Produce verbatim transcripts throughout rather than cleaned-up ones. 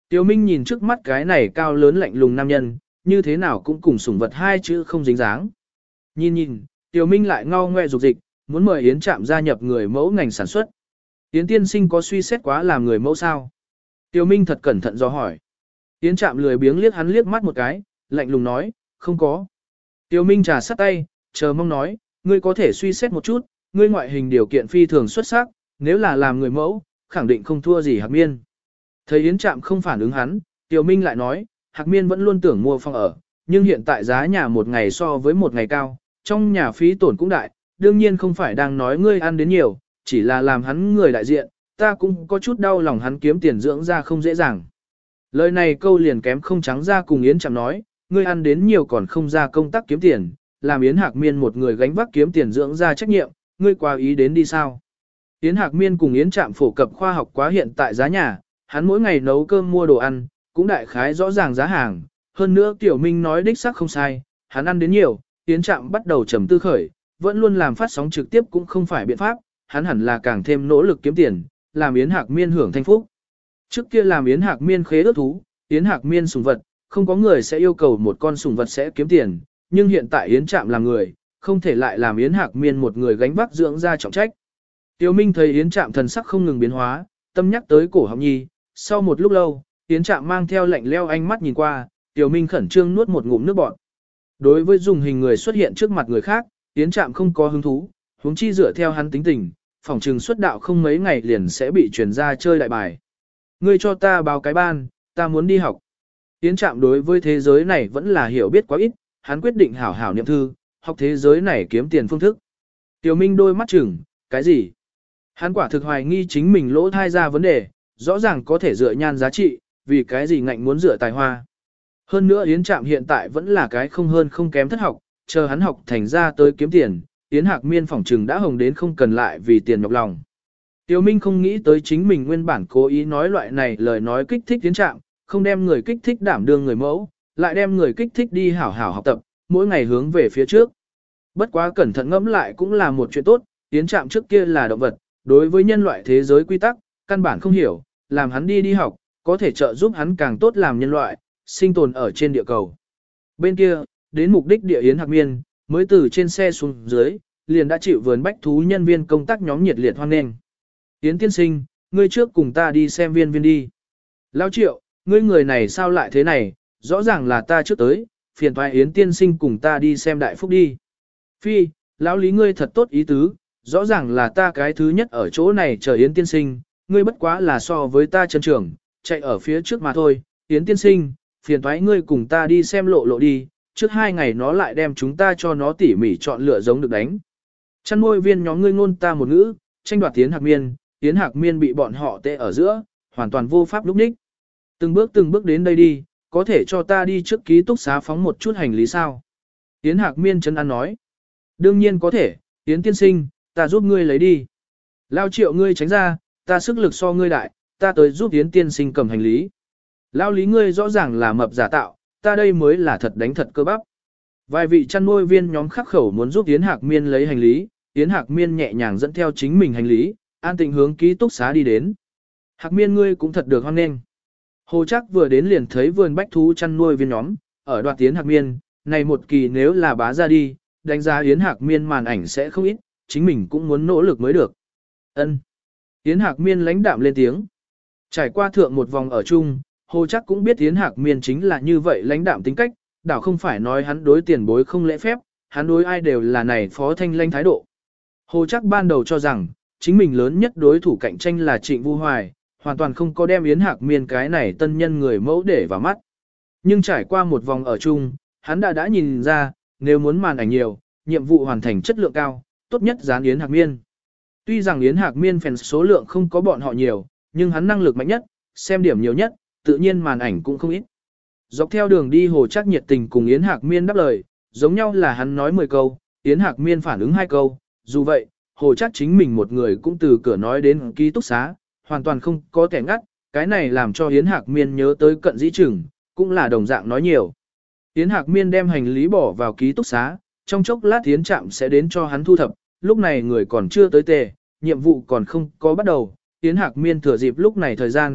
Tiêu Minh nhìn trước mắt cái này cao lớn lạnh lùng nam nhân, như thế nào cũng cùng sủng vật hai chữ không dính dáng. Nhìn nhìn, Tiêu Minh lại ngao ngoe dục dịch, muốn mời Yến Trạm gia nhập người mẫu ngành sản xuất. Yến tiên sinh có suy xét quá làm người mẫu sao? Tiêu Minh thật cẩn thận do hỏi. Yến Trạm lười biếng liếc hắn liếc mắt một cái, lạnh lùng nói, không có. Tiêu Minh trà sắt tay, chờ mong nói, ngươi có thể suy xét một chút, ngươi ngoại hình điều kiện phi thường xuất sắc, nếu là làm người mẫu, khẳng định không thua gì Hạc Miên. Thấy Yến Trạm không phản ứng hắn, Tiêu Minh lại nói, Hạc Miên vẫn luôn tưởng mua phòng ở, nhưng hiện tại giá nhà một ngày so với một ngày cao, trong nhà phí tổn cũng đại, đương nhiên không phải đang nói ngươi ăn đến nhiều, chỉ là làm hắn người đại diện, ta cũng có chút đau lòng hắn kiếm tiền dưỡng ra không dễ dàng. Lời này câu liền kém không trắng ra cùng Yến Trạm nói, ngươi ăn đến nhiều còn không ra công tác kiếm tiền, làm Yến Hạc Miên một người gánh vác kiếm tiền dưỡng ra trách nhiệm, ngươi quá ý đến đi sao. Yến Hạc Miên cùng Yến Trạm phổ cập khoa học quá hiện tại giá nhà, hắn mỗi ngày nấu cơm mua đồ ăn, cũng đại khái rõ ràng giá hàng, hơn nữa Tiểu Minh nói đích xác không sai, hắn ăn đến nhiều, Yến Trạm bắt đầu trầm tư khởi, vẫn luôn làm phát sóng trực tiếp cũng không phải biện pháp, hắn hẳn là càng thêm nỗ lực kiếm tiền, làm Yến Hạc Miên hưởng thanh phúc. Trước kia làm Yến Hạc Miên khế ước thú, Yến Hạc Miên sủng vật, không có người sẽ yêu cầu một con sủng vật sẽ kiếm tiền, nhưng hiện tại Yến Trạm làm người, không thể lại làm Yến Hạc Miên một người gánh vác dưỡng ra trọng trách. Tiêu Minh thấy Yến Trạm thần sắc không ngừng biến hóa, tâm nhắc tới cổ họng nhi, sau một lúc lâu, Yến Trạm mang theo lạnh leo ánh mắt nhìn qua, Tiêu Minh khẩn trương nuốt một ngụm nước bọt. Đối với dùng hình người xuất hiện trước mặt người khác, Yến Trạm không có hứng thú, huống chi dựa theo hắn tính tình, phòng trừng xuất đạo không mấy ngày liền sẽ bị truyền ra chơi đại bài. Ngươi cho ta báo cái ban, ta muốn đi học. Yến Trạm đối với thế giới này vẫn là hiểu biết quá ít, hắn quyết định hảo hảo niệm thư, học thế giới này kiếm tiền phương thức. Tiêu Minh đôi mắt chừng, cái gì? Hắn quả thực hoài nghi chính mình lỗ thai ra vấn đề, rõ ràng có thể dựa nhan giá trị, vì cái gì ngạnh muốn dựa tài hoa. Hơn nữa Yến Trạm hiện tại vẫn là cái không hơn không kém thất học, chờ hắn học thành ra tới kiếm tiền, Yến Hạc Miên phỏng trừng đã hồng đến không cần lại vì tiền nhọc lòng. Tiêu Minh không nghĩ tới chính mình nguyên bản cố ý nói loại này lời nói kích thích Yến Trạm, không đem người kích thích đảm đương người mẫu, lại đem người kích thích đi hảo hảo học tập, mỗi ngày hướng về phía trước. Bất quá cẩn thận ngẫm lại cũng là một chuyện tốt, Yến Trạm trước kia là động vật, đối với nhân loại thế giới quy tắc, căn bản không hiểu, làm hắn đi đi học, có thể trợ giúp hắn càng tốt làm nhân loại, sinh tồn ở trên địa cầu. Bên kia, đến mục đích địa Yến Hạc Miên, mới từ trên xe xuống dưới, liền đã chịu vườn bách thú nhân viên công tác nhóm nhiệt liệt hoan nghênh. Yến tiên sinh, ngươi trước cùng ta đi xem viên viên đi. Lão Triệu, ngươi người này sao lại thế này, rõ ràng là ta trước tới, phiền toái Yến tiên sinh cùng ta đi xem đại phúc đi. Phi, lão Lý ngươi thật tốt ý tứ, rõ ràng là ta cái thứ nhất ở chỗ này chờ Yến tiên sinh, ngươi bất quá là so với ta chân trưởng, chạy ở phía trước mà thôi. Yến tiên sinh, phiền toái ngươi cùng ta đi xem lộ lộ đi, trước hai ngày nó lại đem chúng ta cho nó tỉ mỉ chọn lựa giống được đánh. Chăn nuôi viên nhóm ngươi ngôn ta một ngữ, tranh đoạt Yến Hạc Miên, Yến Hạc Miên bị bọn họ tệ ở giữa, hoàn toàn vô pháp lúc ních. Từng bước từng bước đến đây đi, có thể cho ta đi trước ký túc xá phóng một chút hành lý sao? Yến Hạc Miên chân ăn nói. Đương nhiên có thể, Yến tiên sinh, ta giúp ngươi lấy đi. Lao Triệu ngươi tránh ra, ta sức lực so ngươi đại, ta tới giúp Yến tiên sinh cầm hành lý. Lao Lý ngươi rõ ràng là mập giả tạo, ta đây mới là thật đánh thật cơ bắp. Vài vị chăn nuôi viên nhóm khắc khẩu muốn giúp Yến Hạc Miên lấy hành lý, Yến Hạc Miên nhẹ nhàng dẫn theo chính mình hành lý, an tĩnh hướng ký túc xá đi đến. Hạc Miên ngươi cũng thật được hoan nghênh. Hồ Chắc vừa đến liền thấy vườn bách thú chăn nuôi viên nhóm, ở đoạt Yến Hạc Miên, này một kỳ nếu là bá ra đi, đánh giá Yến Hạc Miên màn ảnh sẽ không ít, chính mình cũng muốn nỗ lực mới được. Ân. Yến Hạc Miên lãnh đạm lên tiếng. Trải qua thượng một vòng ở chung, Hồ Chắc cũng biết Yến Hạc Miên chính là như vậy lãnh đạm tính cách, đảo không phải nói hắn đối tiền bối không lễ phép, hắn đối ai đều là này phó thanh lãnh thái độ. Hồ Chắc ban đầu cho rằng, chính mình lớn nhất đối thủ cạnh tranh là Trịnh Vu Hoài, hoàn toàn không có đem Yến Hạc Miên cái này tân nhân người mẫu để vào mắt. Nhưng trải qua một vòng ở chung, hắn đã đã nhìn ra, nếu muốn màn ảnh nhiều, nhiệm vụ hoàn thành chất lượng cao, tốt nhất dán Yến Hạc Miên. Tuy rằng Yến Hạc Miên fan số lượng không có bọn họ nhiều, nhưng hắn năng lực mạnh nhất, xem điểm nhiều nhất, tự nhiên màn ảnh cũng không ít. Dọc theo đường đi Hồ Chắc nhiệt tình cùng Yến Hạc Miên đáp lời, giống nhau là hắn nói mười câu, Yến Hạc Miên phản ứng hai câu, dù vậy, Hồ Chắc chính mình một người cũng từ cửa nói đến ký túc xá, hoàn toàn không có kẻ ngắt, cái này làm cho Yến Hạc Miên nhớ tới cận dĩ chừng, cũng là đồng dạng nói nhiều. Yến Hạc Miên đem hành lý bỏ vào ký túc xá, trong chốc lát Yến Trạm sẽ đến cho hắn thu thập, lúc này người còn chưa tới tề, nhiệm vụ còn không có bắt đầu, Yến Hạc Miên thừa dịp lúc này thời gian,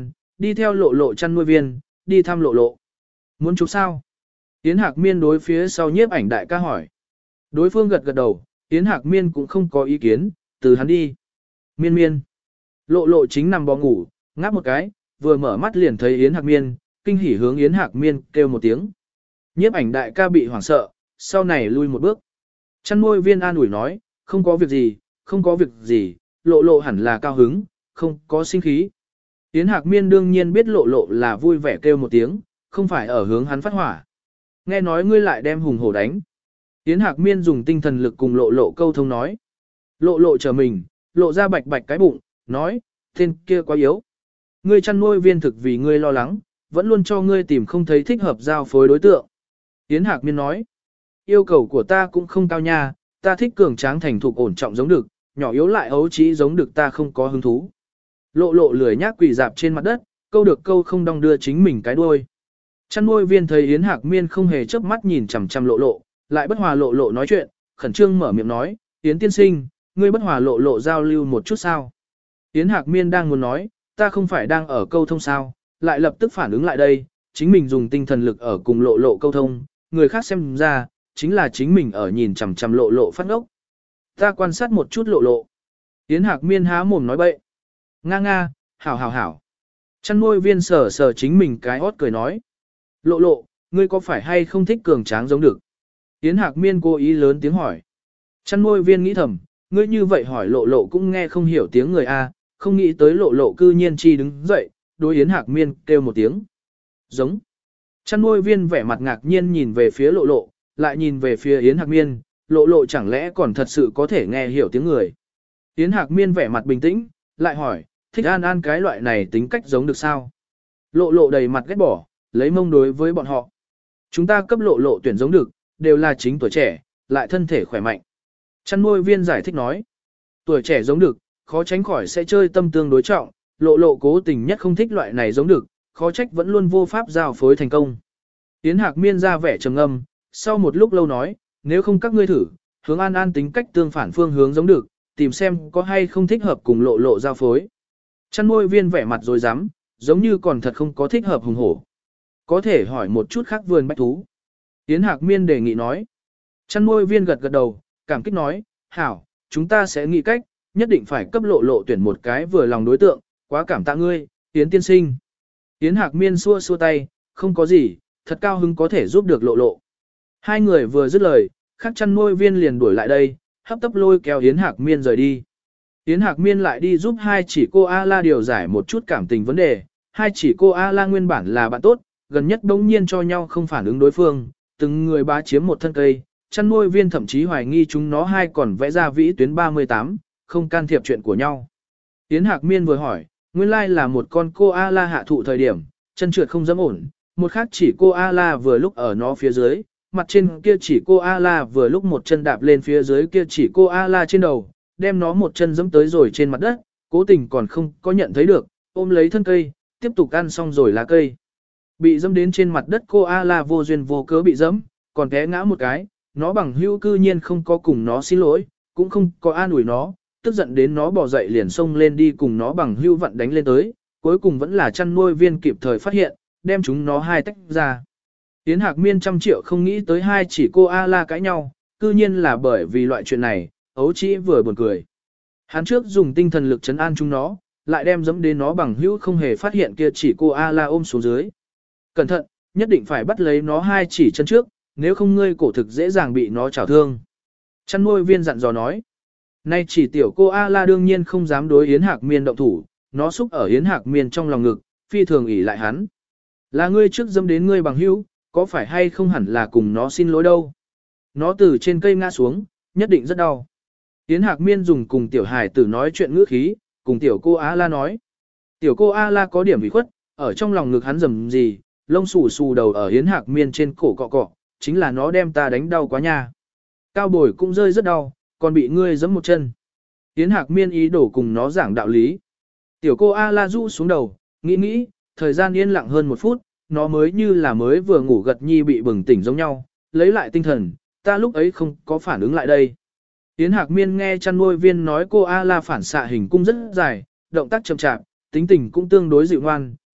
đi theo lộ lộ chăn nuôi viên, đi thăm lộ lộ. Muốn chụp sao? Yến Hạc Miên đối phía sau nhiếp ảnh đại ca hỏi. Đối phương gật gật đầu, Yến Hạc Miên cũng không có ý kiến, từ hắn đi. Miên miên. Lộ lộ chính nằm bò ngủ, ngáp một cái, vừa mở mắt liền thấy Yến Hạc Miên, kinh hỉ hướng Yến Hạc Miên kêu một tiếng. Nhiếp ảnh đại ca bị hoảng sợ, sau này lui một bước. Chăn nuôi viên an ủi nói, không có việc gì, không có việc gì, lộ lộ hẳn là cao hứng, không có sinh khí. Yến Hạc Miên đương nhiên biết lộ lộ là vui vẻ kêu một tiếng, không phải ở hướng hắn phát hỏa. Nghe nói ngươi lại đem hùng hổ đánh. Yến Hạc Miên dùng tinh thần lực cùng lộ lộ câu thông nói. Lộ lộ chờ mình, lộ ra bạch bạch cái bụng, nói, tên kia quá yếu. Ngươi chăn nuôi viên thực vì ngươi lo lắng, vẫn luôn cho ngươi tìm không thấy thích hợp giao phối đối tượng. Yến Hạc Miên nói, yêu cầu của ta cũng không cao nha, ta thích cường tráng thành thục ổn trọng giống được, nhỏ yếu lại ấu trí giống được ta không có hứng thú. Lộ lộ lười nhác quỳ dạp trên mặt đất, câu được câu không đong đưa chính mình cái đuôi. Chăn nuôi viên thấy Yến Hạc Miên không hề chớp mắt nhìn chằm chằm lộ lộ, lại bất hòa lộ lộ nói chuyện, khẩn trương mở miệng nói, Yến tiên sinh, ngươi bất hòa lộ lộ giao lưu một chút sao. Yến Hạc Miên đang muốn nói, ta không phải đang ở câu thông sao, lại lập tức phản ứng lại đây, chính mình dùng tinh thần lực ở cùng lộ lộ câu thông, người khác xem ra, chính là chính mình ở nhìn chằm chằm lộ lộ phát ốc. Ta quan sát một chút lộ lộ. Yến Hạc Miên há mồm nói bậy. Nga nga, hảo hảo hảo. Chăn nuôi viên sờ sờ chính mình cái hót cười nói. Lộ lộ, ngươi có phải hay không thích cường tráng giống được? Yến Hạc Miên cố ý lớn tiếng hỏi. Chăn nuôi viên nghĩ thầm, ngươi như vậy hỏi lộ lộ cũng nghe không hiểu tiếng người A, không nghĩ tới lộ lộ cư nhiên chi đứng dậy, đối Yến Hạc Miên kêu một tiếng. Giống. Chăn nuôi viên vẻ mặt ngạc nhiên nhìn về phía lộ lộ, lại nhìn về phía Yến Hạc Miên, lộ lộ chẳng lẽ còn thật sự có thể nghe hiểu tiếng người. Yến Hạc Miên vẻ mặt bình tĩnh, lại hỏi, thích an an cái loại này tính cách giống được sao? Lộ lộ đầy mặt ghét bỏ, lấy mông đối với bọn họ. Chúng ta cấp lộ lộ tuyển giống được, đều là chính tuổi trẻ, lại thân thể khỏe mạnh. Chăn nuôi viên giải thích nói, tuổi trẻ giống được, khó tránh khỏi sẽ chơi tâm tương đối trọng, lộ lộ cố tình nhất không thích loại này giống được, khó trách vẫn luôn vô pháp giao phối thành công. Yến Hạc Miên ra vẻ trầm ngâm, sau một lúc lâu nói, nếu không các ngươi thử, hướng an an tính cách tương phản phương hướng giống được, tìm xem có hay không thích hợp cùng lộ lộ giao phối. Chăn nuôi viên vẻ mặt rồi dám, giống như còn thật không có thích hợp hùng hổ. Có thể hỏi một chút khác vườn bách thú. Yến Hạc Miên đề nghị nói. Chăn nuôi viên gật gật đầu, cảm kích nói, hảo, chúng ta sẽ nghĩ cách, nhất định phải cấp lộ lộ tuyển một cái vừa lòng đối tượng, quá cảm tạ ngươi, Yến tiên sinh. Yến Hạc Miên xua xua tay, không có gì, thật cao hứng có thể giúp được lộ lộ. Hai người vừa dứt lời, khác chăn nuôi viên liền đuổi lại đây, hấp tấp lôi kéo Yến Hạc Miên rời đi. Yến Hạc Miên lại đi giúp hai chỉ cô A-la điều giải một chút cảm tình vấn đề, hai chỉ cô A-la nguyên bản là bạn tốt, gần nhất bỗng nhiên cho nhau không phản ứng đối phương, từng người bá chiếm một thân cây, chăn nuôi viên thậm chí hoài nghi chúng nó hai còn vẽ ra vĩ tuyến ba mươi tám, không can thiệp chuyện của nhau. Yến Hạc Miên vừa hỏi, nguyên lai là một con cô A-la hạ thụ thời điểm, chân trượt không dám ổn, một khác chỉ cô A-la vừa lúc ở nó phía dưới, mặt trên kia chỉ cô A-la vừa lúc một chân đạp lên phía dưới kia chỉ cô A-la trên đầu, đem nó một chân giẫm tới rồi trên mặt đất, cố tình còn không có nhận thấy được, ôm lấy thân cây, tiếp tục ăn xong rồi lá cây. Bị giẫm đến trên mặt đất cô A-la vô duyên vô cớ bị giẫm, còn té ngã một cái, nó bằng hữu cư nhiên không có cùng nó xin lỗi, cũng không có an ủi nó, tức giận đến nó bò dậy liền xông lên đi cùng nó bằng hữu vặn đánh lên tới, cuối cùng vẫn là chăn nuôi viên kịp thời phát hiện, đem chúng nó hai tách ra. Yến Hạc Miên trăm triệu không nghĩ tới hai chỉ cô A-la cãi nhau, cư nhiên là bởi vì loại chuyện này, ấu chỉ vừa buồn cười. Hắn trước dùng tinh thần lực trấn an chúng nó, lại đem giẫm đến nó bằng hữu không hề phát hiện kia chỉ cô A-la ôm xuống dưới. Cẩn thận, nhất định phải bắt lấy nó hai chỉ chân trước, nếu không ngươi cổ thực dễ dàng bị nó chảo thương. Chăn nuôi viên dặn dò nói. Nay chỉ tiểu cô A-la đương nhiên không dám đối Yến Hạc Miên động thủ, nó xúc ở Yến Hạc Miên trong lòng ngực, phi thường ỉ lại hắn. Là ngươi trước dâm đến ngươi bằng hữu, có phải hay không hẳn là cùng nó xin lỗi đâu. Nó từ trên cây ngã xuống, nhất định rất đau. Yến Hạc Miên dùng cùng tiểu hài tử nói chuyện ngữ khí, cùng tiểu cô A-la nói. Tiểu cô A-la có điểm bị khuất, ở trong lòng ngực hắn rầm gì, lông xù xù đầu ở Yến Hạc Miên trên cổ cọ cọ, chính là nó đem ta đánh đau quá nha. Cao bồi cũng rơi rất đau, còn bị ngươi giẫm một chân. Yến Hạc Miên ý đổ cùng nó giảng đạo lý. Tiểu cô A-la rũ xuống đầu, nghĩ nghĩ, thời gian yên lặng hơn một phút, nó mới như là mới vừa ngủ gật nhi bị bừng tỉnh giống nhau, lấy lại tinh thần, ta lúc ấy không có phản ứng lại đây. Yến Hạc Miên nghe chăn nuôi viên nói cô A-la phản xạ hình cung rất dài, động tác chậm chạp, tính tình cũng tương đối dịu ngoan,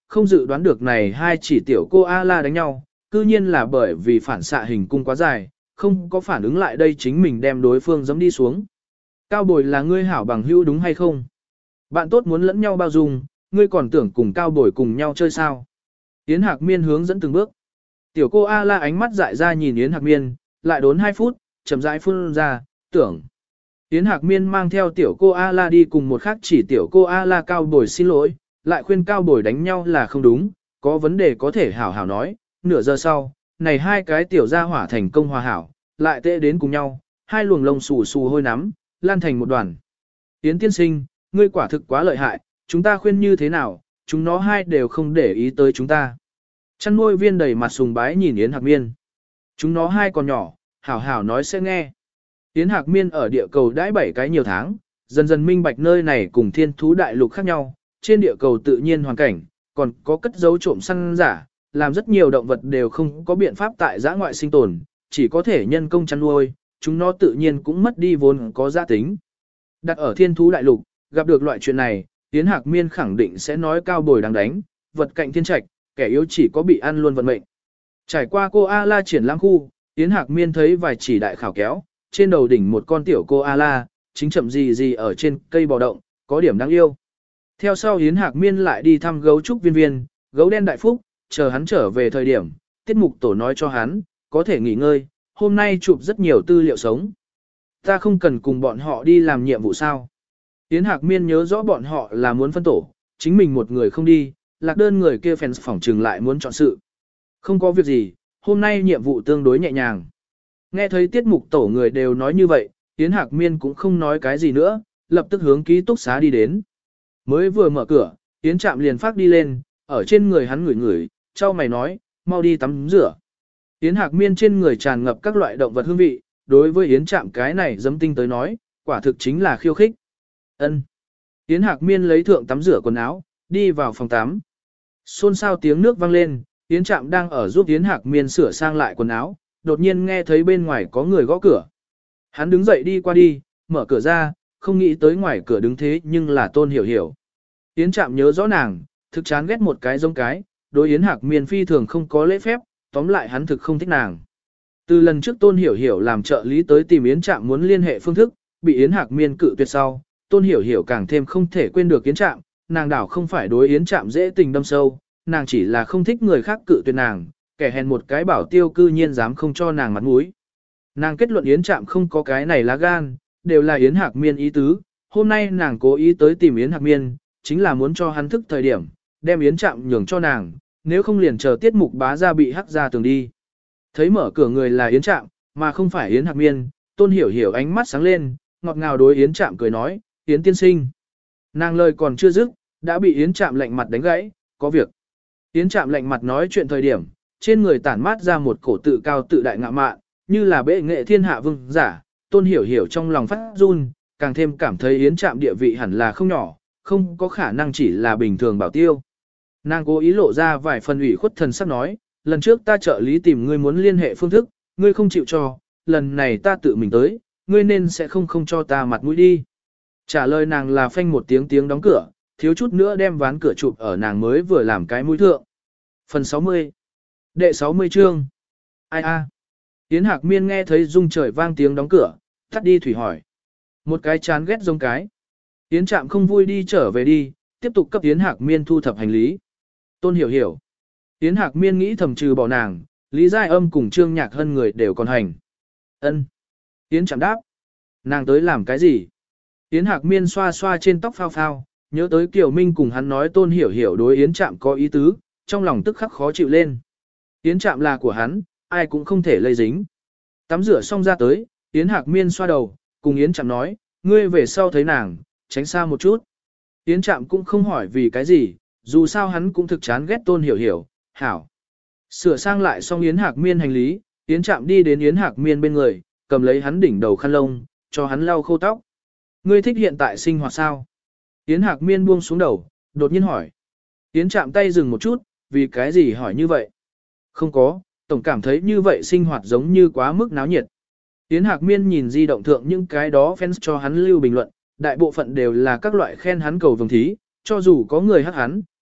không dự đoán được này hai chỉ tiểu cô A-la đánh nhau, cư nhiên là bởi vì phản xạ hình cung quá dài, không có phản ứng lại đây chính mình đem đối phương giẫm đi xuống. Cao Bồi là ngươi hảo bằng hữu đúng hay không? Bạn tốt muốn lẫn nhau bao dung, ngươi còn tưởng cùng Cao Bồi cùng nhau chơi sao? Yến Hạc Miên hướng dẫn từng bước. Tiểu cô A-la ánh mắt dại ra nhìn Yến Hạc Miên, lại đốn hai phút, chậm rãi phun ra, tưởng. Yến Hạc Miên mang theo tiểu cô A-la đi cùng một khác chỉ tiểu cô A-la Cao Bồi xin lỗi, lại khuyên Cao Bồi đánh nhau là không đúng, có vấn đề có thể hảo hảo nói. Nửa giờ sau, này hai cái tiểu gia hỏa thành công hòa hảo, lại tệ đến cùng nhau, hai luồng lông xù xù hôi nắm, lan thành một đoàn. Yến tiên sinh, ngươi quả thực quá lợi hại, chúng ta khuyên như thế nào, chúng nó hai đều không để ý tới chúng ta. Chăn nuôi viên đầy mặt sùng bái nhìn Yến Hạc Miên. Chúng nó hai còn nhỏ, hảo hảo nói sẽ nghe. Yến Hạc Miên ở địa cầu đãi bảy cái nhiều tháng, dần dần minh bạch nơi này cùng thiên thú đại lục khác nhau, trên địa cầu tự nhiên hoàn cảnh, còn có cất dấu trộm săn giả, làm rất nhiều động vật đều không có biện pháp tại giã ngoại sinh tồn, chỉ có thể nhân công chăn nuôi, chúng nó tự nhiên cũng mất đi vốn có giá tính. Đặt ở thiên thú đại lục, gặp được loại chuyện này, Yến Hạc Miên khẳng định sẽ nói Cao Bồi đáng đánh, vật cạnh thiên trạch, kẻ yếu chỉ có bị ăn luôn vận mệnh. Trải qua cô A-la triển lãm khu, Yến Hạc Miên thấy vài chỉ đại khảo kéo, trên đầu đỉnh một con tiểu cô A-la, chính chậm gì gì ở trên cây bò động, có điểm đáng yêu. Theo sau Yến Hạc Miên lại đi thăm gấu trúc viên viên, gấu đen đại phúc, chờ hắn trở về thời điểm, tiết mục tổ nói cho hắn, có thể nghỉ ngơi, hôm nay chụp rất nhiều tư liệu sống. Ta không cần cùng bọn họ đi làm nhiệm vụ sao. Yến Hạc Miên nhớ rõ bọn họ là muốn phân tổ, chính mình một người không đi, lạc đơn người kia fans phỏng trừng lại muốn chọn sự. Không có việc gì, hôm nay nhiệm vụ tương đối nhẹ nhàng. Nghe thấy tiết mục tổ người đều nói như vậy, Yến Hạc Miên cũng không nói cái gì nữa, lập tức hướng ký túc xá đi đến. Mới vừa mở cửa, Yến Trạm liền phát đi lên, ở trên người hắn ngửi ngửi, trao mày nói, mau đi tắm rửa. Yến Hạc Miên trên người tràn ngập các loại động vật hương vị, đối với Yến Trạm cái này dấm tinh tới nói, quả thực chính là khiêu khích. Ân. Yến Hạc Miên lấy thượng tắm rửa quần áo, đi vào phòng tắm. Xôn xao tiếng nước vang lên, Yến Trạm đang ở giúp Yến Hạc Miên sửa sang lại quần áo, đột nhiên nghe thấy bên ngoài có người gõ cửa. Hắn đứng dậy đi qua đi, mở cửa ra, không nghĩ tới ngoài cửa đứng thế nhưng là Tôn Hiểu Hiểu. Yến Trạm nhớ rõ nàng, thực chán ghét một cái giống cái, đối Yến Hạc Miên phi thường không có lễ phép, tóm lại hắn thực không thích nàng. Từ lần trước Tôn Hiểu Hiểu làm trợ lý tới tìm Yến Trạm muốn liên hệ phương thức, bị Yến Hạc Miên cự tuyệt sau, Tôn Hiểu Hiểu càng thêm không thể quên được Yến Trạm, nàng đảo không phải đối Yến Trạm dễ tình đâm sâu, nàng chỉ là không thích người khác cự tuyệt nàng, kẻ hèn một cái bảo tiêu cư nhiên dám không cho nàng mặt mũi. Nàng kết luận Yến Trạm không có cái này lá gan, đều là Yến Hạc Miên ý tứ, hôm nay nàng cố ý tới tìm Yến Hạc Miên, chính là muốn cho hắn thức thời điểm, đem Yến Trạm nhường cho nàng, nếu không liền chờ tiết mục bá ra bị hắc ra tường đi. Thấy mở cửa người là Yến Trạm, mà không phải Yến Hạc Miên, Tôn Hiểu Hiểu ánh mắt sáng lên, ngọt ngào đối Yến Trạm cười nói, Yến tiên sinh. Nàng lời còn chưa dứt, đã bị Yến Trạm lạnh mặt đánh gãy, có việc. Yến Trạm lạnh mặt nói chuyện thời điểm, trên người tản mát ra một cổ tự cao tự đại ngạo mạn, như là bệ nghệ thiên hạ vương giả, Tôn Hiểu Hiểu trong lòng phát run, càng thêm cảm thấy Yến Trạm địa vị hẳn là không nhỏ, không có khả năng chỉ là bình thường bảo tiêu. Nàng cố ý lộ ra vài phần ủy khuất thần sắc nói, lần trước ta trợ lý tìm ngươi muốn liên hệ phương thức, ngươi không chịu cho, lần này ta tự mình tới, ngươi nên sẽ không không cho ta mặt mũi đi. Trả lời nàng là phanh một tiếng tiếng đóng cửa, thiếu chút nữa đem ván cửa chụp ở nàng mới vừa làm cái mũi thượng. Phần sáu mươi. Đệ sáu mươi chương. Ai a? Yến Hạc Miên nghe thấy rung trời vang tiếng đóng cửa, tắt đi thủy hỏi. Một cái chán ghét giống cái. Yến Trạm không vui đi trở về đi, tiếp tục cấp Yến Hạc Miên thu thập hành lý. Tôn Hiểu Hiểu. Yến Hạc Miên nghĩ thầm trừ bỏ nàng, Lý Giai Âm cùng Trương Nhạc Hân người đều còn hành. Ân. Yến Trạm đáp. Nàng tới làm cái gì? Yến Hạc Miên xoa xoa trên tóc phao phao, nhớ tới Kiều Minh cùng hắn nói Tôn Hiểu Hiểu đối Yến Trạm có ý tứ, trong lòng tức khắc khó chịu lên. Yến Trạm là của hắn, ai cũng không thể lây dính. Tắm rửa xong ra tới, Yến Hạc Miên xoa đầu, cùng Yến Trạm nói, ngươi về sau thấy nàng, tránh xa một chút. Yến Trạm cũng không hỏi vì cái gì, dù sao hắn cũng thực chán ghét Tôn Hiểu Hiểu, hảo. Sửa sang lại xong Yến Hạc Miên hành lý, Yến Trạm đi đến Yến Hạc Miên bên người, cầm lấy hắn đỉnh đầu khăn lông, cho hắn lau khô tóc. Ngươi thích hiện tại sinh hoạt sao? Yến Hạc Miên buông xuống đầu, đột nhiên hỏi. Yến Trạm tay dừng một chút, vì cái gì hỏi như vậy? Không có, tổng cảm thấy như vậy sinh hoạt giống như quá mức náo nhiệt. Yến Hạc Miên nhìn di động thượng những cái đó fans cho hắn lưu bình luận, đại bộ phận đều là các loại khen hắn cầu vồng thí, cho dù có người hắc hắn,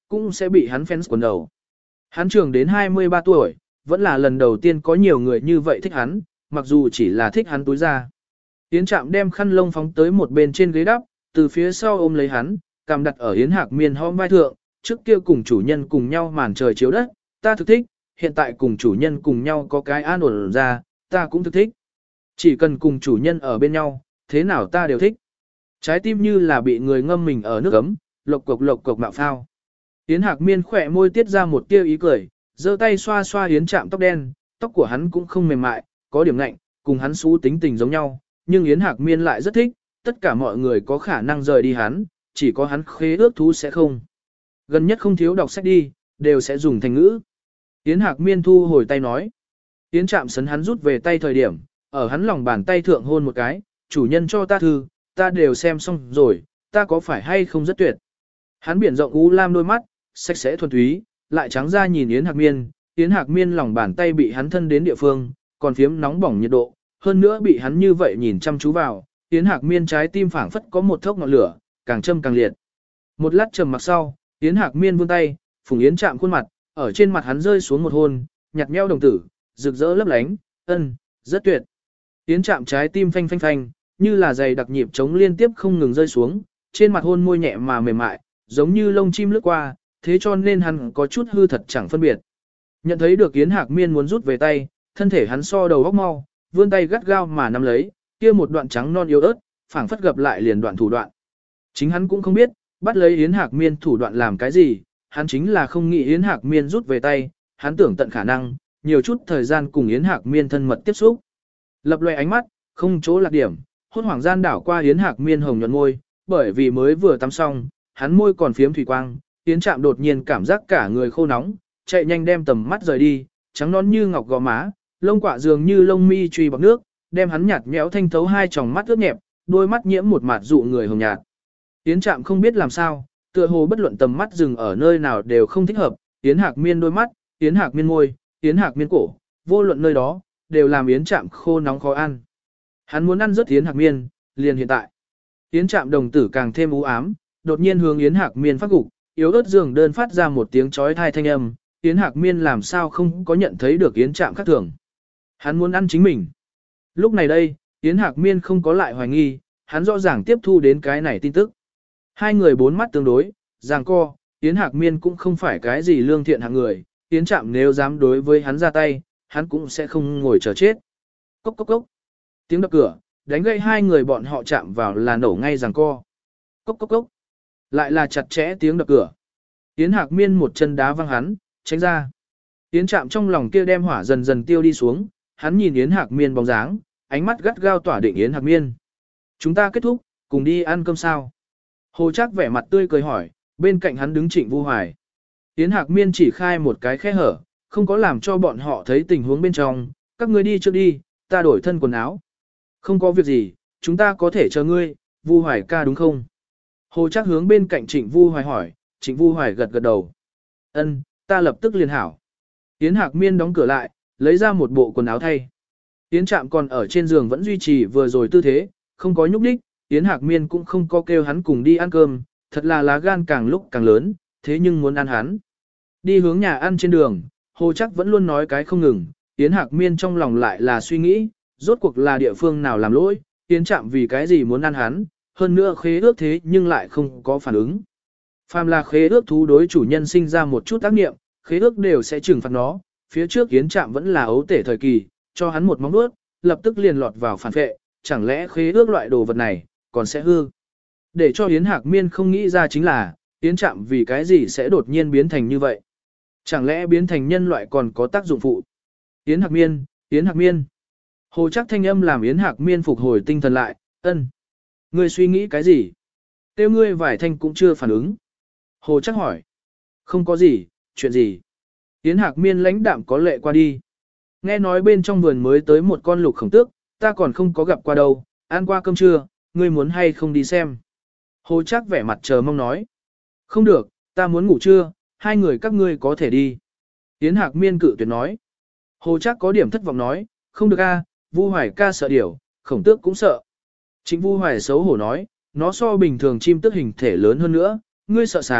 cũng sẽ bị hắn fans quần đầu. Hắn trưởng đến hai mươi ba tuổi, vẫn là lần đầu tiên có nhiều người như vậy thích hắn, mặc dù chỉ là thích hắn túi ra. Yến Trạm đem khăn lông phóng tới một bên trên ghế đắp, từ phía sau ôm lấy hắn, cằm đặt ở Yến Hạc Miên hõm vai thượng, trước kia cùng chủ nhân cùng nhau màn trời chiếu đất, ta thực thích, hiện tại cùng chủ nhân cùng nhau có cái an ổn ra, ta cũng thực thích. Chỉ cần cùng chủ nhân ở bên nhau, thế nào ta đều thích. Trái tim như là bị người ngâm mình ở nước ấm, lộc cục lộc cục mạo phao. Yến Hạc Miên khỏe môi tiết ra một tia ý cười, giơ tay xoa xoa Yến Trạm tóc đen, tóc của hắn cũng không mềm mại, có điểm lạnh, cùng hắn xú tính tình giống nhau, nhưng Yến Hạc Miên lại rất thích, tất cả mọi người có khả năng rời đi hắn, chỉ có hắn khế ước thú sẽ không. Gần nhất không thiếu đọc sách đi, đều sẽ dùng thành ngữ. Yến Hạc Miên thu hồi tay nói. Yến Trạm sấn hắn rút về tay thời điểm, ở hắn lòng bàn tay thượng hôn một cái, chủ nhân cho ta thư, ta đều xem xong rồi, ta có phải hay không rất tuyệt. Hắn biển rộng u lam đôi mắt, sạch sẽ thuần túy, lại trắng ra nhìn Yến Hạc Miên, Yến Hạc Miên lòng bàn tay bị hắn thân đến địa phương, còn phiếm nóng bỏng nhiệt độ, hơn nữa bị hắn như vậy nhìn chăm chú vào, Yến Hạc Miên trái tim phảng phất có một thốc ngọn lửa, càng châm càng liệt. Một lát trầm mặc sau, Yến Hạc Miên vươn tay, phùng Yến Trạm khuôn mặt, ở trên mặt hắn rơi xuống một hôn, nhạt nhẽo đồng tử, rực rỡ lấp lánh, ân, rất tuyệt. Yến Trạm trái tim phanh phanh phanh, như là giày đặc nhịp trống liên tiếp không ngừng rơi xuống, trên mặt hôn môi nhẹ mà mềm mại, giống như lông chim lướt qua, thế cho nên hắn có chút hư thật chẳng phân biệt. Nhận thấy được Yến Hạc Miên muốn rút về tay, thân thể hắn so đầu góc mau, vươn tay gắt gao mà nắm lấy, kia một đoạn trắng non yếu ớt, phảng phất gặp lại liền đoạn thủ đoạn. Chính hắn cũng không biết, bắt lấy Yến Hạc Miên thủ đoạn làm cái gì, hắn chính là không nghĩ Yến Hạc Miên rút về tay, hắn tưởng tận khả năng, nhiều chút thời gian cùng Yến Hạc Miên thân mật tiếp xúc. Lập loè ánh mắt, không chỗ lạc điểm, hốt hoảng gian đảo qua Yến Hạc Miên hồng nhuận môi, bởi vì mới vừa tắm xong, hắn môi còn phiếm thủy quang, Yến Trạm đột nhiên cảm giác cả người khô nóng, chạy nhanh đem tầm mắt rời đi, trắng non như ngọc gò má, lông quạ dường như lông mi truy bọc nước, đem hắn nhạt nhẽo thanh thấu hai tròng mắt ướt nhẹp, đôi mắt nhiễm một mạt dụ người hồng nhạt. Yến Trạm không biết làm sao, tựa hồ bất luận tầm mắt dừng ở nơi nào đều không thích hợp, Yến Hạc Miên đôi mắt, Yến Hạc Miên môi, Yến Hạc Miên cổ, vô luận nơi đó, đều làm Yến Trạm khô nóng khó ăn. Hắn muốn ăn rất Yến Hạc Miên, liền hiện tại. Yến Trạm đồng tử càng thêm u ám, đột nhiên hướng Yến Hạc Miên phát gục, yếu ớt giường đơn phát ra một tiếng chói tai thanh âm, Yến Hạc Miên làm sao không có nhận thấy được Yến Trạm khác thường. Hắn muốn ăn chính mình. Lúc này đây, Yến Hạc Miên không có lại hoài nghi, hắn rõ ràng tiếp thu đến cái này tin tức. Hai người bốn mắt tương đối, giằng co, Yến Hạc Miên cũng không phải cái gì lương thiện hạng người, Yến Trạm nếu dám đối với hắn ra tay, hắn cũng sẽ không ngồi chờ chết. Cốc cốc cốc. Tiếng đập cửa, đánh gây hai người bọn họ chạm vào là nổ ngay giằng co. Cốc cốc cốc. Lại là chặt chẽ tiếng đập cửa. Yến Hạc Miên một chân đá văng hắn, tránh ra. Yến Trạm trong lòng kia đem hỏa dần dần tiêu đi xuống, hắn nhìn Yến Hạc Miên bóng dáng, ánh mắt gắt gao tỏa định Yến Hạc Miên. Chúng ta kết thúc, cùng đi ăn cơm sao? Hồ Trác vẻ mặt tươi cười hỏi, bên cạnh hắn đứng Trịnh Vu Hoài. Yến Hạc Miên chỉ khai một cái khe hở, không có làm cho bọn họ thấy tình huống bên trong, các ngươi đi trước đi, ta đổi thân quần áo. Không có việc gì, chúng ta có thể chờ ngươi, Vu Hoài ca đúng không? Hồ Trác hướng bên cạnh Trịnh Vu Hoài hỏi, Trịnh Vu Hoài gật gật đầu. Ân, ta lập tức liền hảo. Yến Hạc Miên đóng cửa lại, lấy ra một bộ quần áo thay. Yến Trạm còn ở trên giường vẫn duy trì vừa rồi tư thế, không có nhúc nhích, Yến Hạc Miên cũng không có kêu hắn cùng đi ăn cơm, thật là lá gan càng lúc càng lớn, thế nhưng muốn ăn hắn. Đi hướng nhà ăn trên đường, Hồ Trác vẫn luôn nói cái không ngừng, Yến Hạc Miên trong lòng lại là suy nghĩ, rốt cuộc là địa phương nào làm lỗi, Yến Trạm vì cái gì muốn ăn hắn, hơn nữa khế ước thế nhưng lại không có phản ứng. Phàm là khế ước thú đối chủ nhân sinh ra một chút tác nghiệm, khế ước đều sẽ trừng phạt nó, phía trước Yến Trạm vẫn là ấu tể thời kỳ, cho hắn một móng vuốt, lập tức liền lọt vào phản vệ, chẳng lẽ khế ước loại đồ vật này còn sẽ hư. Để cho Yến Hạc Miên không nghĩ ra chính là, Yến Trạm vì cái gì sẽ đột nhiên biến thành như vậy. Chẳng lẽ biến thành nhân loại còn có tác dụng phụ. Yến Hạc Miên, Yến Hạc Miên. Hồ Trác thanh âm làm Yến Hạc Miên phục hồi tinh thần lại, ân. Ngươi suy nghĩ cái gì? Tiêu ngươi vải thanh cũng chưa phản ứng. Hồ Trác hỏi. Không có gì, chuyện gì? Yến Hạc Miên lãnh đạm có lệ qua đi. Nghe nói bên trong vườn mới tới một con lục khổng tước, ta còn không có gặp qua đâu, ăn qua cơm trưa, ngươi muốn hay không đi xem? Hồ Trác vẻ mặt chờ mong nói. Không được, ta muốn ngủ trưa, hai người các ngươi có thể đi. Yến Hạc Miên cự tuyệt nói. Hồ Trác có điểm thất vọng nói, không được a, Vu Hoài ca sợ điểu, khổng tước cũng sợ. Trịnh Vu Hoài xấu hổ nói, nó so bình thường chim tước hình thể lớn hơn nữa, ngươi sợ xà,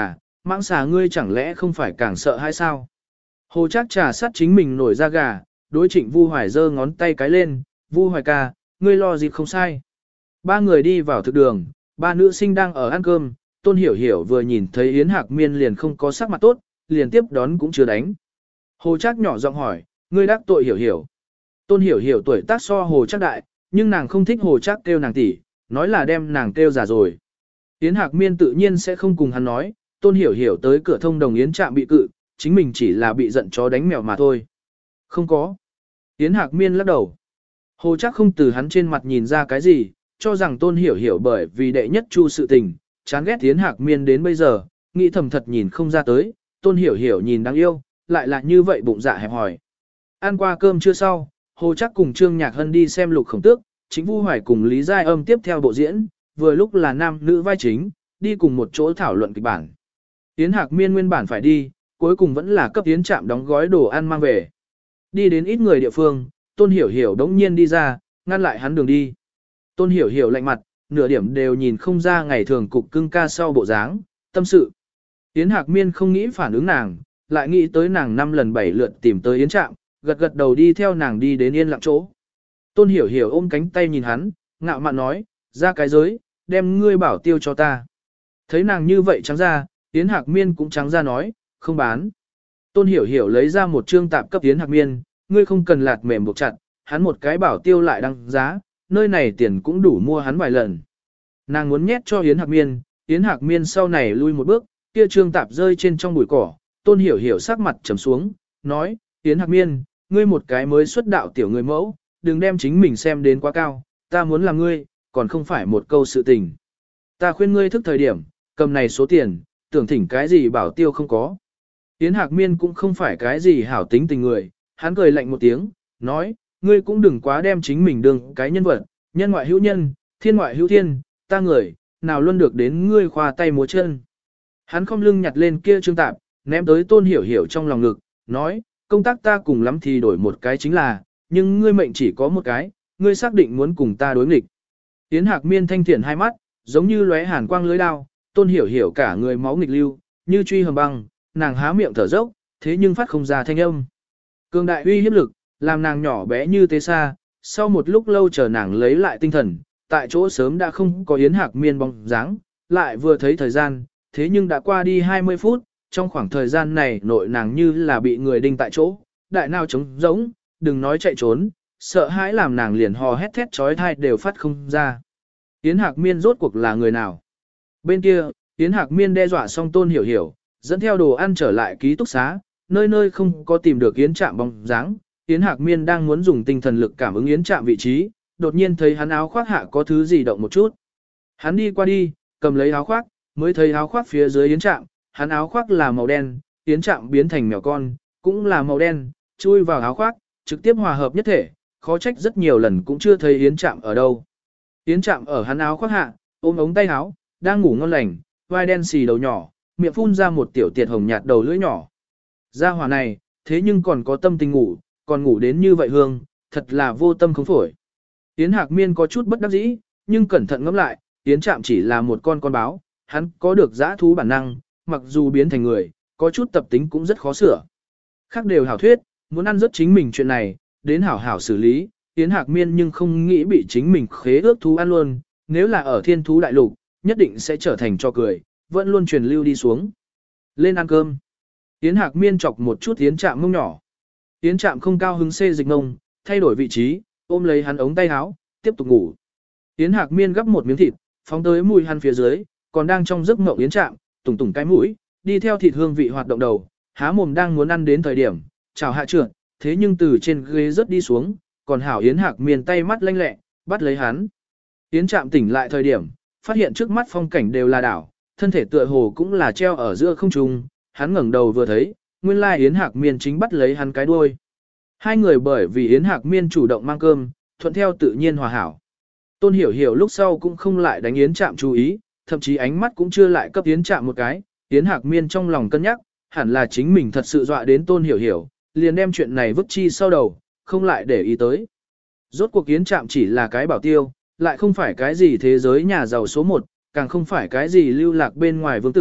Mãng xà ngươi chẳng lẽ không phải càng sợ hay sao? Hồ Trác trà sát chính mình nổi da gà, đối Trịnh Vu Hoài giơ ngón tay cái lên, Vu Hoài ca, ngươi lo gì không sai. Ba người đi vào thực đường, ba nữ sinh đang ở ăn cơm, Tôn Hiểu Hiểu vừa nhìn thấy Yến Hạc Miên liền không có sắc mặt tốt, liền tiếp đón cũng chưa đánh. Hồ Trác nhỏ giọng hỏi, ngươi đắc tội Hiểu Hiểu. Tôn Hiểu Hiểu tuổi tác so Hồ Trác đại, nhưng nàng không thích Hồ Trác kêu nàng tỷ, nói là đem nàng kêu già rồi. Yến Hạc Miên tự nhiên sẽ không cùng hắn nói, Tôn Hiểu Hiểu tới cửa thông đồng Yến Trạm bị cự, chính mình chỉ là bị giận chó đánh mèo mà thôi. Không có. Yến Hạc Miên lắc đầu. Hồ Trác không từ hắn trên mặt nhìn ra cái gì, cho rằng Tôn Hiểu Hiểu bởi vì đệ nhất chu sự tình, chán ghét Yến Hạc Miên đến bây giờ, nghĩ thầm thật nhìn không ra tới, Tôn Hiểu Hiểu nhìn đáng yêu, lại là như vậy bụng dạ hẹp hòi. Ăn qua cơm trưa sau, Hồ Trác cùng Trương Nhạc Hân đi xem Lục Khổng Tước, Chính Vu Hoài cùng Lý Giai Âm tiếp theo bộ diễn, vừa lúc là nam nữ vai chính, đi cùng một chỗ thảo luận kịch bản. Yến Hạc Miên nguyên bản phải đi, cuối cùng vẫn là cấp Yến Trạm đóng gói đồ ăn mang về. Đi đến ít người địa phương, Tôn Hiểu Hiểu đống nhiên đi ra, ngăn lại hắn đường đi. Tôn Hiểu Hiểu lạnh mặt, nửa điểm đều nhìn không ra ngày thường cục cưng ca sau bộ dáng, tâm sự. Yến Hạc Miên không nghĩ phản ứng nàng, lại nghĩ tới nàng năm lần bảy lượt tìm tới Yến Trạm, gật gật đầu đi theo nàng đi đến yên lặng chỗ. Tôn Hiểu Hiểu ôm cánh tay nhìn hắn, ngạo mạn nói, ra cái giới, đem ngươi bảo tiêu cho ta. Thấy nàng như vậy trắng ra, Yến Hạc Miên cũng trắng ra nói, không bán. Tôn Hiểu Hiểu lấy ra một trương tạp cấp Yến Hạc Miên, ngươi không cần lạt mềm buộc chặt, hắn một cái bảo tiêu lại đăng giá, nơi này tiền cũng đủ mua hắn vài lần. Nàng muốn nhét cho Yến Hạc Miên, Yến Hạc Miên sau này lui một bước, kia trương tạp rơi trên trong bụi cỏ, Tôn Hiểu Hiểu sắc mặt trầm xuống, nói, Yến Hạc Miên, ngươi một cái mới xuất đạo tiểu người mẫu, đừng đem chính mình xem đến quá cao, ta muốn là ngươi, còn không phải một câu sự tình. Ta khuyên ngươi thức thời điểm, cầm này số tiền, tưởng thỉnh cái gì bảo tiêu không có. Yến Hạc Miên cũng không phải cái gì hảo tính tình người, hắn cười lạnh một tiếng, nói, ngươi cũng đừng quá đem chính mình đương cái nhân vật, nhân ngoại hữu nhân, thiên ngoại hữu thiên, ta người, nào luôn được đến ngươi khoa tay múa chân. Hắn không lưng nhặt lên kia trương tạp, ném tới Tôn Hiểu Hiểu trong lòng ngực, nói, công tác ta cùng lắm thì đổi một cái chính là, nhưng ngươi mệnh chỉ có một cái, ngươi xác định muốn cùng ta đối nghịch. Yến Hạc Miên thanh thiện hai mắt, giống như lóe hàn quang lưới đao, Tôn Hiểu Hiểu cả người máu nghịch lưu, như truy hầm băng, nàng há miệng thở dốc, thế nhưng phát không ra thanh âm. Cường đại uy hiếp lực, làm nàng nhỏ bé như tế xa, sau một lúc lâu chờ nàng lấy lại tinh thần, tại chỗ sớm đã không có Yến Hạc Miên bóng dáng, lại vừa thấy thời gian, thế nhưng đã qua đi hai mươi phút, trong khoảng thời gian này nội nàng như là bị người đinh tại chỗ, đại nào trống rỗng, đừng nói chạy trốn, sợ hãi làm nàng liền hò hét thét trói thai đều phát không ra. Yến Hạc Miên rốt cuộc là người nào? Bên kia, Yến Hạc Miên đe dọa xong Tôn Hiểu Hiểu, dẫn theo đồ ăn trở lại ký túc xá, nơi nơi không có tìm được Yến Trạm bóng dáng. Yến Hạc Miên đang muốn dùng tinh thần lực cảm ứng Yến Trạm vị trí, đột nhiên thấy hắn áo khoác hạ có thứ gì động một chút. Hắn đi qua đi, cầm lấy áo khoác, mới thấy áo khoác phía dưới Yến Trạm, hắn áo khoác là màu đen, Yến Trạm biến thành mèo con, cũng là màu đen, chui vào áo khoác, trực tiếp hòa hợp nhất thể, khó trách rất nhiều lần cũng chưa thấy Yến Trạm ở đâu. Yến Trạm ở hắn áo khoác hạ, ôm ống tay áo, đang ngủ ngon lành, vai đen xì đầu nhỏ, miệng phun ra một tiểu tiệt hồng nhạt đầu lưỡi nhỏ. Gia hỏa này, thế nhưng còn có tâm tình ngủ, còn ngủ đến như vậy hương, thật là vô tâm không phổi. Yến Hạc Miên có chút bất đắc dĩ, nhưng cẩn thận ngẫm lại, Yến Trạm chỉ là một con con báo, hắn có được dã thú bản năng, mặc dù biến thành người, có chút tập tính cũng rất khó sửa. Khác đều hảo thuyết, muốn ăn rất chính mình chuyện này, đến hảo hảo xử lý, Yến Hạc Miên nhưng không nghĩ bị chính mình khế ước thú ăn luôn, nếu là ở thiên thú đại lục, nhất định sẽ trở thành cho cười, vẫn luôn truyền lưu đi xuống. Lên ăn cơm. Yến Hạc Miên chọc một chút Yến Trạm mông nhỏ. Yến Trạm không cao hứng xê dịch mông, thay đổi vị trí, ôm lấy hắn ống tay áo, tiếp tục ngủ. Yến Hạc Miên gắp một miếng thịt, phóng tới mùi hắn phía dưới, còn đang trong giấc mộng Yến Trạm, tùng tùng cái mũi, đi theo thịt hương vị hoạt động đầu, há mồm đang muốn ăn đến thời điểm, chào hạ trượt, thế nhưng từ trên ghế rớt đi xuống, còn hảo Yến Hạc Miên tay mắt lanh lẹ, bắt lấy hắn. Yến Trạm tỉnh lại thời điểm, phát hiện trước mắt phong cảnh đều là đảo, thân thể tựa hồ cũng là treo ở giữa không trung, hắn ngẩng đầu vừa thấy, nguyên lai Yến Hạc Miên chính bắt lấy hắn cái đuôi. Hai người bởi vì Yến Hạc Miên chủ động mang cơm, thuận theo tự nhiên hòa hảo. Tôn Hiểu Hiểu lúc sau cũng không lại đánh Yến Trạm chú ý, thậm chí ánh mắt cũng chưa lại cấp Yến Trạm một cái, Yến Hạc Miên trong lòng cân nhắc, hẳn là chính mình thật sự dọa đến Tôn Hiểu Hiểu, liền đem chuyện này vứt chi sau đầu, không lại để ý tới. Rốt cuộc Yến Trạm chỉ là cái bảo tiêu, lại không phải cái gì thế giới nhà giàu số một, càng không phải cái gì lưu lạc bên ngoài vương tử,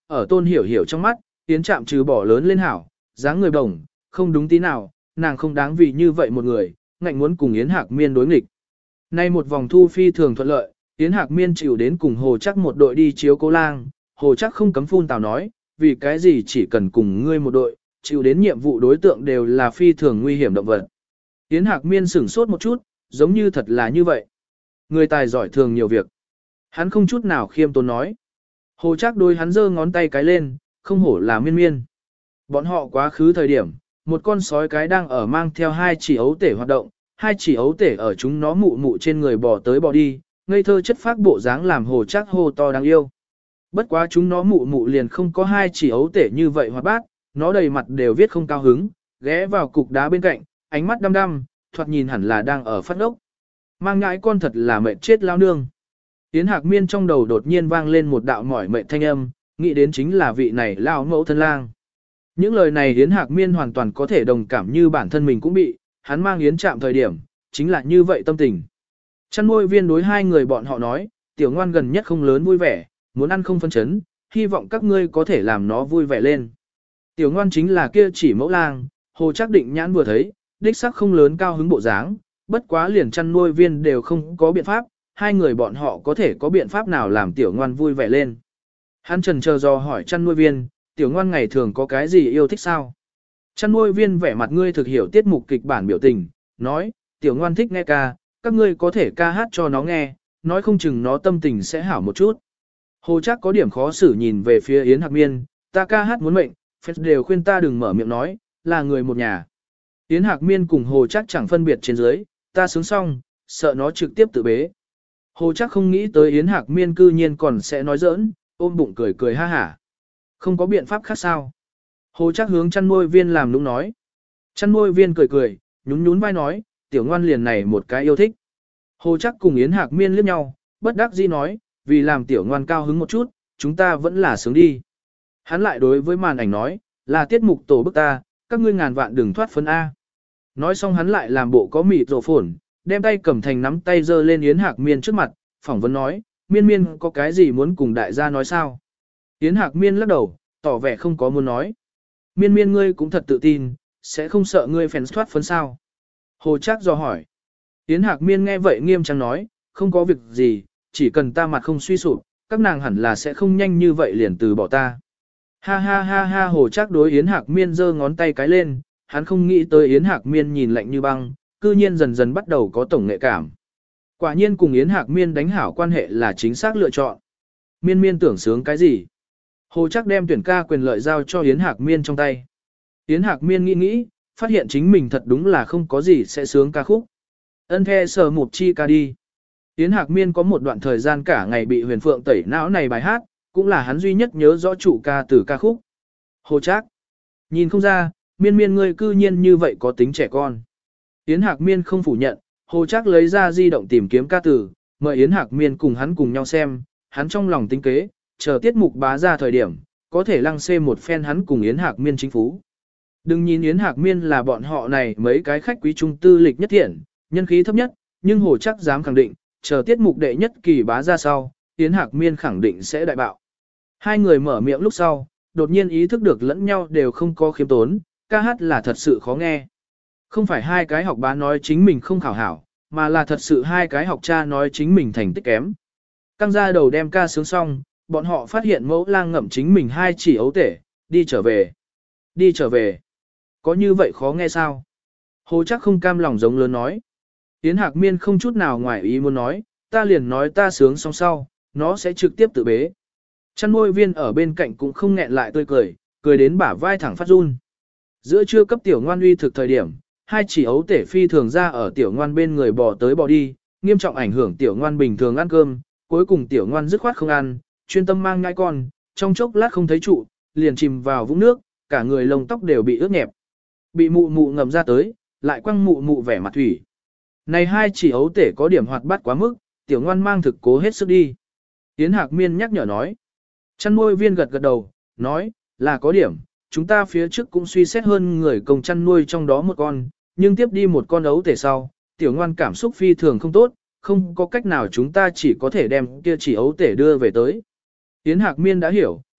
ở Tôn Hiểu Hiểu trong mắt, Yến Trạm trừ bỏ lớn lên hảo, dáng người bổng, không đúng tí nào, nàng không đáng vì như vậy một người, ngạnh muốn cùng Yến Hạc Miên đối nghịch. Nay một vòng thu phi thường thuận lợi, Yến Hạc Miên chịu đến cùng Hồ Chắc một đội đi chiếu cố lang, Hồ Chắc không cấm phun tào nói, vì cái gì chỉ cần cùng ngươi một đội, chịu đến nhiệm vụ đối tượng đều là phi thường nguy hiểm động vật. Yến Hạc Miên sửng sốt một chút, giống như thật là như vậy. Người tài giỏi thường nhiều việc. Hắn không chút nào khiêm tốn nói. Hồ Trác đôi hắn giơ ngón tay cái lên, không hổ là Miên Miên. Bọn họ quá khứ thời điểm, một con sói cái đang ở mang theo hai chỉ ấu tể hoạt động, hai chỉ ấu tể ở chúng nó mụ mụ trên người bò tới bò đi, ngây thơ chất phác bộ dáng làm Hồ Trác hô to đáng yêu. Bất quá chúng nó mụ mụ liền không có hai chỉ ấu tể như vậy hoạt bát, nó đầy mặt đều viết không cao hứng, ghé vào cục đá bên cạnh, ánh mắt đăm đăm, thoạt nhìn hẳn là đang ở phát ốc. Mang ngãi con thật là mệt chết lao nương. Yến Hạc Miên trong đầu đột nhiên vang lên một đạo mỏi mệt thanh âm, nghĩ đến chính là vị này lao mẫu thân lang. Những lời này Yến Hạc Miên hoàn toàn có thể đồng cảm như bản thân mình cũng bị, hắn mang Yến Trạm thời điểm, chính là như vậy tâm tình. Chăn nuôi viên đối hai người bọn họ nói, tiểu ngoan gần nhất không lớn vui vẻ, muốn ăn không phân chấn, hy vọng các ngươi có thể làm nó vui vẻ lên. Tiểu ngoan chính là kia chỉ mẫu lang, Hồ Trác định nhãn vừa thấy, đích sắc không lớn cao hứng bộ dáng, bất quá liền chăn nuôi viên đều không có biện pháp, hai người bọn họ có thể có biện pháp nào làm tiểu ngoan vui vẻ lên. Hắn trần chờ do hỏi chăn nuôi viên, tiểu ngoan ngày thường có cái gì yêu thích sao? Chăn nuôi viên vẻ mặt ngươi thực hiểu tiết mục kịch bản biểu tình, nói, tiểu ngoan thích nghe ca, các ngươi có thể ca hát cho nó nghe, nói không chừng nó tâm tình sẽ hảo một chút. Hồ Trác có điểm khó xử nhìn về phía Yến Hạc Miên, ta ca hát muốn mệnh, fans đều khuyên ta đừng mở miệng nói, là người một nhà. Yến Hạc Miên cùng Hồ Trác chẳng phân biệt trên dưới, ta sướng xong, sợ nó trực tiếp tự bế. Hồ Trác không nghĩ tới Yến Hạc Miên cư nhiên còn sẽ nói giỡn, ôm bụng cười cười ha hả. Không có biện pháp khác sao? Hồ Trác hướng chăn nuôi viên làm nũng nói. Chăn nuôi viên cười cười, nhún nhún vai nói, tiểu ngoan liền này một cái yêu thích. Hồ Trác cùng Yến Hạc Miên liếc nhau, bất đắc dĩ nói, vì làm tiểu ngoan cao hứng một chút, chúng ta vẫn là sướng đi. Hắn lại đối với màn ảnh nói, là tiết mục tổ bức ta, các ngươi ngàn vạn đừng thoát phấn A. Nói xong hắn lại làm bộ có mịt rổ phồn, đem tay cầm thành nắm tay giơ lên Yến Hạc Miên trước mặt, phỏng vấn nói, Miên Miên có cái gì muốn cùng đại gia nói sao? Yến Hạc Miên lắc đầu, tỏ vẻ không có muốn nói. Miên Miên ngươi cũng thật tự tin, sẽ không sợ ngươi phèn thoát phấn sao? Hồ Trác dò hỏi. Yến Hạc Miên nghe vậy nghiêm trang nói, không có việc gì, chỉ cần ta mặt không suy sụp, các nàng hẳn là sẽ không nhanh như vậy liền từ bỏ ta. Ha ha ha ha Hồ Trác đối Yến Hạc Miên giơ ngón tay cái lên, hắn không nghĩ tới Yến Hạc Miên nhìn lạnh như băng, cư nhiên dần dần bắt đầu có tổng nghệ cảm. Quả nhiên cùng Yến Hạc Miên đánh hảo quan hệ là chính xác lựa chọn. Miên Miên tưởng sướng cái gì? Hồ Trác đem tuyển ca quyền lợi giao cho Yến Hạc Miên trong tay. Yến Hạc Miên nghĩ nghĩ, phát hiện chính mình thật đúng là không có gì sẽ sướng ca khúc. Ân the sờ một chi ca đi. Yến Hạc Miên có một đoạn thời gian cả ngày bị Huyền Phượng tẩy não này bài hát, cũng là hắn duy nhất nhớ rõ chủ ca từ ca khúc. Hồ Trác, nhìn không ra, Miên Miên ngươi cư nhiên như vậy có tính trẻ con. Yến Hạc Miên không phủ nhận, Hồ Trác lấy ra di động tìm kiếm ca từ, mời Yến Hạc Miên cùng hắn cùng nhau xem, hắn trong lòng tính kế, chờ tiết mục bá ra thời điểm, có thể lăng xê một phen hắn cùng Yến Hạc Miên chính phú. Đừng nhìn Yến Hạc Miên là bọn họ này mấy cái khách quý trung tư lịch nhất thiện, nhân khí thấp nhất, nhưng Hồ Trác dám khẳng định, chờ tiết mục đệ nhất kỳ bá ra sau, Yến Hạc Miên khẳng định sẽ đại bạo. Hai người mở miệng lúc sau, đột nhiên ý thức được lẫn nhau đều không có khiêm tốn, ca hát là thật sự khó nghe. Không phải hai cái học bá nói chính mình không khảo hảo, mà là thật sự hai cái học cha nói chính mình thành tích kém. Căng ra đầu đem ca sướng xong, bọn họ phát hiện mẫu lang ngậm chính mình hai chỉ ấu tể, đi trở về. Đi trở về. Có như vậy khó nghe sao? Hồ Trác không cam lòng giống lớn nói. Yến Hạc Miên không chút nào ngoài ý muốn nói, ta liền nói ta sướng xong sau, nó sẽ trực tiếp tự bế. Chăn nuôi viên ở bên cạnh cũng không nghẹn lại tươi cười, cười đến bả vai thẳng phát run. Giữa trưa cấp tiểu ngoan uy thực thời điểm, hai chỉ ấu tể phi thường ra ở tiểu ngoan bên người bò tới bò đi, nghiêm trọng ảnh hưởng tiểu ngoan bình thường ăn cơm, cuối cùng tiểu ngoan dứt khoát không ăn, chuyên tâm mang nhai con, trong chốc lát không thấy trụ, liền chìm vào vũng nước, cả người lông tóc đều bị ướt nhẹp. Bị mụ mụ ngầm ra tới, lại quăng mụ mụ vẻ mặt thủy. Này hai chỉ ấu tể có điểm hoạt bát quá mức, tiểu ngoan mang thực cố hết sức đi. Yến Hạc Miên nhắc nhở nói. Chăn nuôi viên gật gật đầu, nói, là có điểm, chúng ta phía trước cũng suy xét hơn người công chăn nuôi trong đó một con, nhưng tiếp đi một con ấu tể sau, tiểu ngoan cảm xúc phi thường không tốt, không có cách nào chúng ta chỉ có thể đem kia chỉ ấu tể đưa về tới. Yến Hạc Miên đã hiểu,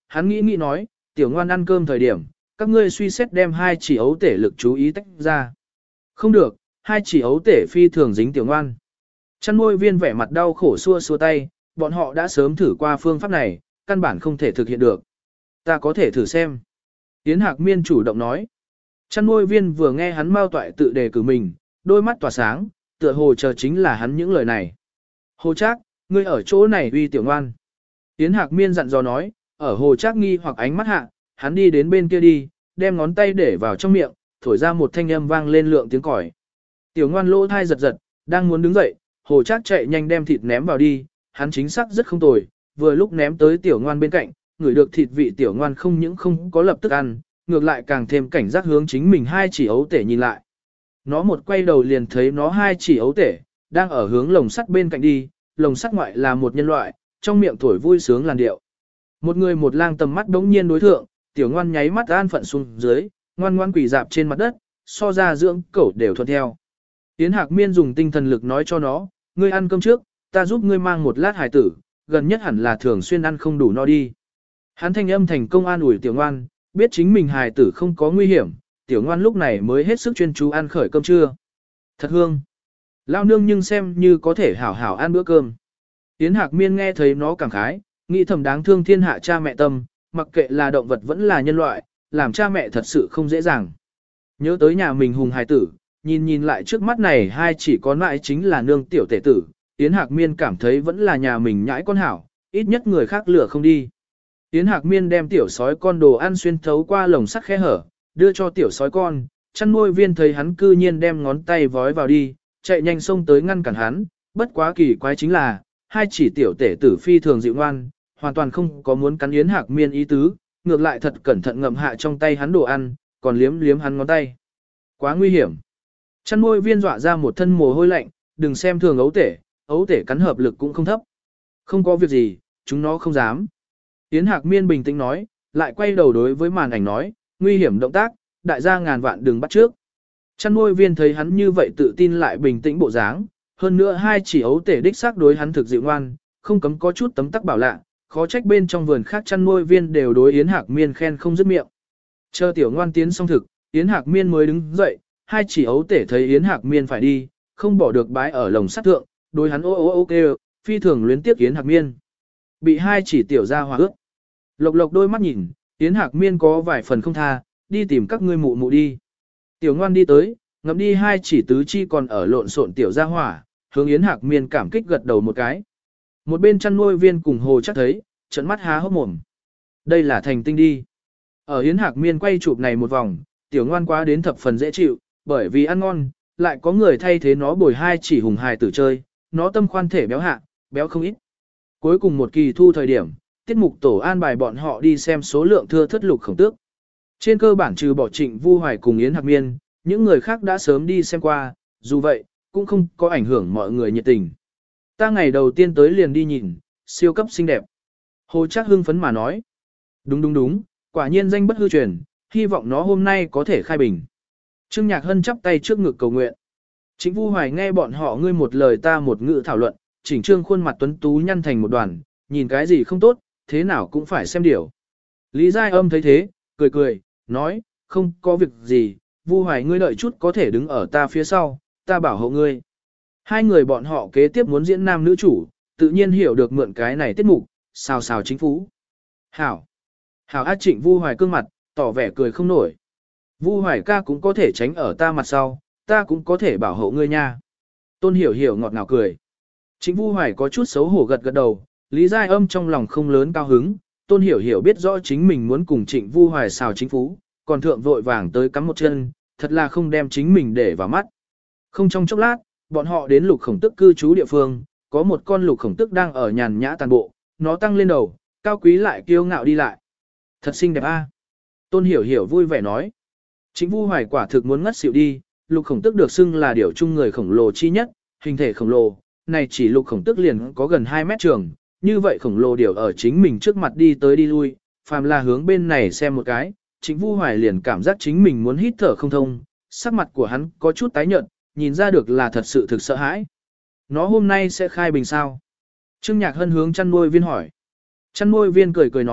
hắn nghĩ nghĩ nói, tiểu ngoan ăn cơm thời điểm, các ngươi suy xét đem hai chỉ ấu tể lực chú ý tách ra. Không được, hai chỉ ấu tể phi thường dính tiểu ngoan. Chăn nuôi viên vẻ mặt đau khổ xua xua tay, bọn họ đã sớm thử qua phương pháp này, căn bản không thể thực hiện được. Ta có thể thử xem. Yến Hạc Miên chủ động nói. Chăn nuôi viên vừa nghe hắn mao toại tự đề cử mình, đôi mắt tỏa sáng, tựa hồ chờ chính là hắn những lời này. Hồ Trác, ngươi ở chỗ này uy tiểu ngoan. Yến Hạc Miên dặn dò nói, ở Hồ Trác nghi hoặc ánh mắt hạ, hắn đi đến bên kia đi, đem ngón tay để vào trong miệng, thổi ra một thanh âm vang lên lượng tiếng còi. Tiểu ngoan lỗ thai giật giật, đang muốn đứng dậy, Hồ Trác chạy nhanh đem thịt ném vào đi, hắn chính xác rất không tồi, vừa lúc ném tới tiểu ngoan bên cạnh, ngửi được thịt vị tiểu ngoan không những không có lập tức ăn, ngược lại càng thêm cảnh giác hướng chính mình hai chỉ ấu tể nhìn lại. Nó một quay đầu liền thấy nó hai chỉ ấu tể, đang ở hướng lồng sắt bên cạnh đi, lồng sắt ngoại là một nhân loại, trong miệng thổi vui sướng làn điệu. Một người một lang tầm mắt đống nhiên đối thượng, tiểu ngoan nháy mắt an phận xuống dưới, ngoan ngoan quỳ dạp trên mặt đất, so ra dưỡng cẩu đều thuận theo. Yến Hạc Miên dùng tinh thần lực nói cho nó, ngươi ăn cơm trước, ta giúp ngươi mang một lát hải tử, gần nhất hẳn là thường xuyên ăn không đủ no đi. Hắn thanh âm thành công an ủi tiểu ngoan, biết chính mình hài tử không có nguy hiểm, tiểu ngoan lúc này mới hết sức chuyên chú ăn khởi cơm trưa. Thật hương. Lao nương nhưng xem như có thể hảo hảo ăn bữa cơm. Yến Hạc Miên nghe thấy nó cảm khái, nghĩ thầm đáng thương thiên hạ cha mẹ tâm, mặc kệ là động vật vẫn là nhân loại, làm cha mẹ thật sự không dễ dàng. Nhớ tới nhà mình hùng hài tử, nhìn nhìn lại trước mắt này hai chỉ có lại chính là nương tiểu tể tử, Yến Hạc Miên cảm thấy vẫn là nhà mình nhãi con hảo, ít nhất người khác lửa không đi. Yến Hạc Miên đem tiểu sói con đồ ăn xuyên thấu qua lồng sắt khe hở, đưa cho tiểu sói con, chăn nuôi viên thấy hắn cư nhiên đem ngón tay vói vào đi, chạy nhanh xông tới ngăn cản hắn, bất quá kỳ quái chính là, hai chỉ tiểu tể tử phi thường dịu ngoan, hoàn toàn không có muốn cắn Yến Hạc Miên ý tứ, ngược lại thật cẩn thận ngậm hạ trong tay hắn đồ ăn, còn liếm liếm hắn ngón tay. Quá nguy hiểm. Chăn nuôi viên dọa ra một thân mồ hôi lạnh, đừng xem thường ấu tể, ấu tể cắn hợp lực cũng không thấp. Không có việc gì, chúng nó không dám. Yến Hạc Miên bình tĩnh nói, lại quay đầu đối với màn ảnh nói, nguy hiểm động tác, đại gia ngàn vạn đừng bắt trước. Chăn nuôi viên thấy hắn như vậy tự tin lại bình tĩnh bộ dáng, hơn nữa hai chỉ ấu tể đích xác đối hắn thực dịu ngoan, không cấm có chút tấm tắc bảo lạ, khó trách bên trong vườn khác chăn nuôi viên đều đối Yến Hạc Miên khen không dứt miệng. Chờ tiểu ngoan tiến xong thực, Yến Hạc Miên mới đứng dậy, hai chỉ ấu tể thấy Yến Hạc Miên phải đi, không bỏ được bái ở lồng sắt thượng, đối hắn ô ô ô kêu, phi thường luyến tiếc Yến Hạc Miên. Bị hai chỉ tiểu ra hòa ước. Lộc lộc đôi mắt nhìn, Yến Hạc Miên có vài phần không tha, đi tìm các ngươi mụ mụ đi. Tiểu ngoan đi tới, ngậm đi hai chỉ tứ chi còn ở lộn xộn tiểu ra hỏa, hướng Yến Hạc Miên cảm kích gật đầu một cái. Một bên chăn nuôi viên cùng Hồ chắc thấy, trận mắt há hốc mồm. Đây là thành tinh đi. Ở Yến Hạc Miên quay chụp này một vòng, tiểu ngoan quá đến thập phần dễ chịu, bởi vì ăn ngon, lại có người thay thế nó bồi hai chỉ hùng hài tử chơi, nó tâm khoan thể béo hạ, béo không ít. Cuối cùng một kỳ thu thời điểm, tiết mục tổ an bài bọn họ đi xem số lượng thưa thất lục khổng tước. Trên cơ bản trừ bỏ Trịnh Vu Hoài cùng Yến Hạc Miên, những người khác đã sớm đi xem qua, dù vậy, cũng không có ảnh hưởng mọi người nhiệt tình. Ta ngày đầu tiên tới liền đi nhìn, siêu cấp xinh đẹp. Hồ Trác hưng phấn mà nói. Đúng đúng đúng, quả nhiên danh bất hư truyền, hy vọng nó hôm nay có thể khai bình. Trương Nhạc Hân chắp tay trước ngực cầu nguyện. Trịnh Vu Hoài nghe bọn họ ngươi một lời ta một ngữ thảo luận, chỉnh trương khuôn mặt tuấn tú nhăn thành một đoàn, nhìn cái gì không tốt, thế nào cũng phải xem điều. Lý Giai Âm thấy thế, cười cười, nói, không có việc gì, Vu Hoài ngươi đợi chút có thể đứng ở ta phía sau, ta bảo hộ ngươi. Hai người bọn họ kế tiếp muốn diễn nam nữ chủ, tự nhiên hiểu được mượn cái này tiết mục, xào xào chính phú. Hảo. Hảo Á Trịnh Vu Hoài cương mặt, tỏ vẻ cười không nổi. Vu Hoài ca cũng có thể tránh ở ta mặt sau, ta cũng có thể bảo hộ ngươi nha. Tôn Hiểu Hiểu ngọt ngào cười. Trịnh Vu Hoài có chút xấu hổ gật gật đầu, Lý Giai Âm trong lòng không lớn cao hứng, Tôn Hiểu Hiểu biết rõ chính mình muốn cùng Trịnh Vu Hoài xào chính phú, còn thượng vội vàng tới cắm một chân, thật là không đem chính mình để vào mắt. Không trong chốc lát, bọn họ đến lục khổng tức cư trú địa phương, có một con lục khổng tức đang ở nhàn nhã tàn bộ, nó tăng lên đầu, cao quý lại kiêu ngạo đi lại. Thật xinh đẹp a. Tôn Hiểu Hiểu vui vẻ nói. Trịnh Vu Hoài quả thực muốn ngất xỉu đi, lục khổng tức được xưng là điểu chung người khổng lồ chi nhất, hình thể khổng lồ, này chỉ lục khổng tức liền có gần hai mét trường, như vậy khổng lồ điểu ở chính mình trước mặt đi tới đi lui, phàm là hướng bên này xem một cái, Trịnh Vu Hoài liền cảm giác chính mình muốn hít thở không thông, sắc mặt của hắn có chút tái nhợt, nhìn ra được là thật sự thực sợ hãi. Nó hôm nay sẽ khai bình sao? Trương Nhạc Hân hướng chăn nuôi viên hỏi. Chăn nuôi viên cười cười nói,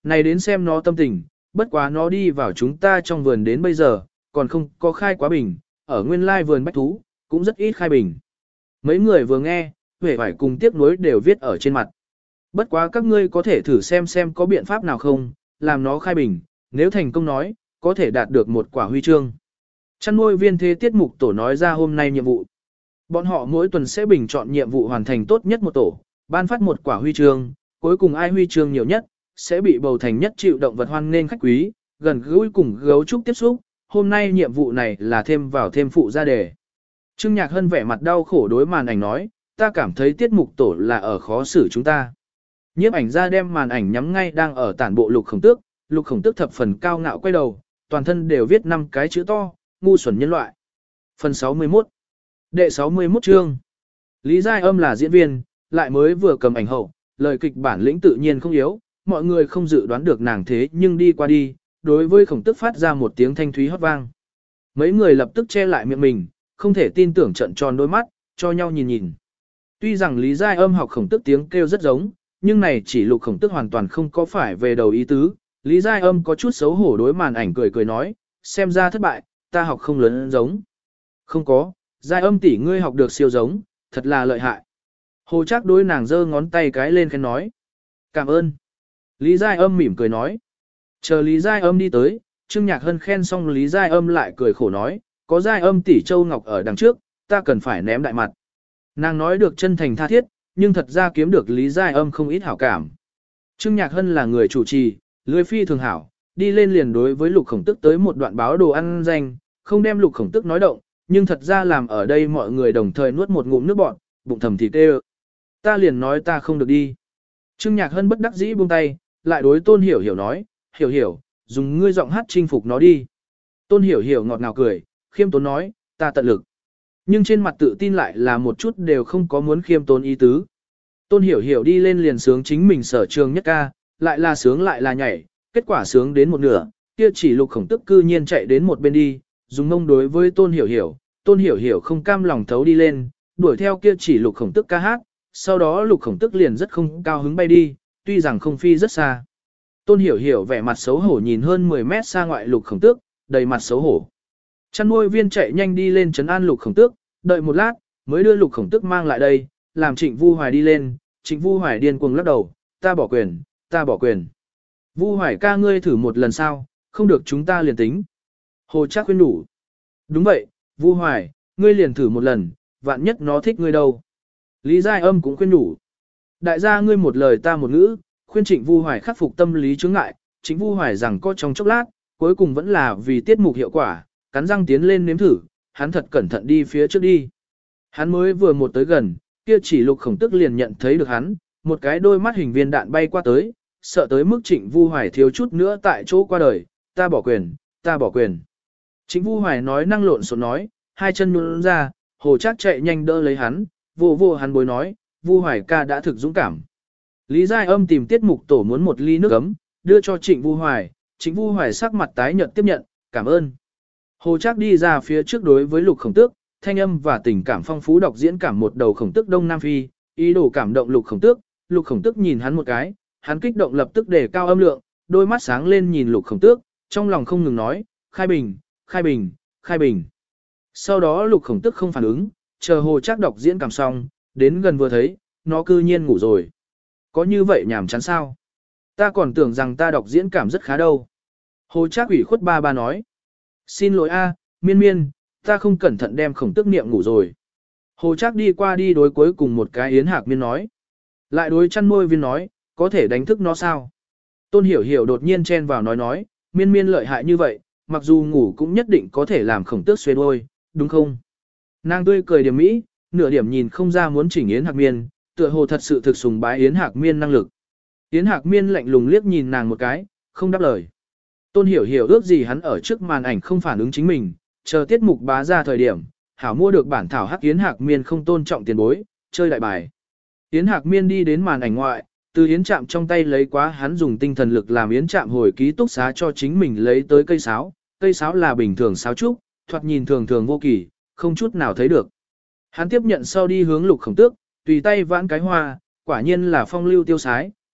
này đến xem nó tâm tình, bất quá nó đi vào chúng ta trong vườn đến bây giờ, còn không có khai quá bình, ở nguyên lai vườn bách thú, cũng rất ít khai bình. Mấy người vừa nghe, vẻ vải cùng tiếc nuối đều viết ở trên mặt. Bất quá các ngươi có thể thử xem xem có biện pháp nào không, làm nó khai bình, nếu thành công nói, có thể đạt được một quả huy chương. Chăn nuôi viên thế tiết mục tổ nói ra hôm nay nhiệm vụ. Bọn họ mỗi tuần sẽ bình chọn nhiệm vụ hoàn thành tốt nhất một tổ, ban phát một quả huy chương, cuối cùng ai huy chương nhiều nhất, sẽ bị bầu thành nhất chịu động vật hoan nghênh khách quý, gần gũi cùng gấu trúc tiếp xúc. Hôm nay nhiệm vụ này là thêm vào thêm phụ ra đề. Trương Nhạc Hân vẻ mặt đau khổ đối màn ảnh nói, ta cảm thấy tiết mục tổ là ở khó xử chúng ta. Nhiếp ảnh ra đem màn ảnh nhắm ngay đang ở tản bộ Lục Khổng Tước, Lục Khổng Tước thập phần cao ngạo quay đầu, toàn thân đều viết năm cái chữ to, ngu xuẩn nhân loại. Phần sáu mươi mốt. Đệ sáu mươi mốt chương. Lý Giai Âm là diễn viên, lại mới vừa cầm ảnh hậu, lời kịch bản lĩnh tự nhiên không yếu, mọi người không dự đoán được nàng thế nhưng đi qua đi, đối với Khổng Tước phát ra một tiếng thanh thúy hót vang. Mấy người lập tức che lại miệng mình, không thể tin tưởng trận tròn đôi mắt, cho nhau nhìn nhìn. Tuy rằng Lý Giai Âm học Khổng Tước tiếng kêu rất giống, nhưng này chỉ Lục Khổng Tước hoàn toàn không có phải về đầu ý tứ. Lý Giai Âm có chút xấu hổ đối màn ảnh cười cười nói, xem ra thất bại, ta học không lớn giống. Không có, Giai Âm tỷ ngươi học được siêu giống, thật là lợi hại. Hồ Trác đối nàng giơ ngón tay cái lên khen nói. Cảm ơn. Lý Giai Âm mỉm cười nói. Chờ Lý Giai Âm đi tới, Trương Nhạc Hân khen xong Lý Giai Âm lại cười khổ nói, có Giai Âm tỷ Châu Ngọc ở đằng trước, ta cần phải ném đại mặt. Nàng nói được chân thành tha thiết, nhưng thật ra kiếm được Lý Giai Âm không ít hảo cảm. Trương Nhạc Hân là người chủ trì, lưỡi phi thường hảo, đi lên liền đối với Lục Khổng Tước tới một đoạn báo đồ ăn danh, không đem Lục Khổng Tước nói động, nhưng thật ra làm ở đây mọi người đồng thời nuốt một ngụm nước bọt, bụng thầm thì tê. Ta liền nói ta không được đi. Trương Nhạc Hân bất đắc dĩ buông tay, lại đối Tôn Hiểu Hiểu nói, Hiểu Hiểu, dùng ngươi giọng hát chinh phục nó đi. Tôn Hiểu Hiểu ngọt ngào cười, khiêm tốn nói, ta tận lực. Nhưng trên mặt tự tin lại là một chút đều không có muốn khiêm tốn ý tứ. Tôn Hiểu Hiểu đi lên liền sướng chính mình sở trường nhất ca, lại là sướng lại là nhảy, kết quả sướng đến một nửa, kia chỉ Lục Khổng Tước cư nhiên chạy đến một bên đi, dùng mông đối với Tôn Hiểu Hiểu, Tôn Hiểu Hiểu không cam lòng thấu đi lên, đuổi theo kia chỉ Lục Khổng Tước ca hát, sau đó Lục Khổng Tước liền rất không cao hứng bay đi, tuy rằng không phi rất xa. Tôn Hiểu Hiểu vẻ mặt xấu hổ nhìn hơn mười mét xa ngoại Lục Khổng Tước, đầy mặt xấu hổ. Chăn nuôi viên chạy nhanh đi lên trấn an Lục Khổng Tước, đợi một lát, mới đưa Lục Khổng Tước mang lại đây, làm Trịnh Vu Hoài đi lên, Trịnh Vu Hoài điên cuồng lắc đầu, ta bỏ quyền, ta bỏ quyền. Vu Hoài ca ngươi thử một lần sao, không được chúng ta liền tính. Hồ Trác khuyên đủ. Đúng vậy, Vu Hoài, ngươi liền thử một lần, vạn nhất nó thích ngươi đâu. Lý Giai Âm cũng khuyên đủ. Đại gia ngươi một lời ta một ngữ, khuyên Trịnh Vu Hoài khắc phục tâm lý chướng ngại, Trịnh Vu Hoài rằng có trong chốc lát, cuối cùng vẫn là vì tiết mục hiệu quả, cắn răng tiến lên nếm thử, hắn thật cẩn thận đi phía trước đi. Hắn mới vừa một tới gần, kia chỉ Lục Khổng Tước liền nhận thấy được hắn, một cái đôi mắt hình viên đạn bay qua tới, sợ tới mức Trịnh Vu Hoài thiếu chút nữa tại chỗ qua đời, ta bỏ quyền, ta bỏ quyền. Trịnh Vu Hoài nói năng lộn xộn nói, hai chân nhún ra, Hồ Trác chạy nhanh đỡ lấy hắn, vô vô hắn bối nói, Vu Hoài ca đã thực dũng cảm. Lý Giai Âm tìm tiết mục tổ muốn một ly nước ấm, đưa cho Trịnh Vu Hoài, Trịnh Vu Hoài sắc mặt tái nhợt tiếp nhận, cảm ơn. Hồ Trác đi ra phía trước đối với Lục Khổng Tước, thanh âm và tình cảm phong phú đọc diễn cảm một đầu Khổng Tước Đông Nam Phi, ý đồ cảm động Lục Khổng Tước, Lục Khổng Tước nhìn hắn một cái, hắn kích động lập tức đề cao âm lượng, đôi mắt sáng lên nhìn Lục Khổng Tước, trong lòng không ngừng nói, khai bình, khai bình, khai bình. Sau đó Lục Khổng Tước không phản ứng, chờ Hồ Trác đọc diễn cảm xong, đến gần vừa thấy, nó cư nhiên ngủ rồi. Có như vậy nhảm chán sao? Ta còn tưởng rằng ta đọc diễn cảm rất khá đâu. Hồ Trác ủy khuất ba ba nói. Xin lỗi a, miên miên, ta không cẩn thận đem Khổng Tước niệm ngủ rồi. Hồ Trác đi qua đi đối cuối cùng một cái Yến Hạc Miên nói. Lại đối chăn nuôi viên nói, có thể đánh thức nó sao? Tôn Hiểu Hiểu đột nhiên chen vào nói nói, miên miên lợi hại như vậy, mặc dù ngủ cũng nhất định có thể làm Khổng Tước xuê đôi, đúng không? Nàng tươi cười điểm mỹ, nửa điểm nhìn không ra muốn chỉnh Yến Hạc Miên, tựa hồ thật sự thực sùng bái Yến Hạc Miên năng lực. Yến Hạc Miên lạnh lùng liếc nhìn nàng một cái, không đáp lời. Tôn Hiểu Hiểu ước gì hắn ở trước màn ảnh không phản ứng chính mình, chờ tiết mục bá ra thời điểm, hảo mua được bản thảo hắc Yến Hạc Miên không tôn trọng tiền bối, chơi đại bài. Yến Hạc Miên đi đến màn ảnh ngoại, từ Yến Trạm trong tay lấy quá hắn dùng tinh thần lực làm Yến Trạm hồi ký túc xá cho chính mình lấy tới cây sáo, cây sáo là bình thường sáo trúc, thoạt nhìn thường thường vô kỳ, không chút nào thấy được. Hắn tiếp nhận sau đi hướng Lục Khổng Tước, tùy tay vãn cái hoa, quả nhiên là phong lưu tiêu sái,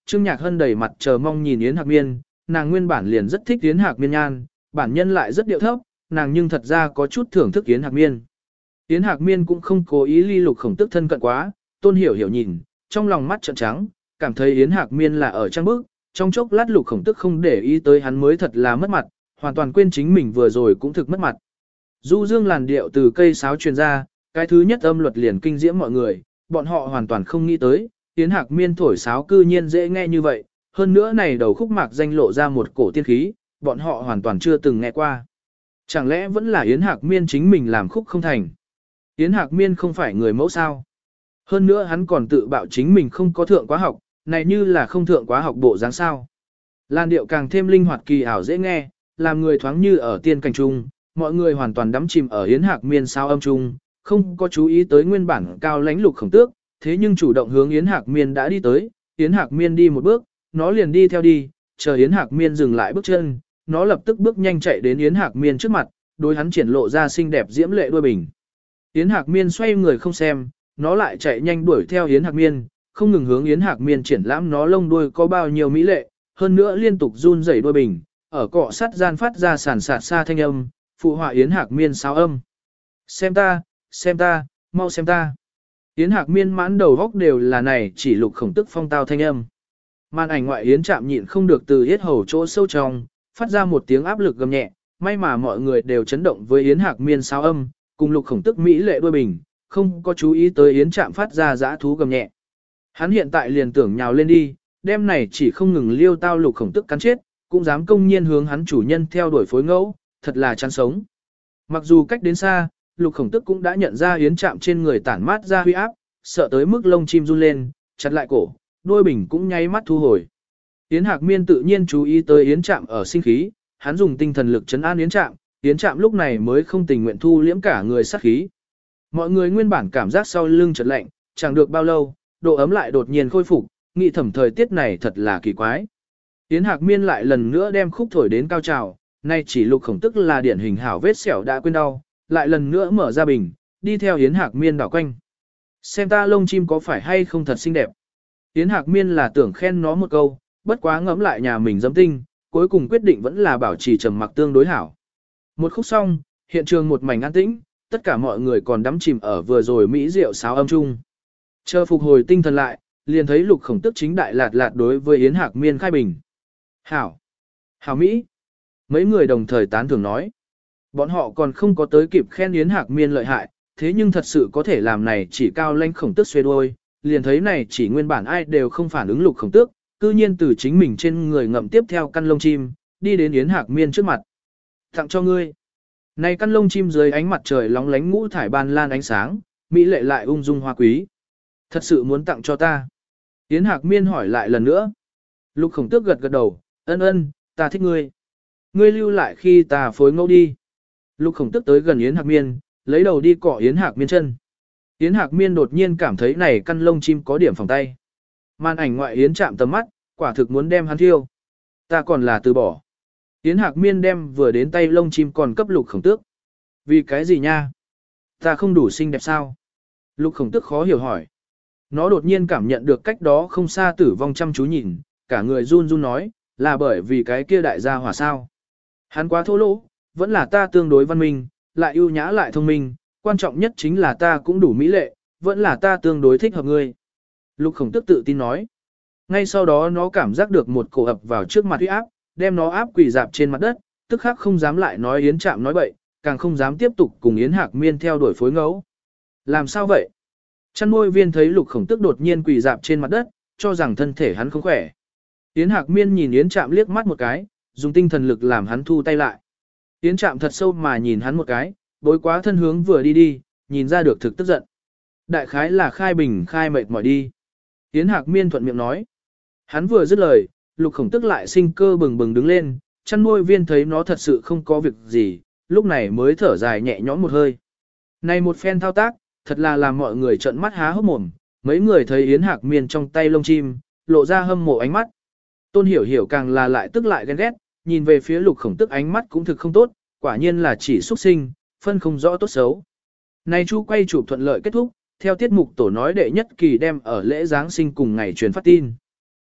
Trương Nhạc Hân đầy mặt chờ mong nhìn Yến Hạc Miên, nàng nguyên bản liền rất thích Yến Hạc Miên nhan, bản nhân lại rất điệu thấp, nàng nhưng thật ra có chút thưởng thức Yến Hạc Miên. Yến Hạc Miên cũng không cố ý ly Lục Khổng Tức thân cận quá, Tôn Hiểu Hiểu nhìn, trong lòng mắt trợn trắng, cảm thấy Yến Hạc Miên là ở trang bức, trong chốc lát Lục Khổng Tức không để ý tới hắn mới thật là mất mặt, hoàn toàn quên chính mình vừa rồi cũng thực mất mặt. Du dương làn điệu từ cây sáo truyền ra, cái thứ nhất âm luật liền kinh diễm mọi người, bọn họ hoàn toàn không nghĩ tới, Yến Hạc Miên thổi sáo cư nhiên dễ nghe như vậy, hơn nữa này đầu khúc mạc danh lộ ra một cổ tiên khí, bọn họ hoàn toàn chưa từng nghe qua. Chẳng lẽ vẫn là Yến Hạc Miên chính mình làm khúc không thành? Yến Hạc Miên không phải người mẫu sao? Hơn nữa hắn còn tự bạo chính mình không có thượng quá học, này như là không thượng quá học bộ dáng sao. Làn điệu càng thêm linh hoạt kỳ ảo dễ nghe, làm người thoáng như ở tiên cảnh trung, mọi người hoàn toàn đắm chìm ở Yến Hạc Miên sao âm trung, không có chú ý tới nguyên bản cao lãnh Lục Khổng Tước, thế nhưng chủ động hướng Yến Hạc Miên đã đi tới, Yến Hạc Miên đi một bước, nó liền đi theo đi, chờ Yến Hạc Miên dừng lại bước chân, nó lập tức bước nhanh chạy đến Yến Hạc Miên trước mặt, đối hắn triển lộ ra xinh đẹp diễm lệ đuôi bình. Yến Hạc Miên xoay người không xem, nó lại chạy nhanh đuổi theo Yến Hạc Miên, không ngừng hướng Yến Hạc Miên triển lãm nó lông đuôi có bao nhiêu mỹ lệ, hơn nữa liên tục run rẩy đuôi bình, ở cọ sắt gian phát ra sàn sạt xa thanh âm, phụ họa Yến Hạc Miên sáo âm. Xem ta, xem ta, mau xem ta. Yến Hạc Miên mãn đầu góc đều là này chỉ Lục Khổng Tức phong tao thanh âm. Màn ảnh ngoại Yến Trạm nhịn không được từ yết hầu chỗ sâu trong, phát ra một tiếng áp lực gầm nhẹ, may mà mọi người đều chấn động với Yến Hạc Miên sáo âm, cùng Lục Khổng Tức mỹ lệ đuôi bình, không có chú ý tới Yến Trạm phát ra dã thú gầm nhẹ. Hắn hiện tại liền tưởng nhào lên đi, đêm này chỉ không ngừng liêu tao Lục Khổng Tức cắn chết, cũng dám công nhiên hướng hắn chủ nhân theo đuổi phối ngẫu, thật là chán sống. Mặc dù cách đến xa, Lục Khổng Tức cũng đã nhận ra Yến Trạm trên người tản mát ra huy áp, sợ tới mức lông chim run lên, chặt lại cổ, đôi bình cũng nháy mắt thu hồi. Yến Hạc Miên tự nhiên chú ý tới Yến Trạm ở sinh khí, hắn dùng tinh thần lực trấn an Yến Trạm, Yến Trạm lúc này mới không tình nguyện thu liễm cả người sát khí. Mọi người nguyên bản cảm giác sau lưng chợt lạnh, chẳng được bao lâu, độ ấm lại đột nhiên khôi phục, nghĩ thẩm thời tiết này thật là kỳ quái. Yến Hạc Miên lại lần nữa đem khúc thổi đến cao trào, nay chỉ Lục Khổng Tức là điển hình hảo vết sẹo đã quên đau, lại lần nữa mở ra bình, đi theo Yến Hạc Miên đảo quanh. Xem ta lông chim có phải hay không thật xinh đẹp. Yến Hạc Miên là tưởng khen nó một câu, bất quá ngẫm lại nhà mình dâm tinh, cuối cùng quyết định vẫn là bảo trì trầm mặc tương đối hảo. Một khúc xong, hiện trường một mảnh an tĩnh, tất cả mọi người còn đắm chìm ở vừa rồi mỹ diệu sáo âm chung. Chờ phục hồi tinh thần lại, liền thấy Lục Khổng Tức chính đại lạt lạt đối với Yến Hạc Miên khai bình. Hảo! Hảo Mỹ! Mấy người đồng thời tán thưởng nói. Bọn họ còn không có tới kịp khen Yến Hạc Miên lợi hại, thế nhưng thật sự có thể làm này chỉ cao lãnh Khổng Tức xuê đuôi, liền thấy này chỉ nguyên bản ai đều không phản ứng Lục Khổng Tước, cư nhiên từ chính mình trên người ngậm tiếp theo căn lông chim, đi đến Yến Hạc Miên trước mặt. Tặng cho ngươi. Này căn lông chim dưới ánh mặt trời lóng lánh ngũ thải ban lan ánh sáng, mỹ lệ lại ung dung hoa quý. Thật sự muốn tặng cho ta. Yến Hạc Miên hỏi lại lần nữa. Lục Khổng Tước gật gật đầu, ân ân, ta thích ngươi. Ngươi lưu lại khi ta phối ngẫu đi. Lục Khổng Tước tới gần Yến Hạc Miên, lấy đầu đi cọ Yến Hạc Miên chân. Yến Hạc Miên đột nhiên cảm thấy này căn lông chim có điểm phòng tay. Màn ảnh ngoại Yến chạm tầm mắt, quả thực muốn đem hắn thiêu. Ta còn là từ bỏ. Yến Hạc Miên đem vừa đến tay lông chim còn cấp Lục Khổng Tước. Vì cái gì nha? Ta không đủ xinh đẹp sao? Lục Khổng Tước khó hiểu hỏi. Nó đột nhiên cảm nhận được cách đó không xa Tử Vong chăm chú nhìn, cả người run run nói, là bởi vì cái kia đại gia hỏa sao. Hắn quá thô lỗ, vẫn là ta tương đối văn minh, lại ưu nhã lại thông minh, quan trọng nhất chính là ta cũng đủ mỹ lệ, vẫn là ta tương đối thích hợp ngươi. Lục Khổng Tước tự tin nói. Ngay sau đó nó cảm giác được một cổ ập vào trước mặt uy áp, đem nó áp quỳ dạp trên mặt đất, tức khắc không dám lại nói Yến Trạm nói bậy, càng không dám tiếp tục cùng Yến Hạc Miên theo đuổi phối ngẫu. Làm sao vậy? Chăn nuôi viên thấy Lục Khổng Tước đột nhiên quỳ dạp trên mặt đất, cho rằng thân thể hắn không khỏe. Yến Hạc Miên nhìn Yến Trạm liếc mắt một cái, dùng tinh thần lực làm hắn thu tay lại. Yến Trạm thật sâu mà nhìn hắn một cái, bối quá thân hướng vừa đi đi, nhìn ra được thực tức giận. Đại khái là khai bình khai mệt mỏi đi. Yến Hạc Miên thuận miệng nói. Hắn vừa dứt lời, Lục Khổng Tước lại sinh cơ bừng bừng đứng lên, chăn nuôi viên thấy nó thật sự không có việc gì, lúc này mới thở dài nhẹ nhõm một hơi. Này một phen thao tác, thật là làm mọi người trợn mắt há hốc mồm, mấy người thấy Yến Hạc Miên trong tay lông chim, lộ ra hâm mộ ánh mắt. Tôn Hiểu Hiểu càng là lại tức lại ghen ghét, nhìn về phía Lục Khổng Tước ánh mắt cũng thực không tốt, quả nhiên là chỉ xuất sinh, phân không rõ tốt xấu. Này chu quay chụp thuận lợi kết thúc, theo tiết mục tổ nói đệ nhất kỳ đem ở lễ Giáng sinh cùng ngày truyền phát tin.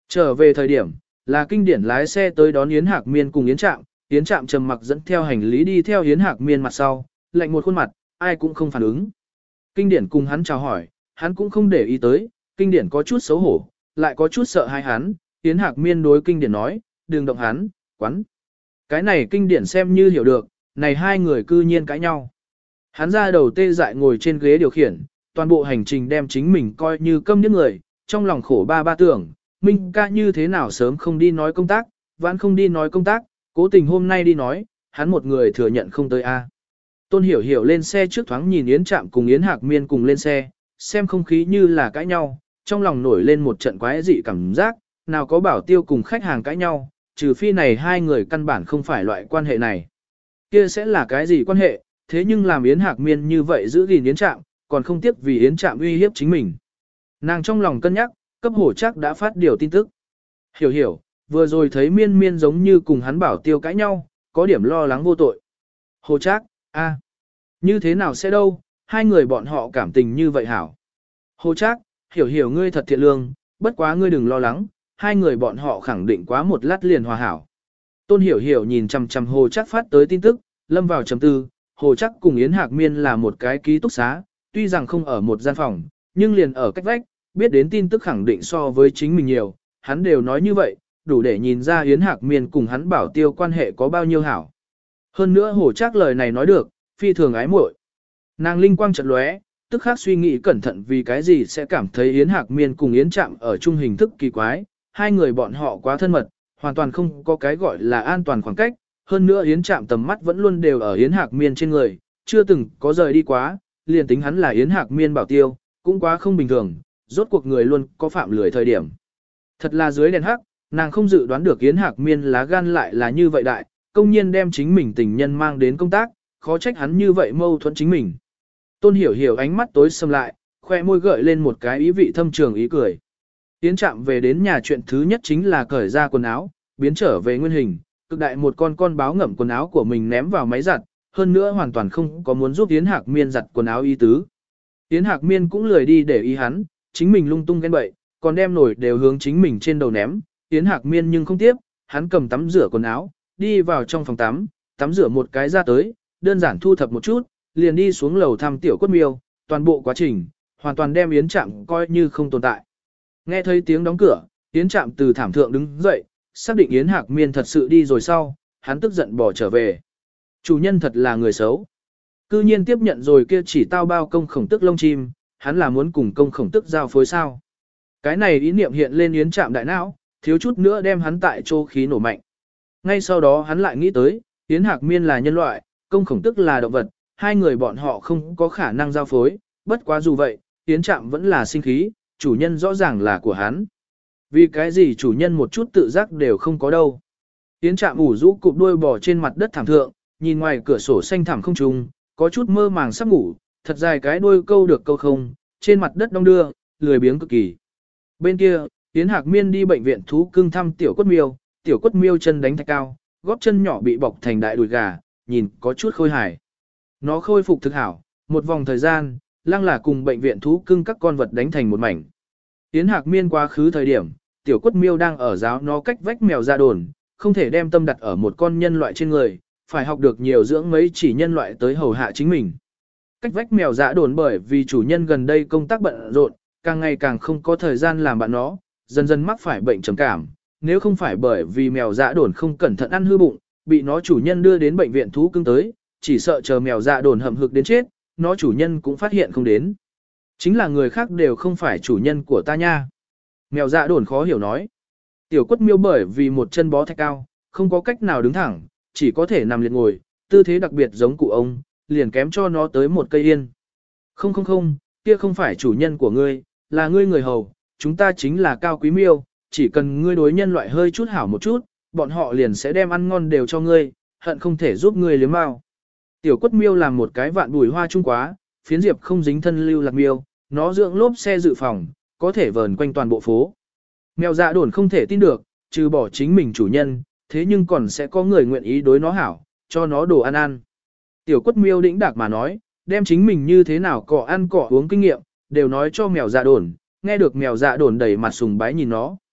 Trở về thời điểm, là kinh điển lái xe tới đón Yến Hạc Miên cùng Yến Trạm, Yến Trạm trầm mặc dẫn theo hành lý đi theo Yến Hạc Miên mặt sau, lạnh một khuôn mặt, ai cũng không phản ứng. Kinh điển cùng hắn chào hỏi, hắn cũng không để ý tới, kinh điển có chút xấu hổ, lại có chút sợ hai hắn, Yến Hạc Miên đối kinh điển nói, đừng động hắn, quắn. Cái này kinh điển xem như hiểu được, này hai người cư nhiên cãi nhau. Hắn ra đầu tê dại ngồi trên ghế điều khiển, toàn bộ hành trình đem chính mình coi như câm những người, trong lòng khổ ba ba tưởng, Minh ca như thế nào sớm không đi nói công tác, vãn không đi nói công tác, cố tình hôm nay đi nói, hắn một người thừa nhận không tới a. Tôn Hiểu Hiểu lên xe trước thoáng nhìn Yến Trạm cùng Yến Hạc Miên cùng lên xe, xem không khí như là cãi nhau, trong lòng nổi lên một trận quái dị cảm giác, nào có bảo tiêu cùng khách hàng cãi nhau, trừ phi này hai người căn bản không phải loại quan hệ này. Kia sẽ là cái gì quan hệ, thế nhưng làm Yến Hạc Miên như vậy giữ gìn Yến Trạm, còn không tiếc vì Yến Trạm uy hiếp chính mình. Nàng trong lòng cân nhắc, cấp hổ chắc đã phát điều tin tức. Hiểu hiểu, vừa rồi thấy miên miên giống như cùng hắn bảo tiêu cãi nhau, có điểm lo lắng vô tội. Hồ Trác, a, như thế nào sẽ đâu, hai người bọn họ cảm tình như vậy hảo. Hồ Trác, hiểu hiểu ngươi thật thiện lương, bất quá ngươi đừng lo lắng, hai người bọn họ khẳng định quá một lát liền hòa hảo. Tôn Hiểu Hiểu nhìn chằm chằm Hồ Trác phát tới tin tức, lâm vào trầm tư, Hồ Trác cùng Yến Hạc Miên là một cái ký túc xá, tuy rằng không ở một gian phòng, nhưng liền ở cách vách, biết đến tin tức khẳng định so với chính mình nhiều, hắn đều nói như vậy, đủ để nhìn ra Yến Hạc Miên cùng hắn bảo tiêu quan hệ có bao nhiêu hảo. Hơn nữa Hồ Trác lời này nói được, phi thường ái muội. Nàng linh quang chợt lóe, tức khắc suy nghĩ cẩn thận vì cái gì sẽ cảm thấy Yến Hạc Miên cùng Yến Trạm ở chung hình thức kỳ quái, hai người bọn họ quá thân mật, hoàn toàn không có cái gọi là an toàn khoảng cách, hơn nữa Yến Trạm tầm mắt vẫn luôn đều ở Yến Hạc Miên trên người, chưa từng có rời đi quá, liền tính hắn là Yến Hạc Miên bảo tiêu, cũng quá không bình thường, rốt cuộc người luôn có phạm lười thời điểm. Thật là dưới đèn hắc, nàng không dự đoán được Yến Hạc Miên lá gan lại là như vậy đại, công nhiên đem chính mình tình nhân mang đến công tác, khó trách hắn như vậy mâu thuẫn chính mình. Tôn Hiểu Hiểu ánh mắt tối sầm lại, khoe môi gợi lên một cái ý vị thâm trường ý cười. Yến Trạm về đến nhà chuyện thứ nhất chính là cởi ra quần áo, biến trở về nguyên hình, cực đại một con con báo ngậm quần áo của mình ném vào máy giặt, hơn nữa hoàn toàn không có muốn giúp Yến Hạc Miên giặt quần áo ý tứ. Yến Hạc Miên cũng lười đi để ý hắn, chính mình lung tung ghen bậy, còn đem nổi đều hướng chính mình trên đầu ném. Yến Hạc Miên nhưng không tiếp, hắn cầm tắm rửa quần áo, đi vào trong phòng tắm, tắm rửa một cái ra tới, đơn giản thu thập một chút, liền đi xuống lầu thăm tiểu quất miêu, toàn bộ quá trình, hoàn toàn đem Yến Trạm coi như không tồn tại. Nghe thấy tiếng đóng cửa, Yến Trạm từ thảm thượng đứng dậy, xác định Yến Hạc Miên thật sự đi rồi sau, hắn tức giận bỏ trở về. Chủ nhân thật là người xấu. Cư nhiên tiếp nhận rồi kia chỉ tao bao công khổng tức lông chim, hắn là muốn cùng công khổng tức giao phối sao. Cái này ý niệm hiện lên Yến Trạm đại não, thiếu chút nữa đem hắn tại chỗ khí nổ mạnh. Ngay sau đó hắn lại nghĩ tới, Yến Hạc Miên là nhân loại, công khổng tức là động vật, hai người bọn họ không có khả năng giao phối, bất quá dù vậy, Yến Trạm vẫn là sinh khí, chủ nhân rõ ràng là của hắn. Vì cái gì chủ nhân một chút tự giác đều không có đâu. Yến Trạm ủ rũ cụp đuôi bò trên mặt đất thảm thượng, nhìn ngoài cửa sổ xanh thảm không trùng, có chút mơ màng sắp ngủ, thật dài cái đuôi câu được câu không, trên mặt đất đong đưa, lười biếng cực kỳ. Bên kia, Yến Hạc Miên đi bệnh viện thú cưng thăm tiểu quất miêu, tiểu quất miêu chân đánh thạch cao, góp chân nhỏ bị bọc thành đại đùi gà, nhìn có chút khôi hài. Nó khôi phục thực hảo, một vòng thời gian, lăng là cùng bệnh viện thú cưng các con vật đánh thành một mảnh. Yến Hạc Miên quá khứ thời điểm, tiểu quất miêu đang ở giáo nó cách vách mèo ra đồn, không thể đem tâm đặt ở một con nhân loại trên người, phải học được nhiều dưỡng mấy chỉ nhân loại tới hầu hạ chính mình. Cách vách mèo dã đồn bởi vì chủ nhân gần đây công tác bận rộn, càng ngày càng không có thời gian làm bạn nó, dần dần mắc phải bệnh trầm cảm, nếu không phải bởi vì mèo dã đồn không cẩn thận ăn hư bụng, bị nó chủ nhân đưa đến bệnh viện thú cưng tới, chỉ sợ chờ mèo dã đồn hầm hực đến chết, nó chủ nhân cũng phát hiện không đến. Chính là người khác đều không phải chủ nhân của ta nha. Mèo dã đồn khó hiểu nói. Tiểu quất miêu bởi vì một chân bó thạch cao, không có cách nào đứng thẳng, chỉ có thể nằm liệt ngồi, tư thế đặc biệt giống cụ ông, liền kém cho nó tới một cây yên. Không không không, kia không phải chủ nhân của ngươi, là ngươi người hầu, chúng ta chính là cao quý miêu, chỉ cần ngươi đối nhân loại hơi chút hảo một chút, bọn họ liền sẽ đem ăn ngon đều cho ngươi, hận không thể giúp ngươi liếm mao. Tiểu quất miêu làm một cái vạn bùi hoa trung quá, phiến diệp không dính thân lưu lạc miêu, nó dưỡng lốp xe dự phòng, có thể vờn quanh toàn bộ phố. Mèo dạ đồn không thể tin được, trừ bỏ chính mình chủ nhân, thế nhưng còn sẽ có người nguyện ý đối nó hảo, cho nó đồ ăn ăn. Tiểu quất miêu đĩnh đạc mà nói, đem chính mình như thế nào cọ ăn cọ uống kinh nghiệm, đều nói cho mèo dạ đồn, nghe được mèo dạ đồn đầy mặt sùng bái nhìn nó.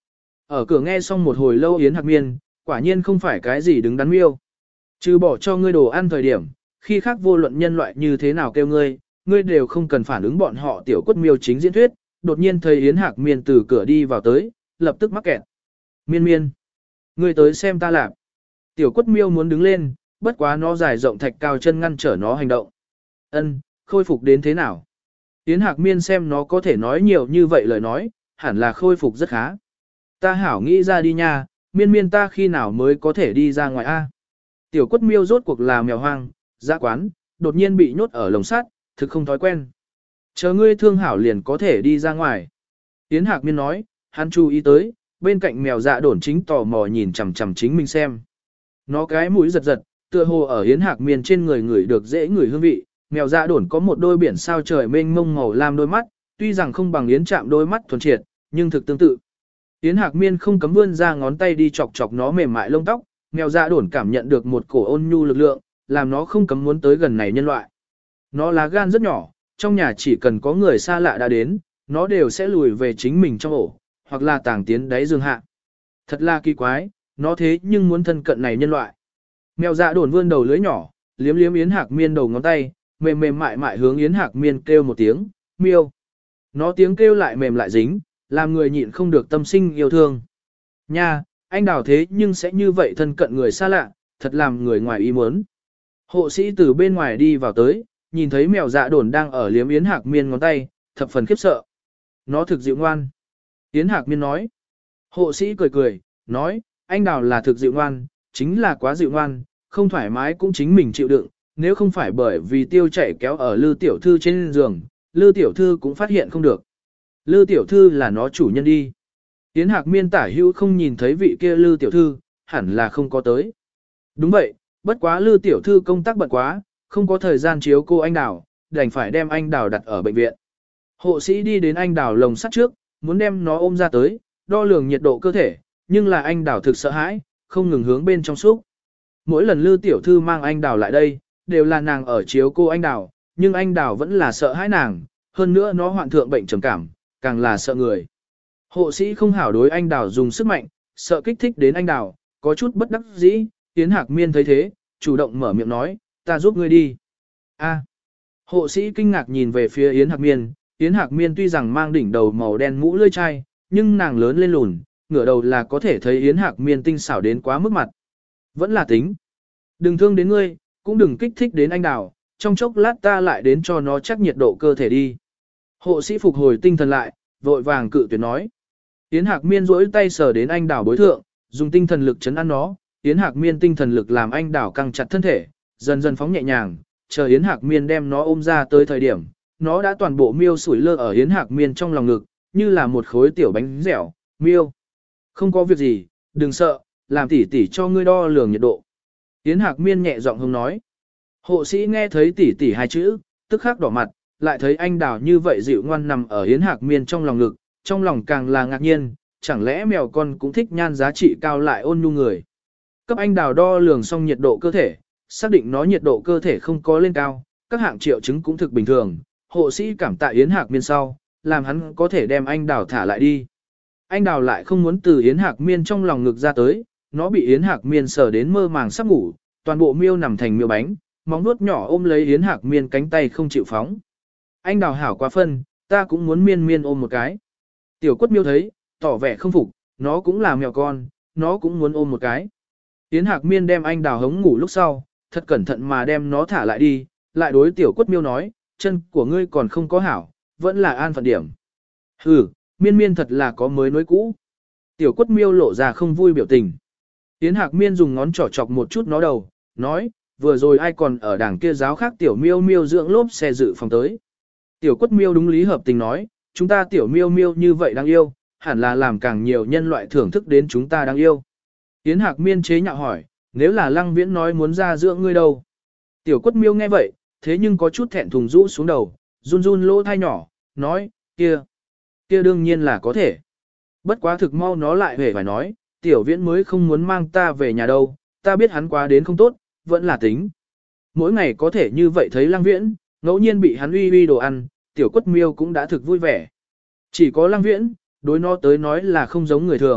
Ở cửa nghe xong một hồi lâu Yến Hạc Miên, quả nhiên không phải cái gì đứng đắn miêu. Trừ bỏ cho ngươi đồ ăn thời điểm, khi khác vô luận nhân loại như thế nào kêu ngươi, ngươi đều không cần phản ứng bọn họ tiểu quất miêu chính diễn thuyết, đột nhiên thấy Yến Hạc Miên từ cửa đi vào tới, lập tức mắc kẹt. Miên miên, ngươi tới xem ta làm. Tiểu quất miêu muốn đứng lên, bất quá nó dài rộng thạch cao chân ngăn trở nó hành động. Ân, khôi phục đến thế nào? Yến Hạc Miên xem nó có thể nói nhiều như vậy lời nói, hẳn là khôi phục rất khá. Ta hảo nghĩ ra đi nha, miên miên ta khi nào mới có thể đi ra ngoài a? Tiểu quất miêu rốt cuộc là mèo hoang, dã quán, đột nhiên bị nhốt ở lồng sắt, thực không thói quen. Chờ ngươi thương hảo liền có thể đi ra ngoài. Yến Hạc Miên nói, hắn chú ý tới, bên cạnh mèo dạ đổn chính tò mò nhìn chằm chằm chính mình xem. Nó cái mũi giật giật, tựa hồ ở Yến Hạc Miên trên người người được dễ ngửi hương vị. Mèo dạ đổn có một đôi biển sao trời mênh mông màu lam đôi mắt, tuy rằng không bằng Yến Trạm đôi mắt thuần triệt, nhưng thực tương tự. Yến Hạc Miên không cấm vươn ra ngón tay đi chọc chọc nó mềm mại lông tóc, mèo dạ đổn cảm nhận được một cổ ôn nhu lực lượng, làm nó không cấm muốn tới gần này nhân loại. Nó lá gan rất nhỏ, trong nhà chỉ cần có người xa lạ đã đến, nó đều sẽ lùi về chính mình trong ổ, hoặc là tàng tiến đáy giường hạ. Thật là kỳ quái, nó thế nhưng muốn thân cận này nhân loại. Mèo dạ đổn vươn đầu lưới nhỏ, liếm liếm Yến Hạc Miên đầu ngón tay, mềm mềm mại mại hướng Yến Hạc Miên kêu một tiếng, miêu. Nó tiếng kêu lại mềm lại dính, làm người nhịn không được tâm sinh yêu thương. Nha, anh đào thế nhưng sẽ như vậy thân cận người xa lạ, thật làm người ngoài ý muốn. Hộ sĩ từ bên ngoài đi vào tới, nhìn thấy mèo dạ đổn đang ở liếm Yến Hạc Miên ngón tay, thập phần khiếp sợ. Nó thực dịu ngoan. Yến Hạc Miên nói. Hộ sĩ cười cười, nói, anh đào là thực dịu ngoan, chính là quá dịu ngoan, không thoải mái cũng chính mình chịu đựng, nếu không phải bởi vì tiêu chảy kéo ở Lư Tiểu Thư trên giường, Lư Tiểu Thư cũng phát hiện không được. Lư Tiểu Thư là nó chủ nhân đi. Yến Hạc Miên tả hữu không nhìn thấy vị kia Lư Tiểu Thư, hẳn là không có tới. Đúng vậy, bất quá Lư Tiểu Thư công tác bận quá, không có thời gian chiếu cô anh Đào, đành phải đem anh Đào đặt ở bệnh viện. Hộ sĩ đi đến anh Đào lồng sắt trước, muốn đem nó ôm ra tới, đo lường nhiệt độ cơ thể, nhưng là anh Đào thực sợ hãi, không ngừng hướng bên trong xúc. Mỗi lần Lư Tiểu Thư mang anh Đào lại đây, đều là nàng ở chiếu cô anh Đào, nhưng anh Đào vẫn là sợ hãi nàng, hơn nữa nó hoạn thượng bệnh trầm cảm, càng là sợ người. Hộ sĩ không hảo đối anh Đào dùng sức mạnh, sợ kích thích đến anh Đào, có chút bất đắc dĩ, Yến Hạc Miên thấy thế, chủ động mở miệng nói, ta giúp ngươi đi. A. Hộ sĩ kinh ngạc nhìn về phía Yến Hạc Miên, Yến Hạc Miên tuy rằng mang đỉnh đầu màu đen mũ lưỡi chai, nhưng nàng lớn lên lùn, ngửa đầu là có thể thấy Yến Hạc Miên tinh xảo đến quá mức mặt. Vẫn là tính. Đừng thương đến ngươi, cũng đừng kích thích đến anh Đào, trong chốc lát ta lại đến cho nó chắc nhiệt độ cơ thể đi. Hộ sĩ phục hồi tinh thần lại, vội vàng cự tuyệt nói. Yến Hạc Miên duỗi tay sờ đến anh Đào bối thượng, dùng tinh thần lực chấn an nó, Yến Hạc Miên tinh thần lực làm anh Đào căng chặt thân thể, dần dần phóng nhẹ nhàng, chờ Yến Hạc Miên đem nó ôm ra tới thời điểm, nó đã toàn bộ miêu sủi lơ ở Yến Hạc Miên trong lòng ngực, như là một khối tiểu bánh dẻo, miêu. Không có việc gì, đừng sợ, làm tỉ tỉ cho ngươi đo lường nhiệt độ. Yến Hạc Miên nhẹ giọng hông nói. Hộ sĩ nghe thấy tỉ tỉ hai chữ, tức khắc đỏ mặt, lại thấy anh Đào như vậy dịu ngoan nằm ở Yến Hạc Miên trong lòng ngực, trong lòng càng là ngạc nhiên, chẳng lẽ mèo con cũng thích nhan giá trị cao lại ôn nhu người. Cấp anh Đào đo lường xong nhiệt độ cơ thể, xác định nó nhiệt độ cơ thể không có lên cao, các hạng triệu chứng cũng thực bình thường, hộ sĩ cảm tạ Yến Hạc Miên sau, làm hắn có thể đem anh Đào thả lại đi. Anh Đào lại không muốn từ Yến Hạc Miên trong lòng ngực ra tới, nó bị Yến Hạc Miên sờ đến mơ màng sắp ngủ, toàn bộ miêu nằm thành miêu bánh, móng nuốt nhỏ ôm lấy Yến Hạc Miên cánh tay không chịu phóng. Anh Đào hảo quá phân, ta cũng muốn miên miên ôm một cái. Tiểu quất miêu thấy, tỏ vẻ không phục, nó cũng là mèo con, nó cũng muốn ôm một cái. Yến Hạc Miên đem anh Đào hống ngủ lúc sau, thật cẩn thận mà đem nó thả lại đi, lại đối tiểu quất miêu nói, chân của ngươi còn không có hảo, vẫn là an phận điểm. Hừ, miên miên thật là có mới nối cũ. Tiểu quất miêu lộ ra không vui biểu tình. Yến Hạc Miên dùng ngón trỏ chọc một chút nó đầu, nói, vừa rồi ai còn ở đảng kia giáo khác tiểu miêu miêu dưỡng lốp xe dự phòng tới. Tiểu quất miêu đúng lý hợp tình nói, chúng ta tiểu miêu miêu như vậy đáng yêu, hẳn là làm càng nhiều nhân loại thưởng thức đến chúng ta đáng yêu. Yến Hạc Miên chế nhạo hỏi, nếu là Lăng Viễn nói muốn ra dưỡng ngươi đâu? Tiểu quất miêu nghe vậy, thế nhưng có chút thẹn thùng rũ xuống đầu, run run lỗ thai nhỏ, nói, kia, kia đương nhiên là có thể. Bất quá thực mau nó lại hề phải nói, tiểu viễn mới không muốn mang ta về nhà đâu, ta biết hắn quá đến không tốt, vẫn là tính. Mỗi ngày có thể như vậy thấy Lăng Viễn, ngẫu nhiên bị hắn uy uy đồ ăn, tiểu quất miêu cũng đã thực vui vẻ. Chỉ có Lăng Viễn, đối nó tới nói là không giống người thường,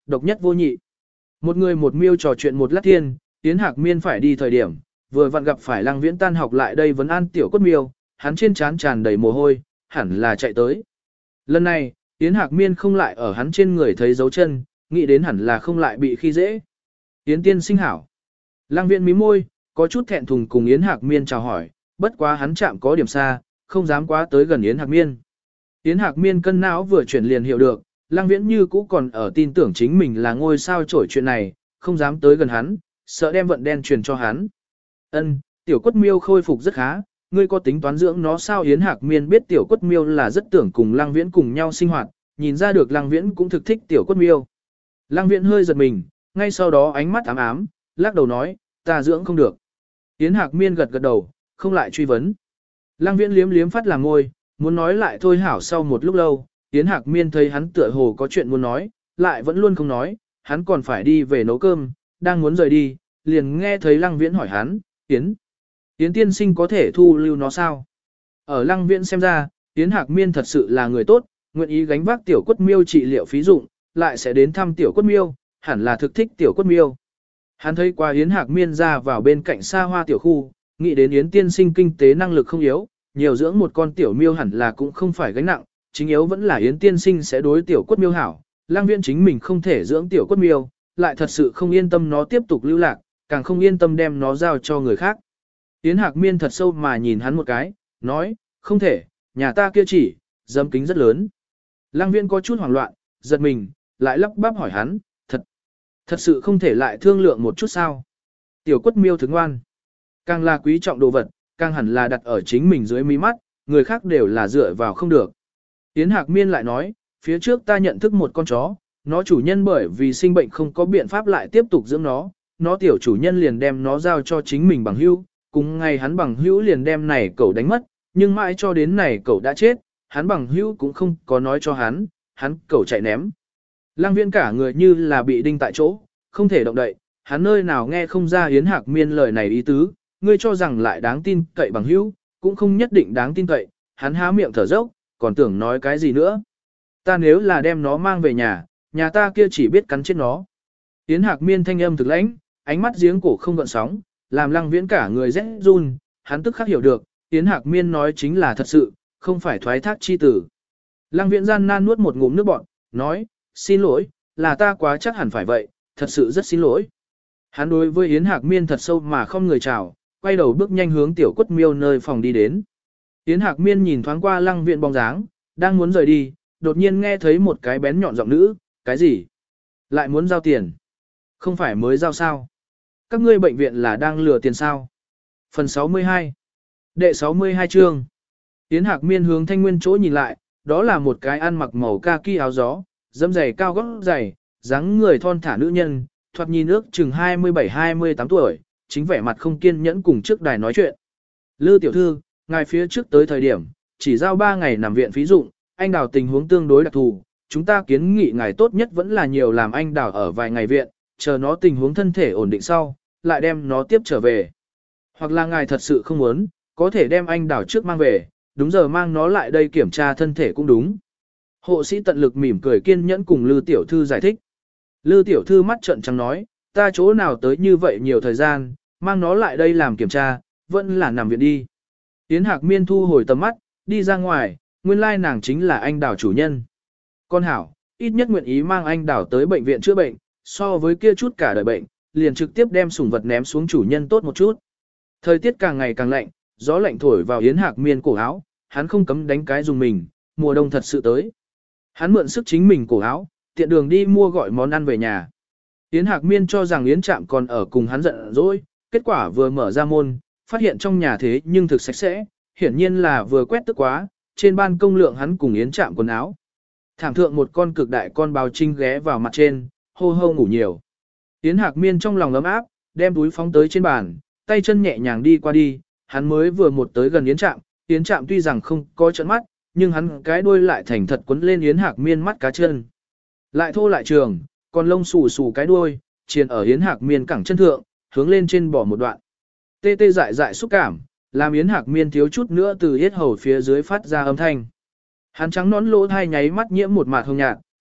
độc nhất vô nhị. Một người một miêu trò chuyện một lát thiên, Yến Hạc Miên phải đi thời điểm, vừa vặn gặp phải Lăng Viễn tan học lại đây vấn an tiểu quất miêu, hắn trên trán tràn đầy mồ hôi, hẳn là chạy tới. Lần này, Yến Hạc Miên không lại ở hắn trên người thấy dấu chân, nghĩ đến hẳn là không lại bị khi dễ. Yến tiên sinh hảo. Lăng Viễn mím môi, có chút thẹn thùng cùng Yến Hạc Miên chào hỏi, bất quá hắn chạm có điểm xa, không dám quá tới gần Yến Hạc Miên. Yến Hạc Miên cân não vừa chuyển liền hiểu được, Lăng Viễn như cũ còn ở tin tưởng chính mình là ngôi sao trổi chuyện này, không dám tới gần hắn, sợ đem vận đen truyền cho hắn. Ân, tiểu quất miêu khôi phục rất khá, ngươi có tính toán dưỡng nó sao? Yến Hạc Miên biết tiểu quất miêu là rất tưởng cùng Lăng Viễn cùng nhau sinh hoạt, nhìn ra được Lăng Viễn cũng thực thích tiểu quất miêu. Lăng Viễn hơi giật mình, ngay sau đó ánh mắt ám ám, lắc đầu nói, ta dưỡng không được. Yến Hạc Miên gật gật đầu, không lại truy vấn. Lăng Viễn liếm liếm phát làm môi, muốn nói lại thôi hảo. Sau một lúc lâu, Yến Hạc Miên thấy hắn tựa hồ có chuyện muốn nói, lại vẫn luôn không nói, hắn còn phải đi về nấu cơm, đang muốn rời đi, liền nghe thấy Lăng Viễn hỏi hắn, Yến, Yến tiên sinh có thể thu lưu nó sao? Ở Lăng Viễn xem ra, Yến Hạc Miên thật sự là người tốt, nguyện ý gánh vác tiểu quất miêu trị liệu phí dụng, lại sẽ đến thăm tiểu quất miêu, hẳn là thực thích tiểu quất miêu. Hắn thấy qua Yến Hạc Miên ra vào bên cạnh xa hoa tiểu khu, nghĩ đến Yến tiên sinh kinh tế năng lực không yếu, nhiều dưỡng một con tiểu miêu hẳn là cũng không phải gánh nặng, chính yếu vẫn là Yến tiên sinh sẽ đối tiểu quất miêu hảo. Lăng Viễn chính mình không thể dưỡng tiểu quất miêu, lại thật sự không yên tâm nó tiếp tục lưu lạc, càng không yên tâm đem nó giao cho người khác. Yến Hạc Miên thật sâu mà nhìn hắn một cái, nói, không thể, nhà ta kia chỉ, dâm kính rất lớn. Lăng Viễn có chút hoảng loạn, giật mình, lại lắp bắp hỏi hắn, thật, thật sự không thể lại thương lượng một chút sao? Tiểu quất miêu thức ngoan, càng là quý trọng đồ vật, càng hẳn là đặt ở chính mình dưới mí mắt, người khác đều là dựa vào không được. Yến Hạc Miên lại nói, phía trước ta nhận thức một con chó, nó chủ nhân bởi vì sinh bệnh không có biện pháp lại tiếp tục dưỡng nó, nó tiểu chủ nhân liền đem nó giao cho chính mình bằng hữu, cùng ngày hắn bằng hữu liền đem này cậu đánh mất, nhưng mãi cho đến này cậu đã chết, hắn bằng hữu cũng không có nói cho hắn, hắn cậu chạy ném. Lăng Viễn cả người như là bị đinh tại chỗ, không thể động đậy, hắn nơi nào nghe không ra Yến Hạc Miên lời này ý tứ, ngươi cho rằng lại đáng tin cậy bằng hữu, cũng không nhất định đáng tin cậy, hắn há miệng thở dốc, còn tưởng nói cái gì nữa. Ta nếu là đem nó mang về nhà, nhà ta kia chỉ biết cắn chết nó. Yến Hạc Miên thanh âm thực lãnh, ánh mắt giếng cổ không gợn sóng, làm Lăng Viễn cả người rẽ run, hắn tức khắc hiểu được, Yến Hạc Miên nói chính là thật sự, không phải thoái thác chi tử. Lăng Viễn gian nan nuốt một ngụm nước bọt, nói, xin lỗi, là ta quá chắc hẳn phải vậy, thật sự rất xin lỗi. Hắn đối với Yến Hạc Miên thật sâu mà không người chào, quay đầu bước nhanh hướng tiểu quất miêu nơi phòng đi đến. Yến Hạc Miên nhìn thoáng qua Lăng Viễn bóng dáng, đang muốn rời đi, đột nhiên nghe thấy một cái bén nhọn giọng nữ, cái gì? Lại muốn giao tiền? Không phải mới giao sao? Các ngươi bệnh viện là đang lừa tiền sao? Phần sáu mươi hai. Đệ sáu mươi hai chương. Yến Hạc Miên hướng Thanh Nguyên chỗ nhìn lại, đó là một cái ăn mặc màu kaki áo gió, dẫm giày cao gót giày, dáng người thon thả nữ nhân, thoạt nhìn ước chừng hai mươi bảy hai mươi tám tuổi, chính vẻ mặt không kiên nhẫn cùng trước đài nói chuyện. Lư tiểu thư, ngài phía trước tới thời điểm, chỉ giao ba ngày nằm viện phí dụng, anh Đào tình huống tương đối đặc thù, chúng ta kiến nghị ngài tốt nhất vẫn là nhiều làm anh Đào ở vài ngày viện, chờ nó tình huống thân thể ổn định sau, lại đem nó tiếp trở về. Hoặc là ngài thật sự không muốn, có thể đem anh Đào trước mang về, đúng giờ mang nó lại đây kiểm tra thân thể cũng đúng. Hộ sĩ tận lực mỉm cười kiên nhẫn cùng Lư tiểu thư giải thích. Lư tiểu thư mắt trợn trắng nói, ta chỗ nào tới như vậy nhiều thời gian, mang nó lại đây làm kiểm tra, vẫn là nằm viện đi. Yến Hạc Miên thu hồi tầm mắt, đi ra ngoài, nguyên lai nàng chính là anh Đào chủ nhân. Con hảo, ít nhất nguyện ý mang anh Đào tới bệnh viện chữa bệnh, so với kia chút cả đời bệnh, liền trực tiếp đem sủng vật ném xuống chủ nhân tốt một chút. Thời tiết càng ngày càng lạnh, gió lạnh thổi vào Yến Hạc Miên cổ áo, hắn không cấm đánh cái dùng mình, mùa đông thật sự tới. Hắn mượn sức chính mình cổ áo, tiện đường đi mua gọi món ăn về nhà. Yến Hạc Miên cho rằng Yến Trạm còn ở cùng hắn giận dỗi, kết quả vừa mở ra môn, phát hiện trong nhà thế nhưng thực sạch sẽ, hiển nhiên là vừa quét tức quá, trên ban công lượng hắn cùng Yến Trạm quần áo. Thảm thượng một con cực đại con báo trinh ghé vào mặt trên, hô hô ngủ nhiều. Yến Hạc Miên trong lòng ấm áp, đem túi phóng tới trên bàn, tay chân nhẹ nhàng đi qua đi, hắn mới vừa một tới gần Yến Trạm, Yến Trạm tuy rằng không có trận mắt, nhưng hắn cái đuôi lại thành thật quấn lên Yến Hạc Miên mắt cá chân. Lại thô lại trường, còn lông xù xù cái đuôi, triền ở Yến Hạc Miên cẳng chân thượng, hướng lên trên bỏ một đoạn. Tê tê dại dại xúc cảm, làm Yến Hạc Miên thiếu chút nữa từ yết hầu phía dưới phát ra âm thanh. Hắn trắng nón lỗ thai nháy mắt nhiễm một mạt hồng nhạt,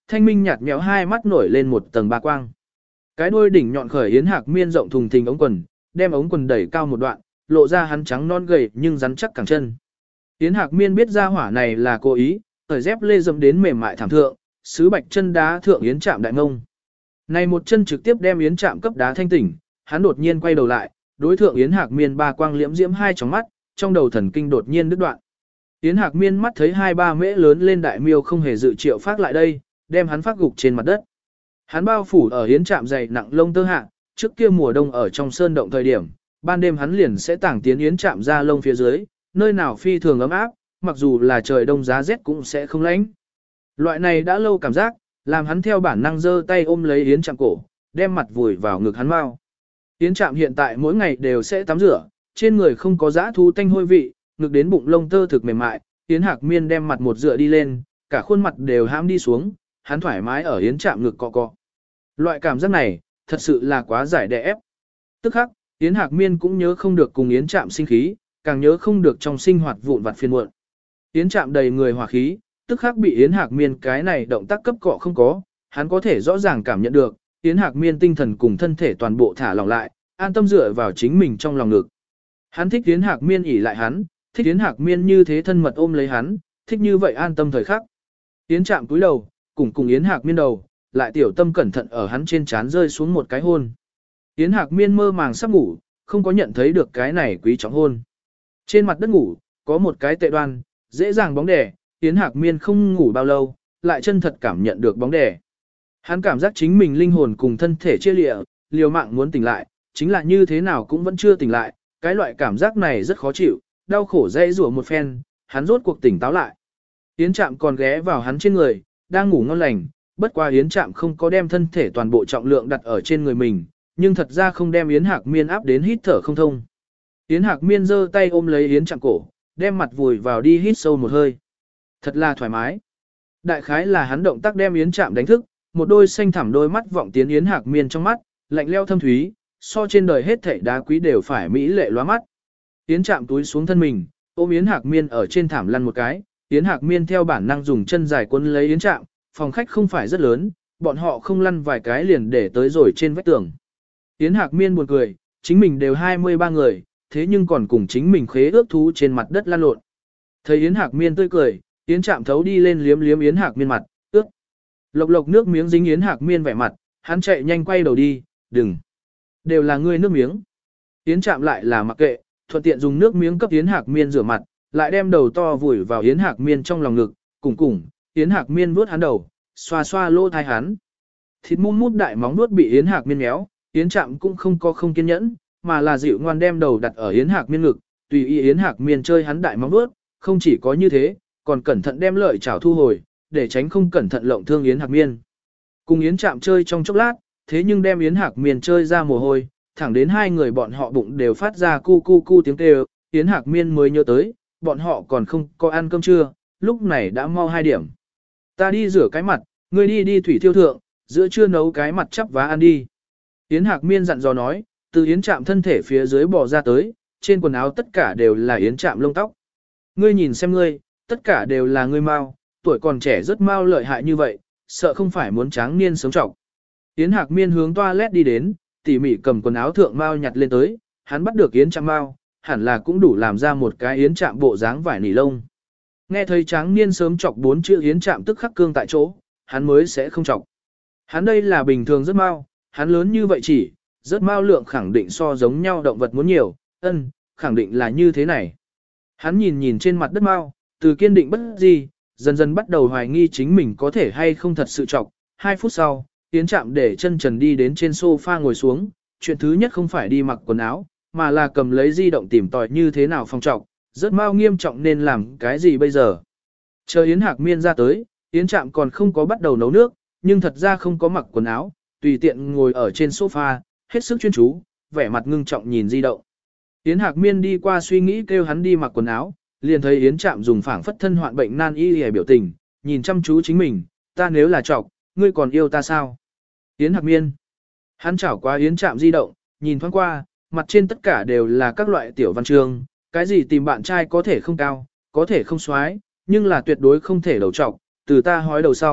thanh minh nhạt méo hai mắt nổi lên một tầng ba quang. Cái đuôi đỉnh nhọn khởi Yến Hạc Miên rộng thùng thình ống quần, đem ống quần đẩy cao một đoạn, lộ ra hắn trắng non gầy nhưng rắn chắc cẳng chân. Yến Hạc Miên biết ra hỏa này là cố ý, ở dép lê dẫm đến mềm mại thảm thượng, sứ bạch chân đá thượng Yến Trạm đại ngông. Này một chân trực tiếp đem Yến Trạm cấp đá thanh tỉnh, hắn đột nhiên quay đầu lại, đối thượng Yến Hạc Miên ba quang liễm diễm hai tròng mắt, trong đầu thần kinh đột nhiên đứt đoạn. Yến Hạc Miên mắt thấy hai ba mễ lớn lên đại miêu không hề dự triệu phát lại đây, đem hắn phát gục trên mặt đất. Hắn bao phủ ở Yến Trạm dày nặng lông tơ hạ, trước kia mùa đông ở trong sơn động thời điểm, ban đêm hắn liền sẽ tàng tiến Yến Trạm ra lông phía dưới, nơi nào phi thường ấm áp, mặc dù là trời đông giá rét cũng sẽ không lạnh. Loại này đã lâu cảm giác, làm hắn theo bản năng giơ tay ôm lấy Yến Trạm cổ, đem mặt vùi vào ngực hắn mau. Yến Trạm hiện tại mỗi ngày đều sẽ tắm rửa, trên người không có dã thú tanh hôi vị, ngực đến bụng lông tơ thực mềm mại, Yến Hạc Miên đem mặt một dựa đi lên, cả khuôn mặt đều hãm đi xuống, hắn thoải mái ở Yến Trạm ngực cọ cọ. Loại cảm giác này, thật sự là quá giải đè ép. Tức khắc, Yến Hạc Miên cũng nhớ không được cùng Yến Trạm sinh khí, càng nhớ không được trong sinh hoạt vụn vặt phiền muộn. Yến Trạm đầy người hỏa khí, tức khắc bị Yến Hạc Miên cái này động tác cấp cọ không có, hắn có thể rõ ràng cảm nhận được, Yến Hạc Miên tinh thần cùng thân thể toàn bộ thả lỏng lại, an tâm dựa vào chính mình trong lòng ngực. Hắn thích Yến Hạc Miên ỉ lại hắn, thích Yến Hạc Miên như thế thân mật ôm lấy hắn, thích như vậy an tâm thời khắc. Yến Trạm cúi đầu, cùng cùng Yến Hạc Miên đầu, lại tiểu tâm cẩn thận ở hắn trên trán rơi xuống một cái hôn. Yến Hạc Miên mơ màng sắp ngủ, không có nhận thấy được cái này quý trọng hôn. Trên mặt đất ngủ, có một cái tệ đoan, dễ dàng bóng đè, Yến Hạc Miên không ngủ bao lâu, lại chân thật cảm nhận được bóng đè. Hắn cảm giác chính mình linh hồn cùng thân thể chia lịa, liều mạng muốn tỉnh lại, chính là như thế nào cũng vẫn chưa tỉnh lại, cái loại cảm giác này rất khó chịu, đau khổ dễ rủa một phen, hắn rốt cuộc tỉnh táo lại. Yến Trạm còn ghé vào hắn trên người, đang ngủ ngon lành, bất qua Yến Trạm không có đem thân thể toàn bộ trọng lượng đặt ở trên người mình, nhưng thật ra không đem Yến Hạc Miên áp đến hít thở không thông. Yến Hạc Miên giơ tay ôm lấy Yến Trạm cổ, đem mặt vùi vào đi hít sâu một hơi. Thật là thoải mái. Đại khái là hắn động tác đem Yến Trạm đánh thức, một đôi xanh thẳm đôi mắt vọng tiến Yến Hạc Miên trong mắt, lạnh leo thâm thúy, so trên đời hết thảy đá quý đều phải mỹ lệ lóa mắt. Yến Trạm túi xuống thân mình, ôm Yến Hạc Miên ở trên thảm lăn một cái, Yến Hạc Miên theo bản năng dùng chân dài quấn lấy Yến Trạm, phòng khách không phải rất lớn, bọn họ không lăn vài cái liền để tới rồi trên vách tường. Yến Hạc Miên buồn cười, chính mình đều hai mươi ba người, thế nhưng còn cùng chính mình khế ước thú trên mặt đất lăn lộn. Thấy Yến Hạc Miên tươi cười, Yến Trạm thấu đi lên liếm liếm Yến Hạc Miên mặt, ướt. Lộc lộc nước miếng dính Yến Hạc Miên vẻ mặt, hắn chạy nhanh quay đầu đi, đừng. Đều là ngươi nước miếng. Yến Trạm lại là mặc kệ, thuận tiện dùng nước miếng cấp Yến Hạc Miên rửa mặt, lại đem đầu to vùi vào Yến Hạc Miên trong lòng ngực, cùng cùng, Yến Hạc Miên vuốt hắn đầu, xoa xoa lỗ thai hắn. Thịt mút mút đại móng vuốt bị Yến Hạc Miên méo, Yến Trạm cũng không có không kiên nhẫn, mà là dịu ngoan đem đầu đặt ở Yến Hạc Miên ngực, tùy ý Yến Hạc Miên chơi hắn đại móng vuốt, không chỉ có như thế, còn cẩn thận đem lợi chảo thu hồi, để tránh không cẩn thận lộng thương Yến Hạc Miên. Cùng Yến Trạm chơi trong chốc lát, thế nhưng đem Yến Hạc Miên chơi ra mồ hôi, thẳng đến hai người bọn họ bụng đều phát ra cu cu cu tiếng kêu, Yến Hạc Miên mới nhớ tới, bọn họ còn không có ăn cơm trưa, lúc này đã mau hai điểm. Ta đi rửa cái mặt, ngươi đi đi thủy thiêu thượng, giữa trưa nấu cái mặt chắp vá ăn đi. Yến Hạc Miên dặn dò nói, từ Yến Trạm thân thể phía dưới bò ra tới, trên quần áo tất cả đều là Yến Trạm lông tóc. Ngươi nhìn xem ngươi, tất cả đều là ngươi mau, tuổi còn trẻ rất mau lợi hại như vậy, sợ không phải muốn tráng niên sớm trọc. Yến Hạc Miên hướng toilet đi đến, tỉ mỉ cầm quần áo thượng mau nhặt lên tới, hắn bắt được Yến Trạm mau, hẳn là cũng đủ làm ra một cái Yến Trạm bộ dáng vải nỉ lông. Nghe thấy tráng niên sớm chọc bốn chữ Yến Trạm tức khắc cương tại chỗ, hắn mới sẽ không chọc. Hắn đây là bình thường rất mau, hắn lớn như vậy chỉ, rất mau lượng khẳng định so giống nhau động vật muốn nhiều, ân, khẳng định là như thế này. Hắn nhìn nhìn trên mặt đất mau, từ kiên định bất gì, dần dần bắt đầu hoài nghi chính mình có thể hay không thật sự chọc. Hai phút sau, Yến Trạm để chân trần đi đến trên sofa ngồi xuống, chuyện thứ nhất không phải đi mặc quần áo, mà là cầm lấy di động tìm tòi như thế nào phòng trọc, rất mau nghiêm trọng nên làm cái gì bây giờ. Chờ Yến Hạc Miên ra tới, Yến Trạm còn không có bắt đầu nấu nước, nhưng thật ra không có mặc quần áo, tùy tiện ngồi ở trên sofa, hết sức chuyên chú, vẻ mặt ngưng trọng nhìn di động. Yến Hạc Miên đi qua suy nghĩ kêu hắn đi mặc quần áo, liền thấy Yến Trạm dùng phảng phất thân hoạn bệnh nan y hề biểu tình, nhìn chăm chú chính mình, ta nếu là trọc, ngươi còn yêu ta sao? Yến Hạc Miên. Hắn chảo qua Yến Trạm di động, nhìn thoáng qua, mặt trên tất cả đều là các loại tiểu văn chương, cái gì tìm bạn trai có thể không cao, có thể không xoái, nhưng là tuyệt đối không thể đầu trọc, từ ta hói đầu sau,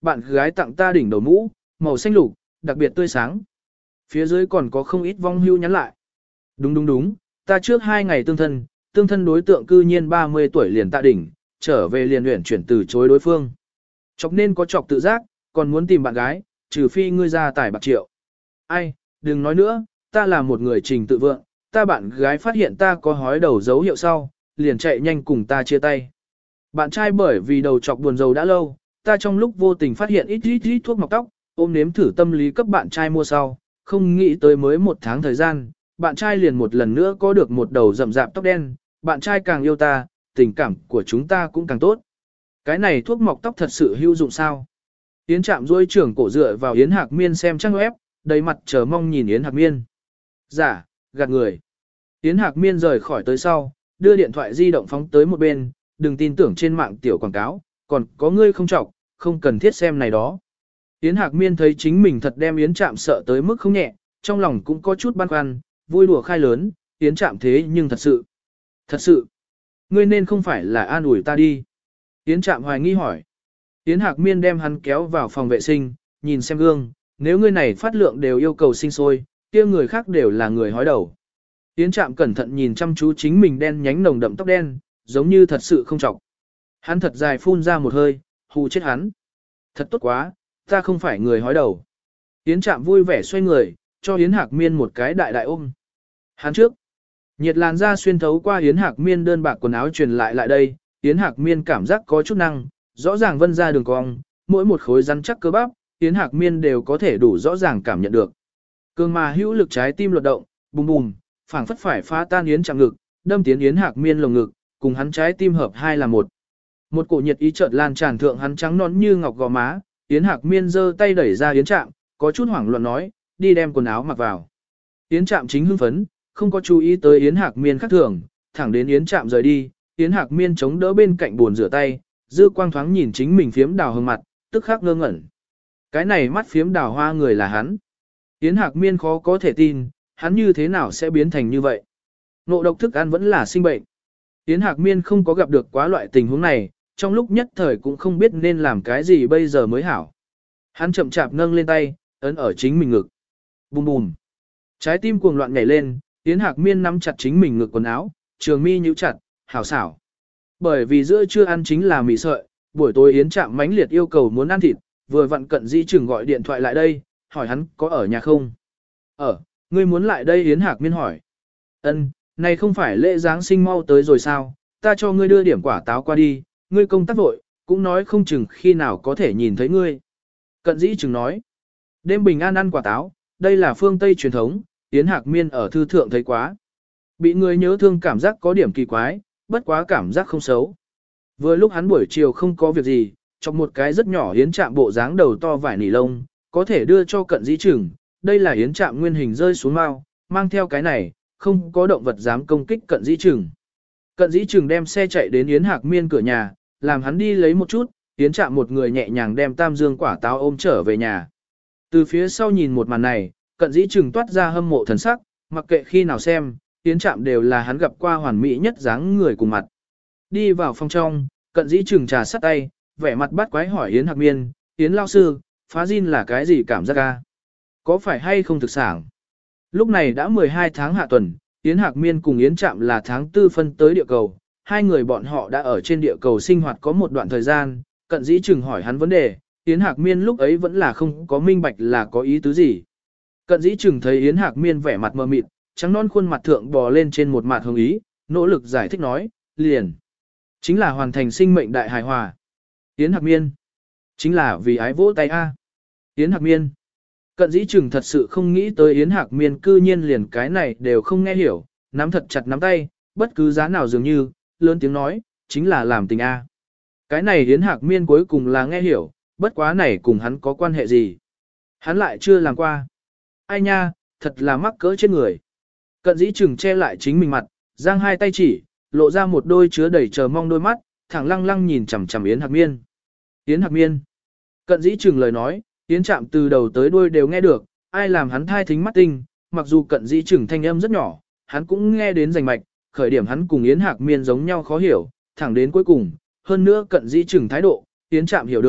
bạn gái tặng ta đỉnh đầu mũ, màu xanh lục, đặc biệt tươi sáng. Phía dưới còn có không ít vong hưu nhắn lại. Đúng đúng đúng, ta trước hai ngày tương thân, tương thân đối tượng cư nhiên ba mươi tuổi liền tạ đỉnh, trở về liền luyện chuyển từ chối đối phương. Chọc nên có chọc tự giác, còn muốn tìm bạn gái, trừ phi ngươi ra tài bạc triệu. Ai, đừng nói nữa, ta là một người trình tự vượng, ta bạn gái phát hiện ta có hói đầu dấu hiệu sau, liền chạy nhanh cùng ta chia tay. Bạn trai bởi vì đầu chọc buồn rầu đã lâu, ta trong lúc vô tình phát hiện ít ít ít thuốc mọc tóc, ôm nếm thử tâm lý cấp bạn trai mua sau, không nghĩ tới mới một tháng thời gian, bạn trai liền một lần nữa có được một đầu rậm rạp tóc đen, bạn trai càng yêu ta, tình cảm của chúng ta cũng càng tốt. Cái này thuốc mọc tóc thật sự hữu dụng sao? Yến Trạm duỗi trưởng cổ dựa vào Yến Hạc Miên xem trang web, đầy mặt chờ mong nhìn Yến Hạc Miên. Giả, gạt người. Yến Hạc Miên rời khỏi tới sau, đưa điện thoại di động phóng tới một bên, đừng tin tưởng trên mạng tiểu quảng cáo, còn có ngươi không trọc, không cần thiết xem này đó. Yến Hạc Miên thấy chính mình thật đem Yến Trạm sợ tới mức không nhẹ, trong lòng cũng có chút băn khoăn, vui đùa khai lớn, Yến Trạm thế nhưng thật sự. Thật sự, ngươi nên không phải là an ủi ta đi. Yến Trạm hoài nghi hỏi. Yến Hạc Miên đem hắn kéo vào phòng vệ sinh, nhìn xem gương, nếu ngươi này phát lượng đều yêu cầu sinh sôi, kia người khác đều là người hói đầu. Yến Trạm cẩn thận nhìn chăm chú chính mình đen nhánh nồng đậm tóc đen, giống như thật sự không trọng. Hắn thật dài phun ra một hơi, hù chết hắn. Thật tốt quá, ta không phải người hói đầu. Yến Trạm vui vẻ xoay người, cho Yến Hạc Miên một cái đại đại ôm. Hắn trước, nhiệt làn da xuyên thấu qua Yến Hạc Miên đơn bạc quần áo truyền lại lại đây, Yến Hạc Miên cảm giác có chút năng, rõ ràng vân ra đường cong, mỗi một khối rắn chắc cơ bắp, Yến Hạc Miên đều có thể đủ rõ ràng cảm nhận được. Cường mà hữu lực trái tim luật động, bùm bùm, phảng phất phải phá tan Yến Trạm ngực, đâm tiến Yến Hạc Miên lồng ngực, cùng hắn trái tim hợp hai là một. Một cổ nhiệt ý chợt lan tràn thượng hắn trắng nõn như ngọc gò má, Yến Hạc Miên giơ tay đẩy ra Yến Trạm, có chút hoảng loạn nói, đi đem quần áo mặc vào. Yến Trạm chính hưng phấn, không có chú ý tới Yến Hạc Miên khác thường, thẳng đến Yến Trạm rời đi, Yến Hạc Miên chống đỡ bên cạnh bồn rửa tay, dư quang thoáng nhìn chính mình phiếm đào hương mặt, tức khắc ngơ ngẩn. Cái này mắt phiếm đào hoa người là hắn. Yến Hạc Miên khó có thể tin, hắn như thế nào sẽ biến thành như vậy. Ngộ độc thức ăn vẫn là sinh bệnh. Yến Hạc Miên không có gặp được quá loại tình huống này, trong lúc nhất thời cũng không biết nên làm cái gì bây giờ mới hảo. Hắn chậm chạp nâng lên tay, ấn ở chính mình ngực. Bùm bùm. Trái tim cuồng loạn nhảy lên, Yến Hạc Miên nắm chặt chính mình ngực quần áo, trường mi nhíu chặt, hảo xảo. Bởi vì giữa trưa ăn chính là mì sợi, buổi tối Yến Trạm mãnh liệt yêu cầu muốn ăn thịt, vừa vặn Cận Dĩ Trừng gọi điện thoại lại đây, hỏi hắn có ở nhà không. Ở, ngươi muốn lại đây Yến Hạc Miên hỏi. Ân, này không phải lễ Giáng sinh mau tới rồi sao, ta cho ngươi đưa điểm quả táo qua đi, ngươi công tác vội, cũng nói không chừng khi nào có thể nhìn thấy ngươi. Cận Dĩ Trừng nói, đêm bình an ăn quả táo, đây là phương Tây truyền thống, Yến Hạc Miên ở thư thượng thấy quá. Bị người nhớ thương cảm giác có điểm kỳ quái, bất quá cảm giác không xấu. Vừa lúc hắn buổi chiều không có việc gì, trong một cái rất nhỏ Yến Trạm bộ dáng đầu to vải nỉ lông, có thể đưa cho Cận Dĩ Trừng, đây là Yến Trạm nguyên hình rơi xuống mao, mang theo cái này, không có động vật dám công kích Cận Dĩ Trừng. Cận Dĩ Trừng đem xe chạy đến Yến Hạc Miên cửa nhà, làm hắn đi lấy một chút, Yến Trạm một người nhẹ nhàng đem tam dương quả táo ôm trở về nhà. Từ phía sau nhìn một màn này, Cận Dĩ Trừng toát ra hâm mộ thần sắc, mặc kệ khi nào xem, Yến Trạm đều là hắn gặp qua hoàn mỹ nhất dáng người cùng mặt. Đi vào phòng trong, Cận Dĩ Trừng trà sắt tay, vẻ mặt bắt quái hỏi Yến Hạc Miên, Yến lao sư, phá zin là cái gì cảm giác ca? Có phải hay không thực sản? Lúc này đã mười hai tháng hạ tuần, Yến Hạc Miên cùng Yến Trạm là tháng tư phân tới địa cầu, hai người bọn họ đã ở trên địa cầu sinh hoạt có một đoạn thời gian, Cận Dĩ Trừng hỏi hắn vấn đề, Yến Hạc Miên lúc ấy vẫn là không có minh bạch là có ý tứ gì. Cận Dĩ Trừng thấy Yến Hạc Miên vẻ mặt mờ mịt, trắng non khuôn mặt thượng bò lên trên một mặt hồng ý, nỗ lực giải thích nói, liền. Chính là hoàn thành sinh mệnh đại hài hòa. Yến Hạc Miên. Chính là vì ái vỗ tay A. Yến Hạc Miên. Cận Dĩ Trừng thật sự không nghĩ tới Yến Hạc Miên cư nhiên liền cái này đều không nghe hiểu, nắm thật chặt nắm tay, bất cứ giá nào dường như, lớn tiếng nói, chính là làm tình A. Cái này Yến Hạc Miên cuối cùng là nghe hiểu, bất quá này cùng hắn có quan hệ gì. Hắn lại chưa làm qua. Ai nha, thật là mắc cỡ trên người. Cận Dĩ Trừng che lại chính mình mặt, giang hai tay chỉ, lộ ra một đôi chứa đầy chờ mong đôi mắt, thẳng lăng lăng nhìn chằm chằm Yến Hạc Miên. Yến Hạc Miên. Cận Dĩ Trừng lời nói, Yến Trạm từ đầu tới đuôi đều nghe được, ai làm hắn thai thính mắt tinh, mặc dù Cận Dĩ Trừng thanh âm rất nhỏ, hắn cũng nghe đến rành mạch, khởi điểm hắn cùng Yến Hạc Miên giống nhau khó hiểu, thẳng đến cuối cùng, hơn nữa Cận Dĩ Trừng thái độ, Yến Trạm hiểu được,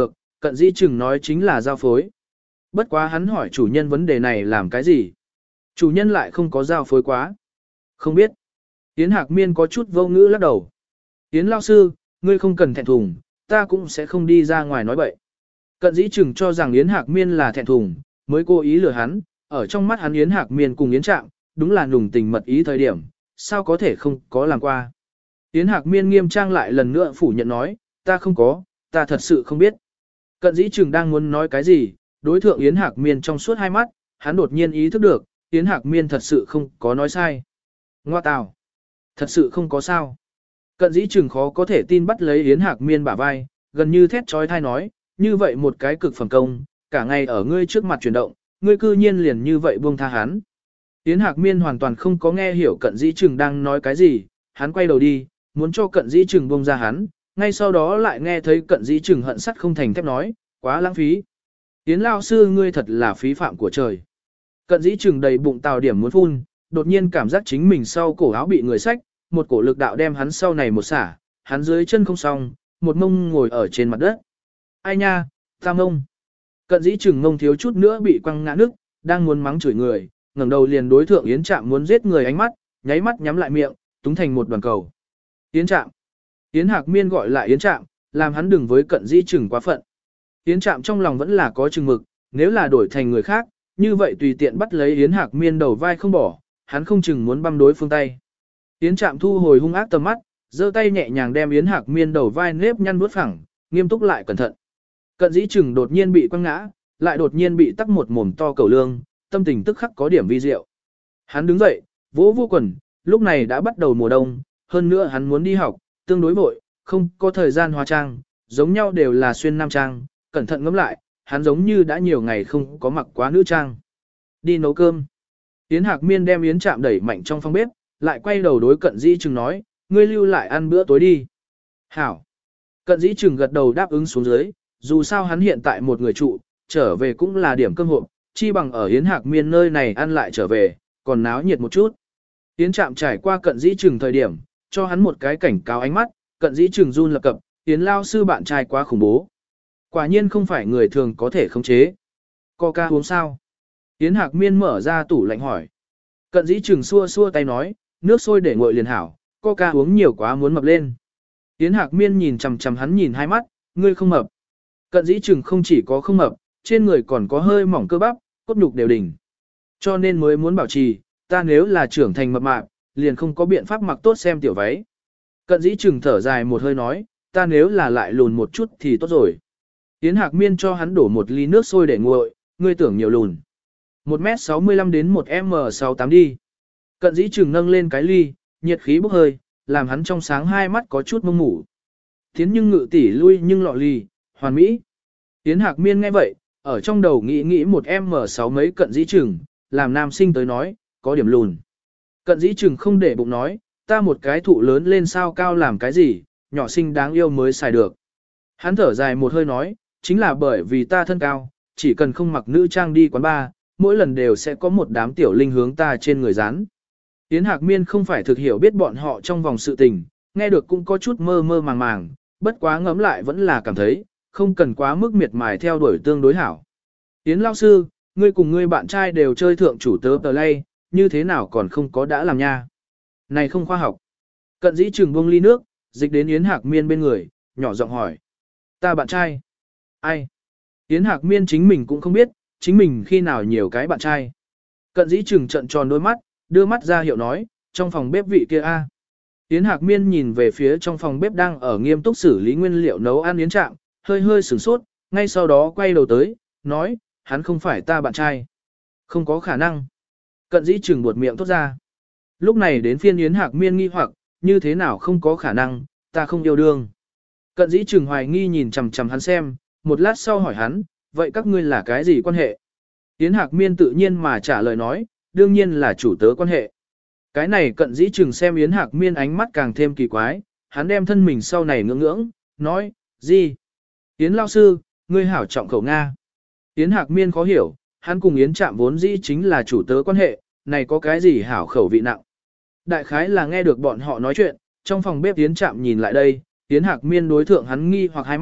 Cận dĩ chừng nói chính là giao phối. Bất quá hắn hỏi chủ nhân vấn đề này làm cái gì? Chủ nhân lại không có giao phối quá. Không biết. Yến Hạc Miên có chút vô ngữ lắc đầu. Yến lao sư, ngươi không cần thẹn thùng, ta cũng sẽ không đi ra ngoài nói bậy. Cận dĩ chừng cho rằng Yến Hạc Miên là thẹn thùng, mới cố ý lừa hắn, ở trong mắt hắn Yến Hạc Miên cùng Yến Trạm, đúng là nùng tình mật ý thời điểm, sao có thể không có làm qua. Yến Hạc Miên nghiêm trang lại lần nữa phủ nhận nói, ta không có, ta thật sự không biết. Cận dĩ chừng đang muốn nói cái gì, đối thượng Yến Hạc Miên trong suốt hai mắt, hắn đột nhiên ý thức được, Yến Hạc Miên thật sự không có nói sai. Ngoa tào, thật sự không có sao. Cận dĩ chừng khó có thể tin bắt lấy Yến Hạc Miên bả vai, gần như thét trói thai nói, như vậy một cái cực phẩm công, cả ngày ở ngươi trước mặt chuyển động, ngươi cư nhiên liền như vậy buông tha hắn. Yến Hạc Miên hoàn toàn không có nghe hiểu cận dĩ chừng đang nói cái gì, hắn quay đầu đi, muốn cho cận dĩ chừng buông ra hắn, ngay sau đó lại nghe thấy cận dĩ chừng hận sắt không thành thép nói, quá lãng phí. Yến lao sư ngươi thật là phí phạm của trời. Cận dĩ chừng đầy bụng tào điểm muốn phun, đột nhiên cảm giác chính mình sau cổ áo bị người xách, một cổ lực đạo đem hắn sau này một xả, hắn dưới chân không xong, một mông ngồi ở trên mặt đất. Ai nha, ta mông. Cận dĩ chừng mông thiếu chút nữa bị quăng ngã nước, đang muốn mắng chửi người, ngẩng đầu liền đối thượng Yến Trạm muốn giết người ánh mắt, nháy mắt nhắm lại miệng, túng thành một đoàn cầu. Yến Trạm. Yến Hạc Miên gọi lại Yến Trạm, làm hắn đừng với cận dĩ chừng quá phận. Yến Trạm trong lòng vẫn là có chừng mực, nếu là đổi thành người khác, như vậy tùy tiện bắt lấy Yến Hạc Miên đầu vai không bỏ, hắn không chừng muốn băm đối phương tay. Yến Trạm thu hồi hung ác tầm mắt, giơ tay nhẹ nhàng đem Yến Hạc Miên đầu vai nếp nhăn vuốt phẳng, nghiêm túc lại cẩn thận. Cận dĩ chừng đột nhiên bị quăng ngã, lại đột nhiên bị tắc một mồm to cầu lương, tâm tình tức khắc có điểm vi diệu. Hắn đứng dậy, vỗ vô quần, lúc này đã bắt đầu mùa đông, hơn nữa hắn muốn đi học, tương đối vội, không có thời gian hóa trang, giống nhau đều là xuyên nam trang, cẩn thận ngẫm lại, hắn giống như đã nhiều ngày không có mặc quá nữ trang. Đi nấu cơm. Yến Hạc Miên đem Yến Trạm đẩy mạnh trong phòng bếp, lại quay đầu đối cận dĩ chừng nói, ngươi lưu lại ăn bữa tối đi. Hảo. Cận dĩ chừng gật đầu đáp ứng xuống dưới, dù sao hắn hiện tại một người trụ, trở về cũng là điểm cơm hộp, chi bằng ở Yến Hạc Miên nơi này ăn lại trở về, còn náo nhiệt một chút. Yến Trạm trải qua cận dĩ chừng thời điểm, cho hắn một cái cảnh cáo ánh mắt, cận dĩ chừng run lập cập, Yến lao sư bạn trai quá khủng bố. Quả nhiên không phải người thường có thể khống chế. Coca uống sao? Yến Hạc Miên mở ra tủ lạnh hỏi. Cận dĩ chừng xua xua tay nói, nước sôi để nguội liền hảo, Coca uống nhiều quá muốn mập lên. Yến Hạc Miên nhìn chằm chằm hắn nhìn hai mắt, ngươi không mập. Cận dĩ chừng không chỉ có không mập, trên người còn có hơi mỏng cơ bắp, cốt nhục đều đỉnh. Cho nên mới muốn bảo trì, ta nếu là trưởng thành mập mạp, liền không có biện pháp mặc tốt xem tiểu váy. Cận dĩ chừng thở dài một hơi nói, ta nếu là lại lùn một chút thì tốt rồi. Yến Hạc Miên cho hắn đổ một ly nước sôi để nguội, ngươi tưởng nhiều lùn. một mét sáu mươi lăm đến một mét sáu mươi tám đi. Cận dĩ chừng nâng lên cái ly, nhiệt khí bốc hơi, làm hắn trong sáng hai mắt có chút mông mủ. Tiến nhưng ngự tỷ lui nhưng lọ ly, hoàn mỹ. Yến Hạc Miên nghe vậy, ở trong đầu nghĩ nghĩ một mét sáu mấy cận dĩ chừng, làm nam sinh tới nói, có điểm lùn. Cận dĩ chừng không để bụng nói, ta một cái thụ lớn lên sao cao làm cái gì, nhỏ xinh đáng yêu mới xài được. Hắn thở dài một hơi nói, chính là bởi vì ta thân cao, chỉ cần không mặc nữ trang đi quán bar, mỗi lần đều sẽ có một đám tiểu linh hướng ta trên người dán. Yến Hạc Miên không phải thực hiểu biết bọn họ trong vòng sự tình, nghe được cũng có chút mơ mơ màng màng, bất quá ngẫm lại vẫn là cảm thấy, không cần quá mức miệt mài theo đuổi tương đối hảo. Yến lao sư, ngươi cùng ngươi bạn trai đều chơi thượng chủ tớ tờ lay, như thế nào còn không có đã làm nha. Này không khoa học. Cận dĩ chừng buông ly nước, dịch đến Yến Hạc Miên bên người, nhỏ giọng hỏi. Ta bạn trai? Ai? Yến Hạc Miên chính mình cũng không biết, chính mình khi nào nhiều cái bạn trai. Cận dĩ chừng trận tròn đôi mắt, đưa mắt ra hiệu nói, trong phòng bếp vị kia a. Yến Hạc Miên nhìn về phía trong phòng bếp đang ở nghiêm túc xử lý nguyên liệu nấu ăn Yến Trạm, hơi hơi sửng sốt, ngay sau đó quay đầu tới, nói, hắn không phải ta bạn trai. Không có khả năng. Cận dĩ chừng buột miệng thốt ra. Lúc này đến phiên Yến Hạc Miên nghi hoặc, như thế nào không có khả năng, ta không yêu đương. Cận dĩ chừng hoài nghi nhìn chằm chằm hắn xem, một lát sau hỏi hắn, vậy các ngươi là cái gì quan hệ? Yến Hạc Miên tự nhiên mà trả lời nói, đương nhiên là chủ tớ quan hệ. Cái này cận dĩ chừng xem Yến Hạc Miên ánh mắt càng thêm kỳ quái, hắn đem thân mình sau này ngưỡng ngưỡng, nói, gì? Yến lao sư, ngươi hảo trọng khẩu Nga. Yến Hạc Miên khó hiểu, hắn cùng Yến Trạm vốn dĩ chính là chủ tớ quan hệ, này có cái gì hảo khẩu vị nặng. Đại khái là nghe được bọn họ nói chuyện, trong phòng bếp Yến Trạm nhìn lại đây, Yến Hạc Miên đối thượng hắn nghi hoặc hai mắt,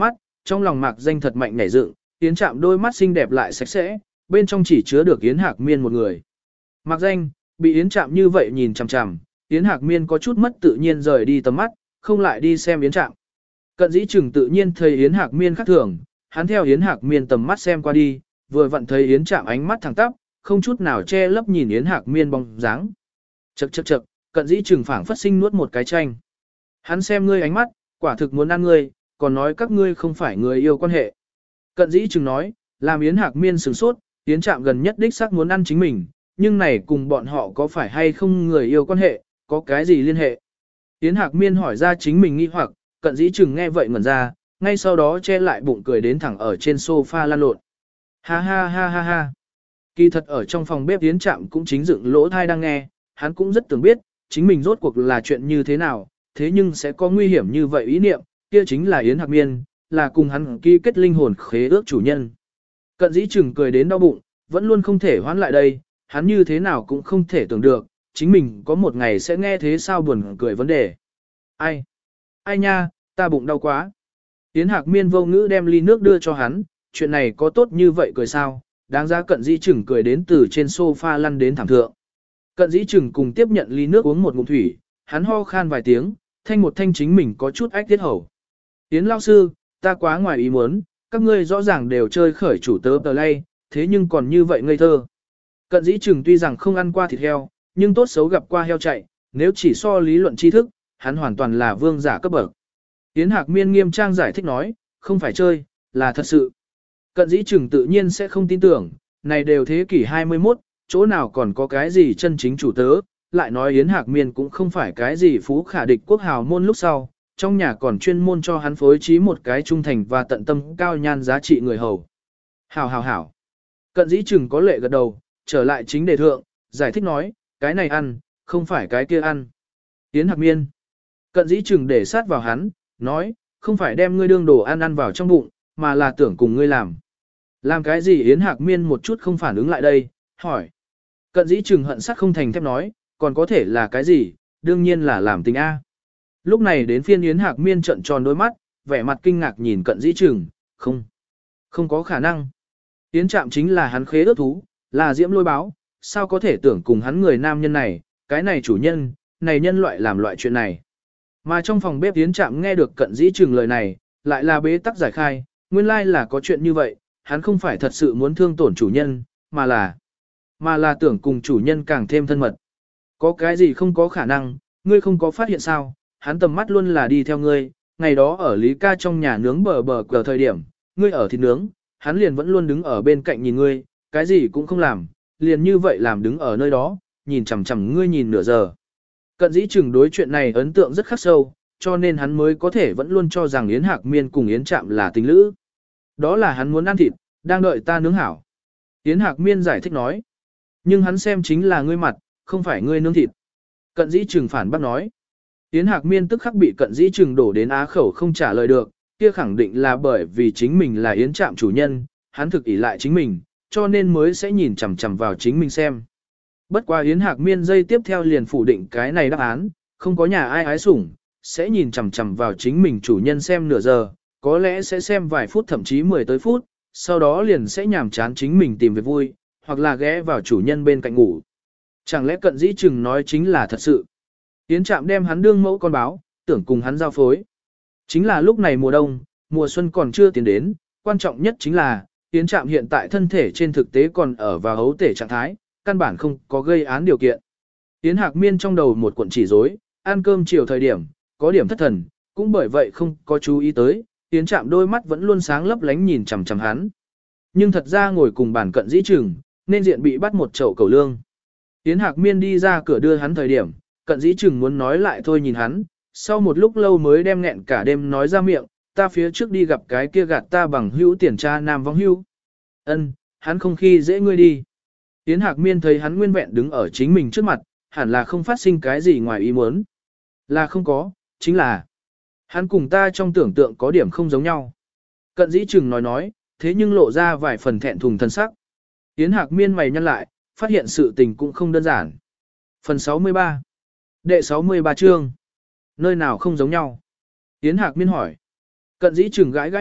trong lòng Mạc Danh thật mạnh nhảy dựng, Yến Trạm đôi mắt xinh đẹp lại sạch sẽ, bên trong chỉ chứa được Yến Hạc Miên một người. Mạc Danh, bị Yến Trạm như vậy nhìn chằm chằm, Yến Hạc Miên có chút mất tự nhiên rời đi tầm mắt, không lại đi xem Yến Trạm. Cận Dĩ Trừng tự nhiên thấy Yến Hạc Miên khác thường, hắn theo Yến Hạc Miên tầm mắt xem qua đi, vừa vặn thấy Yến Trạm ánh mắt thẳng tắp, không chút nào che lấp nhìn Yến Hạc Miên bóng dáng. Chậc chậc chậc, Cận Dĩ Trừng phảng phất sinh nuốt một cái chanh. Hắn xem ngươi ánh mắt, quả thực muốn ăn ngươi, còn nói các ngươi không phải người yêu quan hệ. Cận Dĩ Trừng nói, làm Yến Hạc Miên sửng sốt, Yến Trạm gần nhất đích xác muốn ăn chính mình, nhưng này cùng bọn họ có phải hay không người yêu quan hệ, có cái gì liên hệ. Yến Hạc Miên hỏi ra chính mình nghi hoặc, Cận Dĩ Trừng nghe vậy ngẩn ra, ngay sau đó che lại bụng cười đến thẳng ở trên sofa lăn lộn. Ha ha ha ha ha. Kỳ thật ở trong phòng bếp Yến Trạm cũng chính dựng lỗ thai đang nghe, hắn cũng rất tưởng biết, chính mình rốt cuộc là chuyện như thế nào, thế nhưng sẽ có nguy hiểm như vậy ý niệm, kia chính là Yến Hạc Miên, là cùng hắn ký kết linh hồn khế ước chủ nhân. Cận Dĩ Trừng cười đến đau bụng, vẫn luôn không thể hoãn lại đây, hắn như thế nào cũng không thể tưởng được, chính mình có một ngày sẽ nghe thế sao buồn cười vấn đề. Ai? Ai nha, ta bụng đau quá. Yến Hạc Miên vô ngữ đem ly nước đưa cho hắn, chuyện này có tốt như vậy cười sao, đáng giá Cận Dĩ Trừng cười đến từ trên sofa lăn đến thảm thượng. Cận Dĩ Trừng cùng tiếp nhận ly nước uống một ngụm thủy, hắn ho khan vài tiếng, thanh một thanh chính mình có chút ách tiết hầu. Yến lão sư, ta quá ngoài ý muốn, các ngươi rõ ràng đều chơi khởi chủ tớ tờ lay, thế nhưng còn như vậy ngây thơ. Cận Dĩ Trừng tuy rằng không ăn qua thịt heo, nhưng tốt xấu gặp qua heo chạy, nếu chỉ so lý luận tri thức, hắn hoàn toàn là vương giả cấp bậc. Yến Hạc Miên nghiêm trang giải thích nói, không phải chơi, là thật sự. Cận Dĩ Trừng tự nhiên sẽ không tin tưởng, này đều thế kỷ hai mươi mốt, chỗ nào còn có cái gì chân chính chủ tớ, lại nói Yến Hạc Miên cũng không phải cái gì phú khả địch quốc hào môn lúc sau, trong nhà còn chuyên môn cho hắn phối trí một cái trung thành và tận tâm cao nhan giá trị người hầu. Hảo hảo hảo. Cận Dĩ Trừng có lệ gật đầu, trở lại chính đề thượng, giải thích nói, cái này ăn, không phải cái kia ăn. Yến Hạc Miên. Cận Dĩ Trừng để sát vào hắn, nói, không phải đem ngươi đương đồ ăn ăn vào trong bụng, mà là tưởng cùng ngươi làm. Làm cái gì Yến Hạc Miên một chút không phản ứng lại đây, hỏi. Cận Dĩ Trừng hận sắc không thành thép nói, còn có thể là cái gì, đương nhiên là làm tình A. Lúc này đến phiên Yến Hạc Miên trợn tròn đôi mắt, vẻ mặt kinh ngạc nhìn Cận Dĩ Trừng, không, không có khả năng. Yến Trạm chính là hắn khế ước thú, là diễm lôi báo, sao có thể tưởng cùng hắn người nam nhân này, cái này chủ nhân, này nhân loại làm loại chuyện này. Mà trong phòng bếp Yến Trạm nghe được Cận Dĩ Trừng lời này, lại là bế tắc giải khai, nguyên lai là có chuyện như vậy, hắn không phải thật sự muốn thương tổn chủ nhân, mà là, mà là tưởng cùng chủ nhân càng thêm thân mật. Có cái gì không có khả năng, ngươi không có phát hiện sao, hắn tầm mắt luôn là đi theo ngươi, ngày đó ở Lý Ca trong nhà nướng bờ bờ cờ thời điểm, ngươi ở thịt nướng, hắn liền vẫn luôn đứng ở bên cạnh nhìn ngươi, cái gì cũng không làm, liền như vậy làm đứng ở nơi đó, nhìn chằm chằm ngươi nhìn nửa giờ. Cận Dĩ Trừng đối chuyện này ấn tượng rất khắc sâu, cho nên hắn mới có thể vẫn luôn cho rằng Yến Hạc Miên cùng Yến Trạm là tình lữ. Đó là hắn muốn ăn thịt, đang đợi ta nướng hảo. Yến Hạc Miên giải thích nói. Nhưng hắn xem chính là ngươi mặt, không phải ngươi nướng thịt. Cận Dĩ Trừng phản bác nói. Yến Hạc Miên tức khắc bị Cận Dĩ Trừng đổ đến á khẩu không trả lời được, kia khẳng định là bởi vì chính mình là Yến Trạm chủ nhân, hắn thực ỷ lại chính mình, cho nên mới sẽ nhìn chằm chằm vào chính mình xem. Bất quá Yến Hạc Miên dây tiếp theo liền phủ định cái này đáp án, không có nhà ai ái sủng, sẽ nhìn chằm chằm vào chính mình chủ nhân xem nửa giờ, có lẽ sẽ xem vài phút thậm chí mười tới phút, sau đó liền sẽ nhàm chán chính mình tìm việc vui, hoặc là ghé vào chủ nhân bên cạnh ngủ. Chẳng lẽ Cận Dĩ Trừng nói chính là thật sự? Yến Trạm đem hắn đương mẫu con báo, tưởng cùng hắn giao phối. Chính là lúc này mùa đông, mùa xuân còn chưa tiến đến, quan trọng nhất chính là, Yến Trạm hiện tại thân thể trên thực tế còn ở vào hấu tể trạng thái, căn bản không có gây án điều kiện. Yến Hạc Miên trong đầu một cuộn chỉ rối, ăn cơm chiều thời điểm, có điểm thất thần, cũng bởi vậy không có chú ý tới, Yến Trạm đôi mắt vẫn luôn sáng lấp lánh nhìn chằm chằm hắn. Nhưng thật ra ngồi cùng bàn Cận Dĩ Trừng, nên diện bị bắt một chậu cầu lương. Yến Hạc Miên đi ra cửa đưa hắn thời điểm, Cận Dĩ Trừng muốn nói lại thôi nhìn hắn, sau một lúc lâu mới đem nghẹn cả đêm nói ra miệng, ta phía trước đi gặp cái kia gạt ta bằng hữu tiền tra nam vong hữu. Ân, hắn không khi dễ ngươi đi. Yến Hạc Miên thấy hắn nguyên vẹn đứng ở chính mình trước mặt, hẳn là không phát sinh cái gì ngoài ý muốn. Là không có, chính là hắn cùng ta trong tưởng tượng có điểm không giống nhau. Cận Dĩ Trừng nói nói, thế nhưng lộ ra vài phần thẹn thùng thân sắc. Yến Hạc Miên mày nhăn lại, phát hiện sự tình cũng không đơn giản. Phần sáu mươi ba. Đệ sáu mươi ba chương. Nơi nào không giống nhau? Yến Hạc Miên hỏi. Cận Dĩ Trừng gãi gãi mặt,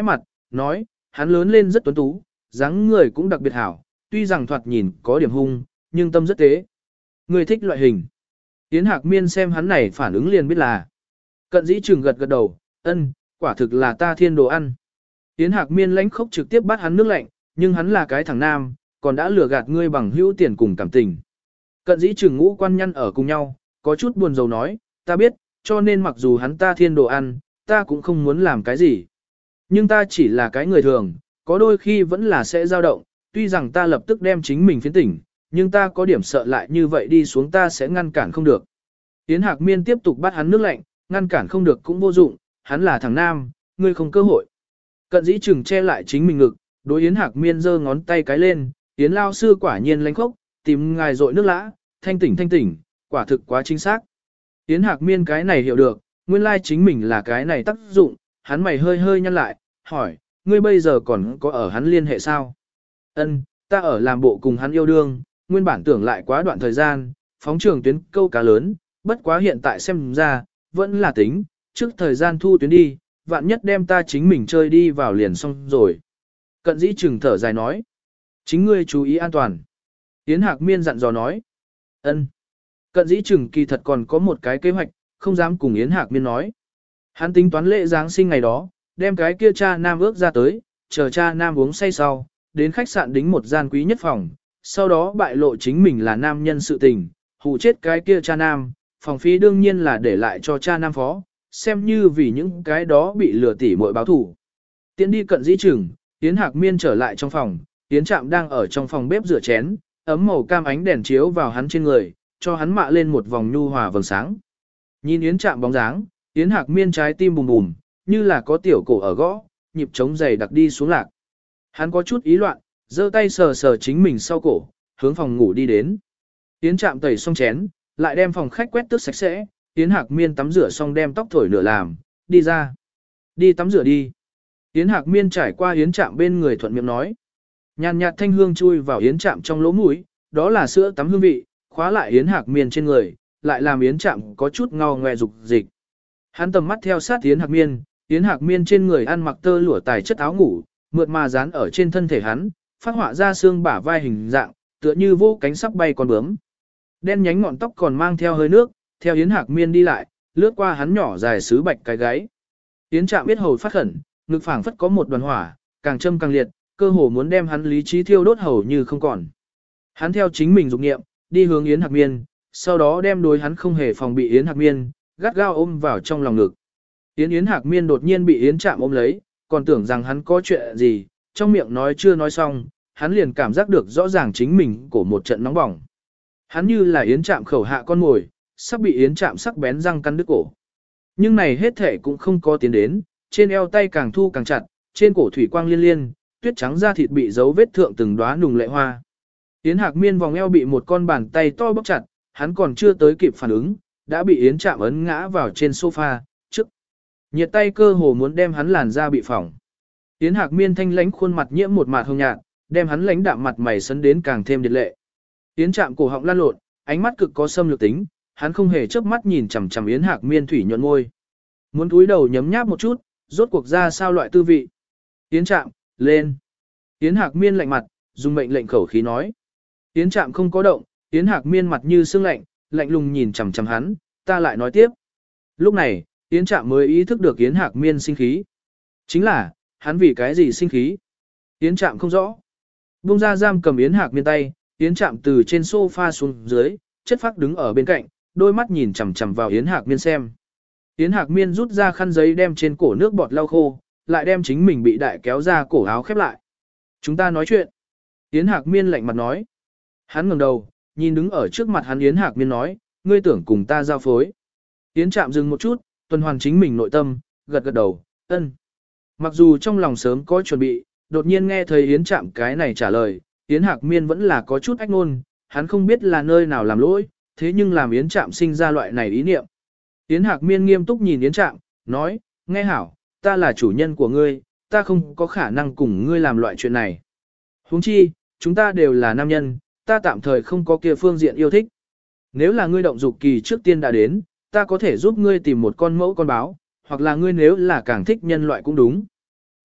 nói, hắn lớn lên rất tuấn tú, dáng người cũng đặc biệt hảo, tuy rằng thoạt nhìn có điểm hung, nhưng tâm rất tế. Ngươi thích loại hình. Yến Hạc Miên xem hắn này phản ứng liền biết là. Cận dĩ trừng gật gật đầu, ân, quả thực là ta thiên đồ ăn. Yến Hạc Miên lãnh khốc trực tiếp bắt hắn nước lạnh, nhưng hắn là cái thằng nam, còn đã lừa gạt ngươi bằng hữu tiền cùng cảm tình. Cận dĩ trừng ngũ quan nhân ở cùng nhau, có chút buồn rầu nói, ta biết, cho nên mặc dù hắn ta thiên đồ ăn, ta cũng không muốn làm cái gì. Nhưng ta chỉ là cái người thường, có đôi khi vẫn là sẽ dao động, tuy rằng ta lập tức đem chính mình phiến tỉnh, nhưng ta có điểm sợ lại như vậy đi xuống ta sẽ ngăn cản không được. Yến Hạc Miên tiếp tục bắt hắn nước lạnh, ngăn cản không được cũng vô dụng, hắn là thằng nam, ngươi không cơ hội. Cận dĩ trừng che lại chính mình ngực, đối Yến Hạc Miên giơ ngón tay cái lên, Yến lao sư quả nhiên lãnh khốc, tìm ngài dội nước lã, thanh tỉnh thanh tỉnh, quả thực quá chính xác. Yến Hạc Miên cái này hiểu được, nguyên lai chính mình là cái này tác dụng, hắn mày hơi hơi nhăn lại, hỏi, ngươi bây giờ còn có ở hắn liên hệ sao? Ân, ta ở làm bộ cùng hắn yêu đương, nguyên bản tưởng lại quá đoạn thời gian, phóng trường tuyến câu cá lớn, bất quá hiện tại xem ra, vẫn là tính, trước thời gian thu tuyến đi, vạn nhất đem ta chính mình chơi đi vào liền xong rồi. Cận dĩ trừng thở dài nói, chính ngươi chú ý an toàn. Yến Hạc Miên dặn dò nói, ân. Cận dĩ trừng kỳ thật còn có một cái kế hoạch, không dám cùng Yến Hạc Miên nói. Hắn tính toán lễ Giáng sinh ngày đó, đem cái kia cha nam ước ra tới, chờ cha nam uống say sau, đến khách sạn đính một gian quý nhất phòng, sau đó bại lộ chính mình là nam nhân sự tình, hù chết cái kia cha nam, phòng phí đương nhiên là để lại cho cha nam phó, xem như vì những cái đó bị lừa tỉ muội báo thủ. Tiến đi cận dĩ trừng, Yến Hạc Miên trở lại trong phòng, Yến Trạm đang ở trong phòng bếp rửa chén, ấm màu cam ánh đèn chiếu vào hắn trên người, cho hắn mạ lên một vòng nhu hòa vầng sáng. Nhìn Yến Trạm bóng dáng, Yến Hạc Miên trái tim bùm bùm, như là có tiểu cổ ở gõ, nhịp trống dày đặc đi xuống lạc. Hắn có chút ý loạn, giơ tay sờ sờ chính mình sau cổ, hướng phòng ngủ đi đến. Yến Trạm tẩy xong chén, lại đem phòng khách quét tước sạch sẽ, Yến Hạc Miên tắm rửa xong đem tóc thổi nửa làm, đi ra. Đi tắm rửa đi. Yến Hạc Miên trải qua Yến Trạm bên người thuận miệng nói. Nhàn nhạt thanh hương chui vào Yến Trạm trong lỗ mũi, đó là sữa tắm hương vị, khóa lại Yến Hạc Miên trên người, lại làm Yến Trạm có chút ngao ngoe dục dịch. Hắn tầm mắt theo sát Yến Hạc Miên, Yến Hạc Miên trên người ăn mặc tơ lụa tài chất áo ngủ, mượt mà dán ở trên thân thể hắn, phát họa ra xương bả vai hình dạng, tựa như vô cánh sắp bay con bướm. Đen nhánh ngọn tóc còn mang theo hơi nước, theo Yến Hạc Miên đi lại, lướt qua hắn nhỏ dài sứ bạch cái gáy. Yến Trạm biết hầu phát khẩn, ngực phảng phất có một đoàn hỏa, càng châm càng liệt, cơ hồ muốn đem hắn lý trí thiêu đốt hầu như không còn. Hắn theo chính mình dục nghiệm, đi hướng Yến Hạc Miên, sau đó đem đối hắn không hề phòng bị Yến Hạc Miên, gắt gao ôm vào trong lòng ngực. Yến Yến Hạc Miên đột nhiên bị Yến Trạm ôm lấy, còn tưởng rằng hắn có chuyện gì, trong miệng nói chưa nói xong, hắn liền cảm giác được rõ ràng chính mình cổ một trận nóng bỏng. Hắn như là Yến Trạm khẩu hạ con mồi, sắp bị Yến Trạm sắc bén răng cắn đứt cổ. Nhưng này hết thể cũng không có tiến đến, trên eo tay càng thu càng chặt, trên cổ thủy quang liên liên, tuyết trắng da thịt bị dấu vết thượng từng đóa nùng lệ hoa. Yến Hạc Miên vòng eo bị một con bàn tay to bóp chặt, hắn còn chưa tới kịp phản ứng, đã bị Yến Trạm ấn ngã vào trên sofa, trước. Nhiệt tay cơ hồ muốn đem hắn làn da bị phỏng. Yến Hạc Miên thanh lãnh khuôn mặt nhiễm một mạt hồng nhạt, đem hắn lãnh đạm mặt mày sấn đến càng thêm điệt lệ. Yến Trạm cổ họng lan lộn, ánh mắt cực có xâm lược tính, hắn không hề chớp mắt nhìn chằm chằm Yến Hạc Miên thủy nhuận môi. Muốn cúi đầu nhấm nháp một chút, rốt cuộc ra sao loại tư vị. Yến Trạm, lên. Yến Hạc Miên lạnh mặt, dùng mệnh lệnh khẩu khí nói. Yến Trạm không có động, Yến Hạc Miên mặt như sương lạnh, lạnh lùng nhìn chằm chằm hắn, ta lại nói tiếp. Lúc này, Yến Trạm mới ý thức được Yến Hạc Miên sinh khí. Chính là, hắn vì cái gì sinh khí? Yến Trạm không rõ. Bung ra giam cầm Yến Hạc Miên tay, Yến Trạm từ trên sofa xuống dưới, chất phác đứng ở bên cạnh, đôi mắt nhìn chằm chằm vào Yến Hạc Miên xem. Yến Hạc Miên rút ra khăn giấy đem trên cổ nước bọt lau khô, lại đem chính mình bị đại kéo ra cổ áo khép lại. Chúng ta nói chuyện. Yến Hạc Miên lạnh mặt nói. Hắn ngẩng đầu, nhìn đứng ở trước mặt hắn Yến Hạc Miên nói, ngươi tưởng cùng ta giao phối. Yến Trạm dừng một chút, tuần hoàn chính mình nội tâm, gật gật đầu, ân. Mặc dù trong lòng sớm có chuẩn bị, đột nhiên nghe thấy Yến Trạm cái này trả lời, Yến Hạc Miên vẫn là có chút ách ngôn, hắn không biết là nơi nào làm lỗi, thế nhưng làm Yến Trạm sinh ra loại này ý niệm. Yến Hạc Miên nghiêm túc nhìn Yến Trạm, nói, nghe hảo, ta là chủ nhân của ngươi, ta không có khả năng cùng ngươi làm loại chuyện này. Huống chi, chúng ta đều là nam nhân, ta tạm thời không có kia phương diện yêu thích. Nếu là ngươi động dục kỳ trước tiên đã đến, ta có thể giúp ngươi tìm một con mẫu con báo, hoặc là ngươi nếu là càng thích nhân loại cũng đúng.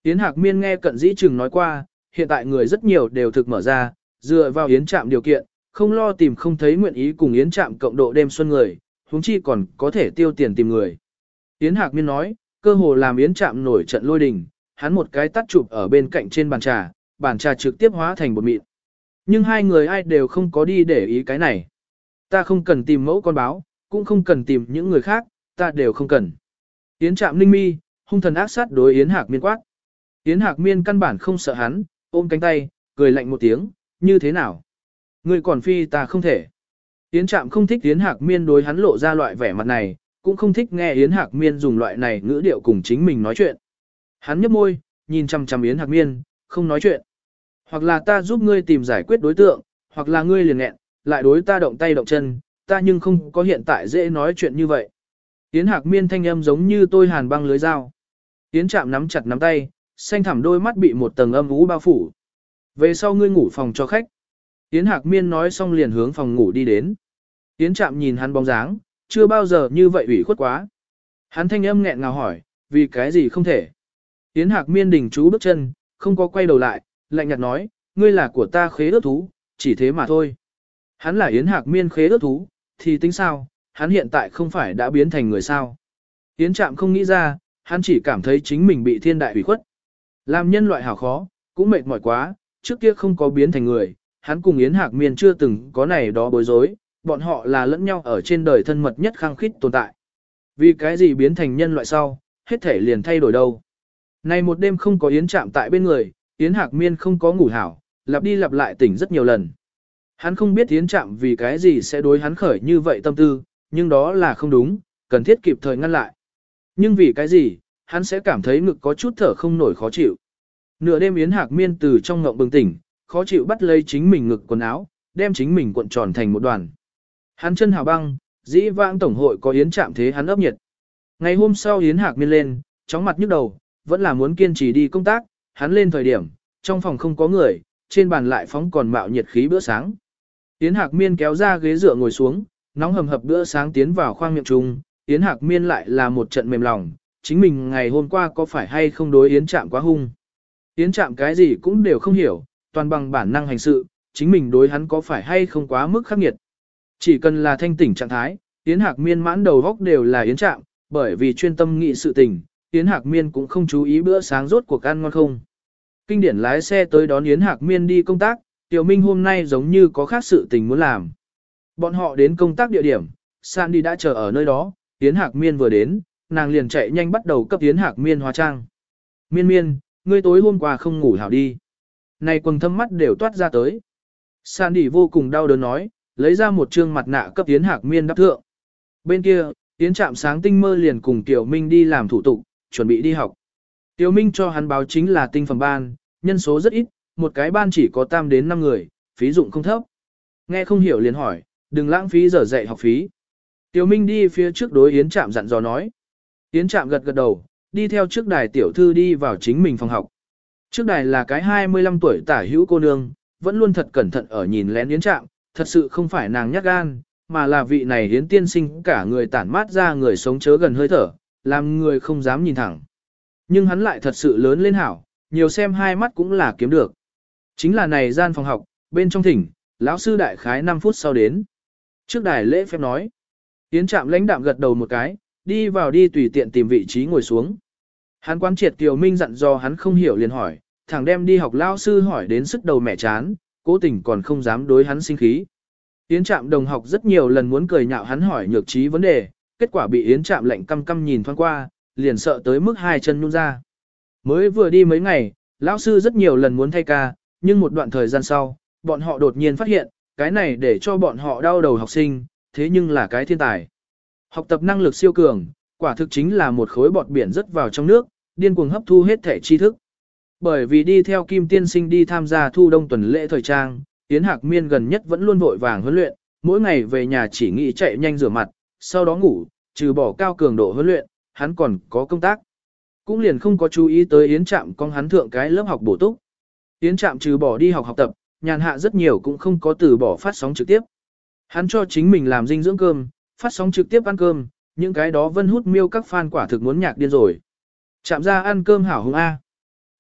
Yến Hạc Miên nghe Cận Dĩ Trừng nói qua, hiện tại người rất nhiều đều thực mở ra, dựa vào Yến Trạm điều kiện, không lo tìm không thấy nguyện ý cùng Yến Trạm cộng độ đêm xuân người, huống chi còn có thể tiêu tiền tìm người. Yến Hạc Miên nói, cơ hồ làm Yến Trạm nổi trận lôi đình, hắn một cái tắt chụp ở bên cạnh trên bàn trà, bàn trà trực tiếp hóa thành bột mịn. Nhưng hai người ai đều không có đi để ý cái này. Ta không cần tìm mẫu con báo, cũng không cần tìm những người khác, ta đều không cần. Yến Trạm ninh mi, hung thần ác sát đối Yến Hạc Miên quát. Yến Hạc Miên căn bản không sợ hắn, ôm cánh tay, cười lạnh một tiếng, như thế nào? Ngươi còn phi ta không thể. Yến Trạm không thích Yến Hạc Miên đối hắn lộ ra loại vẻ mặt này, cũng không thích nghe Yến Hạc Miên dùng loại này ngữ điệu cùng chính mình nói chuyện. Hắn nhếch môi, nhìn chằm chằm Yến Hạc Miên, không nói chuyện. Hoặc là ta giúp ngươi tìm giải quyết đối tượng, hoặc là ngươi liền nghẹn, lại đối ta động tay động chân, ta nhưng không có hiện tại dễ nói chuyện như vậy. Yến Hạc Miên thanh âm giống như tôi hàn băng lưới dao. Yến Trạm nắm chặt nắm tay, xanh thẳm đôi mắt bị một tầng âm u bao phủ. Về sau ngươi ngủ phòng cho khách. Yến Hạc Miên nói xong liền hướng phòng ngủ đi đến. Yến Trạm nhìn hắn bóng dáng, chưa bao giờ như vậy ủy khuất quá. Hắn thanh âm nghẹn ngào hỏi, vì cái gì không thể. Yến Hạc Miên đình chú bước chân, không có quay đầu lại, lạnh nhạt nói, ngươi là của ta khế ước thú, chỉ thế mà thôi. Hắn là Yến Hạc Miên khế ước thú, thì tính sao, hắn hiện tại không phải đã biến thành người sao. Yến Trạm không nghĩ ra, hắn chỉ cảm thấy chính mình bị thiên đại ủy khuất. Làm nhân loại hảo khó, cũng mệt mỏi quá, trước kia không có biến thành người, hắn cùng Yến Hạc Miên chưa từng có này đó bối rối, bọn họ là lẫn nhau ở trên đời thân mật nhất khăng khít tồn tại. Vì cái gì biến thành nhân loại sau, hết thể liền thay đổi đâu. Này một đêm không có Yến Trạm tại bên người, Yến Hạc Miên không có ngủ hảo, lặp đi lặp lại tỉnh rất nhiều lần. Hắn không biết Yến Trạm vì cái gì sẽ đối hắn khởi như vậy tâm tư, nhưng đó là không đúng, cần thiết kịp thời ngăn lại. Nhưng vì cái gì, hắn sẽ cảm thấy ngực có chút thở không nổi khó chịu. Nửa đêm Yến Hạc Miên từ trong ngộng bừng tỉnh, khó chịu bắt lấy chính mình ngực quần áo, đem chính mình cuộn tròn thành một đoàn. Hắn chân hào băng, dĩ vãng tổng hội có Yến Trạm thế hắn ấp nhiệt. Ngày hôm sau Yến Hạc Miên lên, chóng mặt nhức đầu, vẫn là muốn kiên trì đi công tác, hắn lên thời điểm, trong phòng không có người, trên bàn lại phóng còn mạo nhiệt khí bữa sáng. Yến Hạc Miên kéo ra ghế dựa ngồi xuống, nóng hầm hập bữa sáng tiến vào khoang miệng trung, Yến Hạc Miên lại là một trận mềm lòng, chính mình ngày hôm qua có phải hay không đối Yến Trạm quá hung. Yến Trạm cái gì cũng đều không hiểu, toàn bằng bản năng hành sự, chính mình đối hắn có phải hay không quá mức khắc nghiệt. Chỉ cần là thanh tỉnh trạng thái, Yến Hạc Miên mãn đầu góc đều là Yến Trạm, bởi vì chuyên tâm nghị sự tình, Yến Hạc Miên cũng không chú ý bữa sáng rốt cuộc ăn ngon không. Kinh điển lái xe tới đón Yến Hạc Miên đi công tác, Tiểu Minh hôm nay giống như có khác sự tình muốn làm. Bọn họ đến công tác địa điểm, Sandy đã chờ ở nơi đó, Yến Hạc Miên vừa đến, nàng liền chạy nhanh bắt đầu cấp Yến Hạc Miên hóa trang. Miên Miên, ngươi tối hôm qua không ngủ hảo đi. Này quần thâm mắt đều toát ra tới. Sandy vô cùng đau đớn nói, lấy ra một trương mặt nạ cấp Yến Hạc Miên đắp thượng. Bên kia, Yến Trạm sáng tinh mơ liền cùng Tiểu Minh đi làm thủ tục, chuẩn bị đi học. Tiểu Minh cho hắn báo chính là tinh phẩm ban, nhân số rất ít, một cái ban chỉ có tam đến năm người, phí dụng không thấp. Nghe không hiểu liền hỏi, đừng lãng phí giờ dạy học phí. Tiểu Minh đi phía trước đối Yến Trạm dặn dò nói. Yến Trạm gật gật đầu, đi theo trước đài tiểu thư đi vào chính mình phòng học. Trước đài là cái hai mươi lăm tuổi tả hữu cô nương, vẫn luôn thật cẩn thận ở nhìn lén Yến Trạm, thật sự không phải nàng nhát gan, mà là vị này Yến tiên sinh cả người tản mát ra người sống chớ gần hơi thở, làm người không dám nhìn thẳng. Nhưng hắn lại thật sự lớn lên hảo, nhiều xem hai mắt cũng là kiếm được. Chính là này gian phòng học, bên trong thỉnh, lão sư đại khái năm phút sau đến. Trước đài lễ phép nói, Yến Trạm lãnh đạm gật đầu một cái, đi vào đi tùy tiện tìm vị trí ngồi xuống. Hắn quán triệt Kiều Minh dặn dò hắn không hiểu liền hỏi, thẳng đem đi học lão sư hỏi đến sức đầu mẹ chán, cố tình còn không dám đối hắn sinh khí. Yến Trạm đồng học rất nhiều lần muốn cười nhạo hắn hỏi nhược trí vấn đề, kết quả bị Yến Trạm lạnh căm căm nhìn thoáng qua, liền sợ tới mức hai chân nhún ra. Mới vừa đi mấy ngày, lão sư rất nhiều lần muốn thay ca, nhưng một đoạn thời gian sau, bọn họ đột nhiên phát hiện, cái này để cho bọn họ đau đầu học sinh, thế nhưng là cái thiên tài. Học tập năng lực siêu cường, quả thực chính là một khối bọt biển rớt vào trong nước, điên cuồng hấp thu hết thể tri thức. Bởi vì đi theo Kim Tiên Sinh đi tham gia thu đông tuần lễ thời trang, Yến Hạc Miên gần nhất vẫn luôn vội vàng huấn luyện, mỗi ngày về nhà chỉ nghĩ chạy nhanh rửa mặt, sau đó ngủ, trừ bỏ cao cường độ huấn luyện, hắn còn có công tác. Cũng liền không có chú ý tới Yến Trạm con hắn thượng cái lớp học bổ túc. Yến Trạm trừ bỏ đi học học tập, nhàn hạ rất nhiều cũng không có từ bỏ phát sóng trực tiếp. Hắn cho chính mình làm dinh dưỡng cơm, phát sóng trực tiếp ăn cơm, những cái đó Vân Hút Miêu các fan quả thực muốn nhạc điên rồi. Trạm ra ăn cơm hảo hùng A.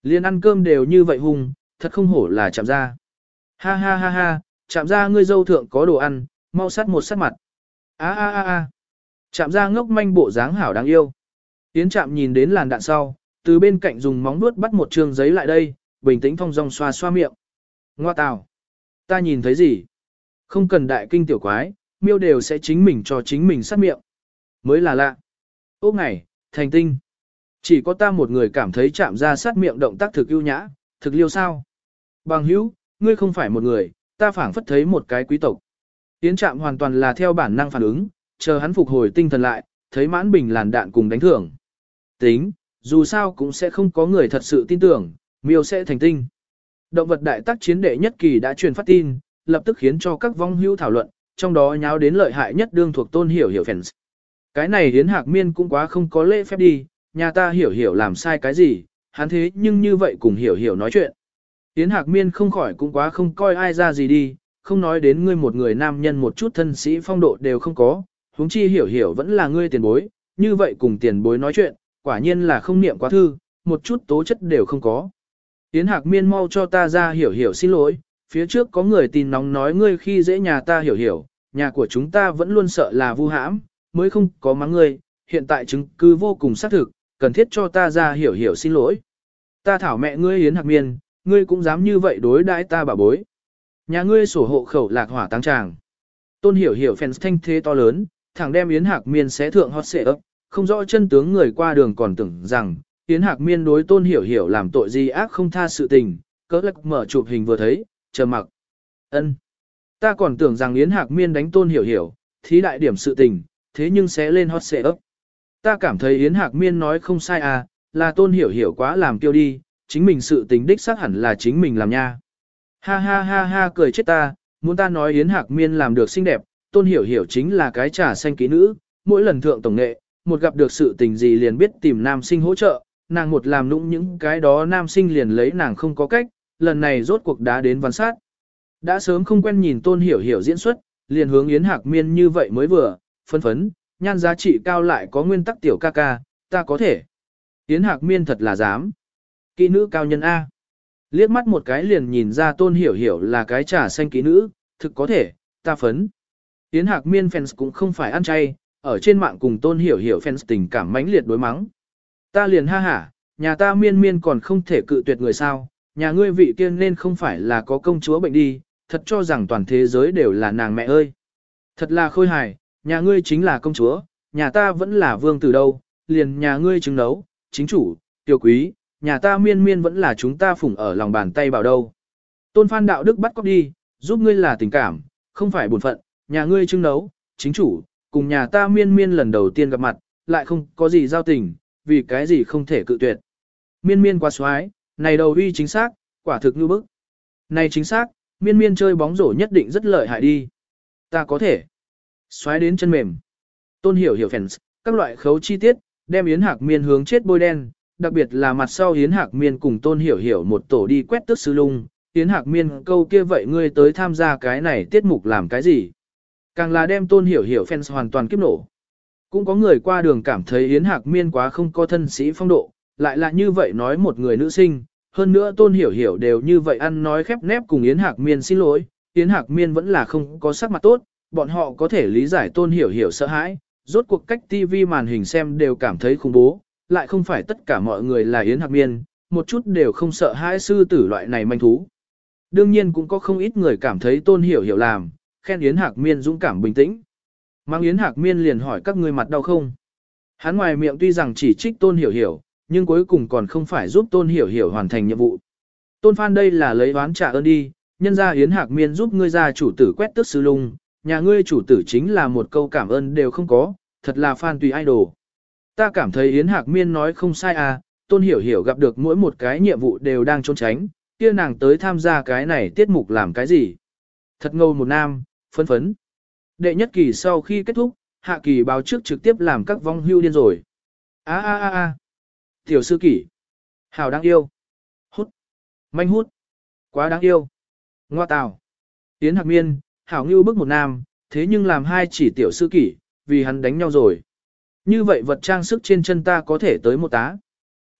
Liên ăn cơm đều như vậy hung, thật không hổ là chạm ra. Ha ha ha ha, chạm ra ngươi dâu thượng có đồ ăn, mau sát một sát mặt. A a a a. Chạm ra ngốc manh bộ dáng hảo đáng yêu. Yến Trạm nhìn đến làn đạn sau, từ bên cạnh dùng móng vuốt bắt một trường giấy lại đây, bình tĩnh thong dong xoa xoa miệng. Ngoa tào. Ta nhìn thấy gì? Không cần đại kinh tiểu quái, miêu đều sẽ chính mình cho chính mình sát miệng. Mới là lạ. Ốc ngày, thành tinh. Chỉ có ta một người cảm thấy chạm ra sát miệng động tác thực ưu nhã, thực liêu sao. Bằng hữu, ngươi không phải một người, ta phảng phất thấy một cái quý tộc. Yến Trạm hoàn toàn là theo bản năng phản ứng, chờ hắn phục hồi tinh thần lại, thấy mãn bình làn đạn cùng đánh thưởng. Tính, dù sao cũng sẽ không có người thật sự tin tưởng, miêu sẽ thành tinh. Động vật đại tác chiến đệ nhất kỳ đã truyền phát tin, lập tức khiến cho các vong hữu thảo luận, trong đó nháo đến lợi hại nhất đương thuộc Tôn Hiểu Hiểu fans. Cái này Yến Hạc Miên cũng quá không có lễ phép đi, nhà ta Hiểu Hiểu làm sai cái gì, hắn thế nhưng như vậy cùng Hiểu Hiểu nói chuyện. Yến Hạc Miên không khỏi cũng quá không coi ai ra gì đi, không nói đến ngươi một người nam nhân một chút thân sĩ phong độ đều không có, huống chi Hiểu Hiểu vẫn là ngươi tiền bối, như vậy cùng tiền bối nói chuyện, quả nhiên là không niệm quá thư, một chút tố chất đều không có. Yến Hạc Miên mau cho ta ra Hiểu Hiểu xin lỗi, phía trước có người tin nóng nói ngươi khi dễ nhà ta Hiểu Hiểu, nhà của chúng ta vẫn luôn sợ là vu hãm, mới không có mắng ngươi, hiện tại chứng cứ vô cùng xác thực, cần thiết cho ta ra Hiểu Hiểu xin lỗi. Ta thảo mẹ ngươi Yến Hạc Miên, ngươi cũng dám như vậy đối đãi ta bà bối. Nhà ngươi sổ hộ khẩu lạc hỏa táng tràng. Tôn Hiểu Hiểu fans thanh thế to lớn, thẳng đem Yến Hạc Miên xé thượng hot xệ ấp, không rõ chân tướng người qua đường còn tưởng rằng, Yến Hạc Miên đối Tôn Hiểu Hiểu làm tội gì ác không tha sự tình, cỡ lạc mở chụp hình vừa thấy, chờ mặc. Ân, ta còn tưởng rằng Yến Hạc Miên đánh Tôn Hiểu Hiểu, thí đại điểm sự tình, thế nhưng sẽ lên hot xệ ấp. Ta cảm thấy Yến Hạc Miên nói không sai à, là Tôn Hiểu Hiểu quá làm kiêu đi, chính mình sự tình đích xác hẳn là chính mình làm nha. Ha ha ha ha cười chết ta, muốn ta nói Yến Hạc Miên làm được xinh đẹp, Tôn Hiểu Hiểu chính là cái trà xanh kỹ nữ, mỗi lần thượng tổng nghệ, một gặp được sự tình gì liền biết tìm nam sinh hỗ trợ, nàng một làm nũng những cái đó nam sinh liền lấy nàng không có cách, lần này rốt cuộc đã đến văn sát. Đã sớm không quen nhìn Tôn Hiểu Hiểu diễn xuất, liền hướng Yến Hạc Miên như vậy mới vừa, phân phấn, nhan giá trị cao lại có nguyên tắc tiểu ca ca, ta có thể. Yến Hạc Miên thật là dám. Kỹ nữ cao nhân A. Liếc mắt một cái liền nhìn ra Tôn Hiểu Hiểu là cái trà xanh kỹ nữ, thực có thể, ta phấn. Yến Hạc Miên fans cũng không phải ăn chay, ở trên mạng cùng Tôn Hiểu Hiểu fans tình cảm mãnh liệt đối mắng. Ta liền ha hả, nhà ta Miên Miên còn không thể cự tuyệt người sao, nhà ngươi vị kia nên không phải là có công chúa bệnh đi, thật cho rằng toàn thế giới đều là nàng mẹ ơi. Thật là khôi hài, nhà ngươi chính là công chúa, nhà ta vẫn là vương tử đâu, liền nhà ngươi chứng nấu, chính chủ, tiểu quý, nhà ta Miên Miên vẫn là chúng ta phụng ở lòng bàn tay bảo đâu. Tôn Phan đạo đức bắt cóc đi, giúp ngươi là tình cảm, không phải bổn phận, nhà ngươi chứng nấu, chính chủ, cùng nhà ta Miên Miên lần đầu tiên gặp mặt, lại không có gì giao tình, vì cái gì không thể cự tuyệt. Miên Miên quá xoái, này đầu uy chính xác, quả thực như bức. Này chính xác, Miên Miên chơi bóng rổ nhất định rất lợi hại đi. Ta có thể. Xoái đến chân mềm. Tôn Hiểu Hiểu fans, các loại khấu chi tiết, đem Yến Hạc Miên hướng chết bôi đen, đặc biệt là mặt sau Yến Hạc Miên cùng Tôn Hiểu Hiểu một tổ đi quét tước sư lung. Yến Hạc Miên câu kia vậy ngươi tới tham gia cái này tiết mục làm cái gì? Càng là đem Tôn Hiểu Hiểu fans hoàn toàn kiếp nổ. Cũng có người qua đường cảm thấy Yến Hạc Miên quá không có thân sĩ phong độ, lại là như vậy nói một người nữ sinh, hơn nữa Tôn Hiểu Hiểu đều như vậy ăn nói khép nép cùng Yến Hạc Miên xin lỗi, Yến Hạc Miên vẫn là không có sắc mặt tốt, bọn họ có thể lý giải Tôn Hiểu Hiểu sợ hãi, rốt cuộc cách ti vi màn hình xem đều cảm thấy khủng bố, lại không phải tất cả mọi người là Yến Hạc Miên, một chút đều không sợ hãi sư tử loại này manh thú. Đương nhiên cũng có không ít người cảm thấy Tôn Hiểu Hiểu làm, khen Yến Hạc Miên dũng cảm bình tĩnh. Mang Yến Hạc Miên liền hỏi các ngươi mặt đau không? Hắn ngoài miệng tuy rằng chỉ trích Tôn Hiểu Hiểu, nhưng cuối cùng còn không phải giúp Tôn Hiểu Hiểu hoàn thành nhiệm vụ. Tôn Phan đây là lấy oán trả ơn đi, nhân ra Yến Hạc Miên giúp ngươi ra chủ tử quét tước sư lung, nhà ngươi chủ tử chính là một câu cảm ơn đều không có, thật là Phan tùy idol. Ta cảm thấy Yến Hạc Miên nói không sai à, Tôn Hiểu Hiểu gặp được mỗi một cái nhiệm vụ đều đang trốn tránh, kia nàng tới tham gia cái này tiết mục làm cái gì. Thật ngầu một nam, phấn phấn. Đệ nhất kỳ sau khi kết thúc, hạ kỳ báo trước trực tiếp làm các vong hưu điên rồi. A a a a. Tiểu sư kỷ. Hảo đáng yêu. Hút. Manh hút. Quá đáng yêu. Ngoa tào. Yến Hạc Miên, Hảo ngưu bức một nam, thế nhưng làm hai chỉ tiểu sư kỷ, vì hắn đánh nhau rồi. Như vậy vật trang sức trên chân ta có thể tới một tá.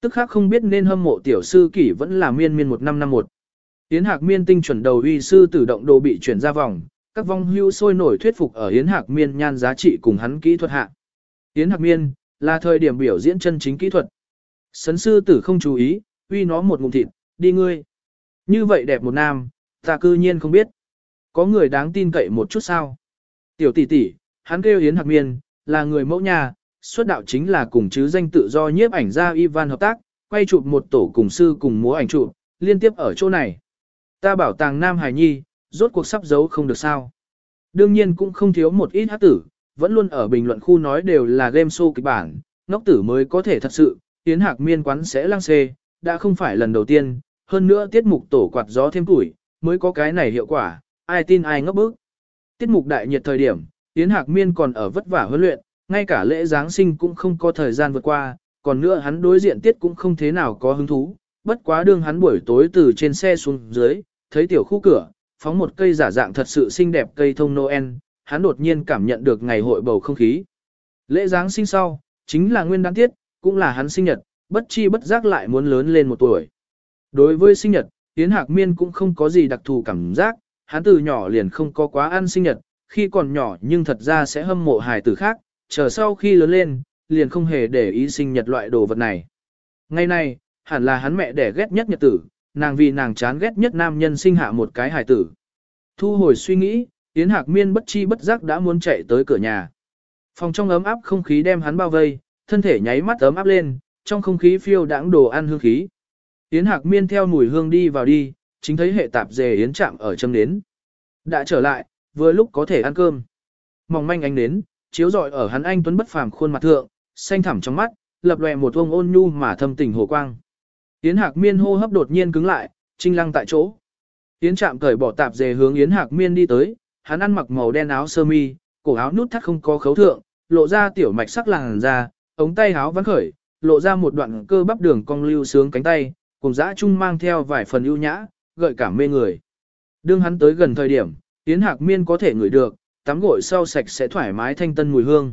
Tức khác không biết nên hâm mộ tiểu sư kỷ vẫn là miên miên một năm năm một. Yến Hạc Miên tinh chuẩn đầu uy sư tử động đồ bị chuyển ra vòng, các vong hưu sôi nổi thuyết phục ở Yến Hạc Miên nhan giá trị cùng hắn kỹ thuật hạ. Yến Hạc Miên là thời điểm biểu diễn chân chính kỹ thuật. Sấn sư tử không chú ý, uy nó một ngụm thịt, đi ngươi. Như vậy đẹp một nam, ta cư nhiên không biết. Có người đáng tin cậy một chút sao? Tiểu tỷ tỷ, hắn kêu Yến Hạc Miên, là người mẫu nhà, xuất đạo chính là cùng chứ danh tự do nhiếp ảnh gia Ivan hợp tác, quay chụp một tổ cùng sư cùng múa ảnh chụp, liên tiếp ở chỗ này. Ta bảo tàng Nam Hải Nhi, rốt cuộc sắp giấu không được sao. Đương nhiên cũng không thiếu một ít hát tử, vẫn luôn ở bình luận khu nói đều là game show kịch bản, ngốc tử mới có thể thật sự, Yến Hạc Miên quán sẽ lăng xê, đã không phải lần đầu tiên, hơn nữa tiết mục tổ quạt gió thêm tuổi, mới có cái này hiệu quả, ai tin ai ngốc bức. Tiết mục đại nhiệt thời điểm, Yến Hạc Miên còn ở vất vả huấn luyện, ngay cả lễ Giáng sinh cũng không có thời gian vượt qua, còn nữa hắn đối diện tiết cũng không thế nào có hứng thú, bất quá đương hắn buổi tối từ trên xe xuống dưới, thấy tiểu khu cửa, phóng một cây giả dạng thật sự xinh đẹp cây thông Noel, hắn đột nhiên cảm nhận được ngày hội bầu không khí. Lễ Giáng sinh sau, chính là nguyên đán tiết, cũng là hắn sinh nhật, bất chi bất giác lại muốn lớn lên một tuổi. Đối với sinh nhật, Yến Hạc Miên cũng không có gì đặc thù cảm giác, hắn từ nhỏ liền không có quá ăn sinh nhật, khi còn nhỏ nhưng thật ra sẽ hâm mộ hài tử khác, chờ sau khi lớn lên, liền không hề để ý sinh nhật loại đồ vật này. Ngày nay, hẳn là hắn mẹ đẻ ghét nhất nhật tử, nàng vì nàng chán ghét nhất nam nhân sinh hạ một cái hài tử. Thu hồi suy nghĩ, Yến Hạc Miên bất chi bất giác đã muốn chạy tới cửa nhà. Phòng trong ấm áp không khí đem hắn bao vây, thân thể nháy mắt ấm áp lên, trong không khí phiêu đãng đồ ăn hương khí. Yến Hạc Miên theo mùi hương đi vào đi, chính thấy hệ tạp dề Yến Trạm ở châm nến. Đã trở lại, vừa lúc có thể ăn cơm. Mỏng manh ánh nến, chiếu rọi ở hắn anh tuấn bất phàm khuôn mặt thượng, xanh thẳm trong mắt, lập lòe một vông ôn nhu mà thâm tình hồ quang. Yến Hạc Miên hô hấp đột nhiên cứng lại, trinh lăng tại chỗ. Yến Trạm cởi bỏ tạp dề hướng Yến Hạc Miên đi tới, hắn ăn mặc màu đen áo sơ mi, cổ áo nút thắt không có khấu thượng, lộ ra tiểu mạch sắc làn da, ống tay áo vắn khởi, lộ ra một đoạn cơ bắp đường cong lưu sướng cánh tay, cùng dã chung mang theo vài phần ưu nhã, gợi cảm mê người. Đương hắn tới gần thời điểm, Yến Hạc Miên có thể ngửi được, tắm gội sau sạch sẽ thoải mái thanh tân mùi hương.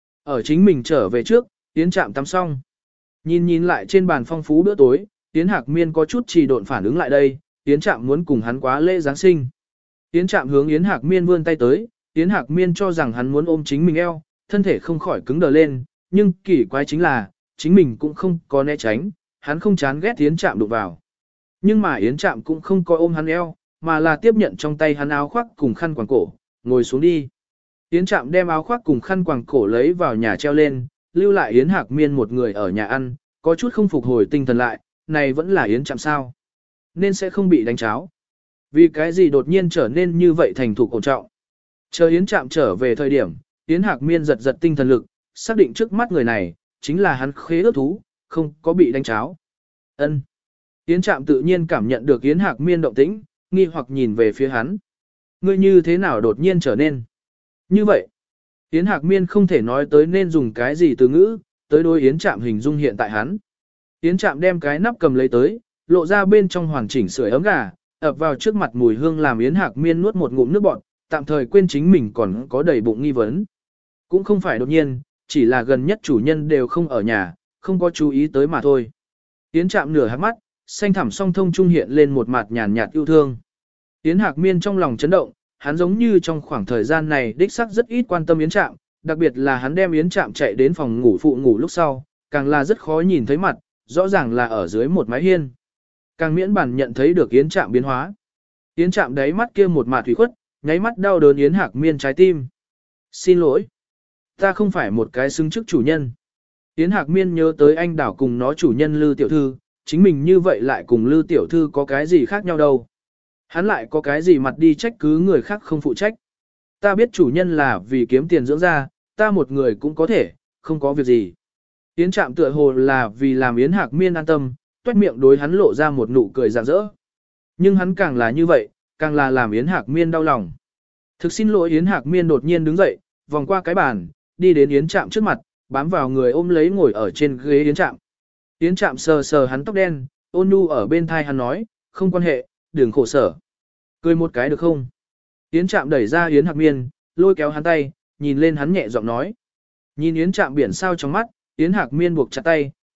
Ở chính mình trở về trước, Yến Trạm tắm xong. Nhìn nhìn lại trên bàn phong phú bữa tối, Yến Hạc Miên có chút trì độn phản ứng lại đây, Yến Trạm muốn cùng hắn quá lễ Giáng sinh. Yến Trạm hướng Yến Hạc Miên vươn tay tới, Yến Hạc Miên cho rằng hắn muốn ôm chính mình eo, thân thể không khỏi cứng đờ lên, nhưng kỳ quái chính là, chính mình cũng không có né tránh, hắn không chán ghét Yến Trạm đụng vào. Nhưng mà Yến Trạm cũng không có ôm hắn eo, mà là tiếp nhận trong tay hắn áo khoác cùng khăn quàng cổ, ngồi xuống đi. Yến Trạm đem áo khoác cùng khăn quàng cổ lấy vào nhà treo lên, lưu lại Yến Hạc Miên một người ở nhà ăn, có chút không phục hồi tinh thần lại, này vẫn là Yến Trạm sao? Nên sẽ không bị đánh cháo. Vì cái gì đột nhiên trở nên như vậy thành thục ổn trọng. Chờ Yến Trạm trở về thời điểm, Yến Hạc Miên giật giật tinh thần lực, xác định trước mắt người này, chính là hắn khế ước thú, không có bị đánh cháo. Ân. Yến Trạm tự nhiên cảm nhận được Yến Hạc Miên động tĩnh, nghi hoặc nhìn về phía hắn. Ngươi như thế nào đột nhiên trở nên như vậy? Yến Hạc Miên không thể nói tới nên dùng cái gì từ ngữ, tới đối Yến Trạm hình dung hiện tại hắn. Yến Trạm đem cái nắp cầm lấy tới, lộ ra bên trong hoàn chỉnh sưởi ấm gà, ập vào trước mặt mùi hương làm Yến Hạc Miên nuốt một ngụm nước bọt, tạm thời quên chính mình còn có đầy bụng nghi vấn. Cũng không phải đột nhiên, chỉ là gần nhất chủ nhân đều không ở nhà, không có chú ý tới mà thôi. Yến Trạm nửa hạt mắt, xanh thẳm song thông trung hiện lên một mặt nhàn nhạt yêu thương. Yến Hạc Miên trong lòng chấn động, hắn giống như trong khoảng thời gian này đích xác rất ít quan tâm Yến Trạm, đặc biệt là hắn đem Yến Trạm chạy đến phòng ngủ phụ ngủ lúc sau, càng là rất khó nhìn thấy mặt, rõ ràng là ở dưới một mái hiên. Càng miễn bản nhận thấy được Yến Trạm biến hóa. Yến Trạm đáy mắt kia một mạt thủy khuất, nháy mắt đau đớn Yến Hạc Miên trái tim. Xin lỗi, ta không phải một cái xứng chức chủ nhân. Yến Hạc Miên nhớ tới anh đảo cùng nó chủ nhân Lư Tiểu Thư, chính mình như vậy lại cùng Lư Tiểu Thư có cái gì khác nhau đâu. Hắn lại có cái gì mặt đi trách cứ người khác không phụ trách. Ta biết chủ nhân là vì kiếm tiền dưỡng ra, ta một người cũng có thể, không có việc gì. Yến Trạm tựa hồ là vì làm Yến Hạc Miên an tâm, toét miệng đối hắn lộ ra một nụ cười rạng rỡ. Nhưng hắn càng là như vậy, càng là làm Yến Hạc Miên đau lòng. Thực xin lỗi. Yến Hạc Miên đột nhiên đứng dậy, vòng qua cái bàn, đi đến Yến Trạm trước mặt, bám vào người ôm lấy ngồi ở trên ghế Yến Trạm. Yến Trạm sờ sờ hắn tóc đen, ôn nhu ở bên thai hắn nói, không quan hệ, đừng khổ sở. Cười một cái được không? Yến Trạm đẩy ra Yến Hạc Miên, lôi kéo hắn tay, nhìn lên hắn nhẹ giọng nói. Nhìn Yến Trạm biển sao trong mắt, Yến Hạc Miên buộc chặt tay,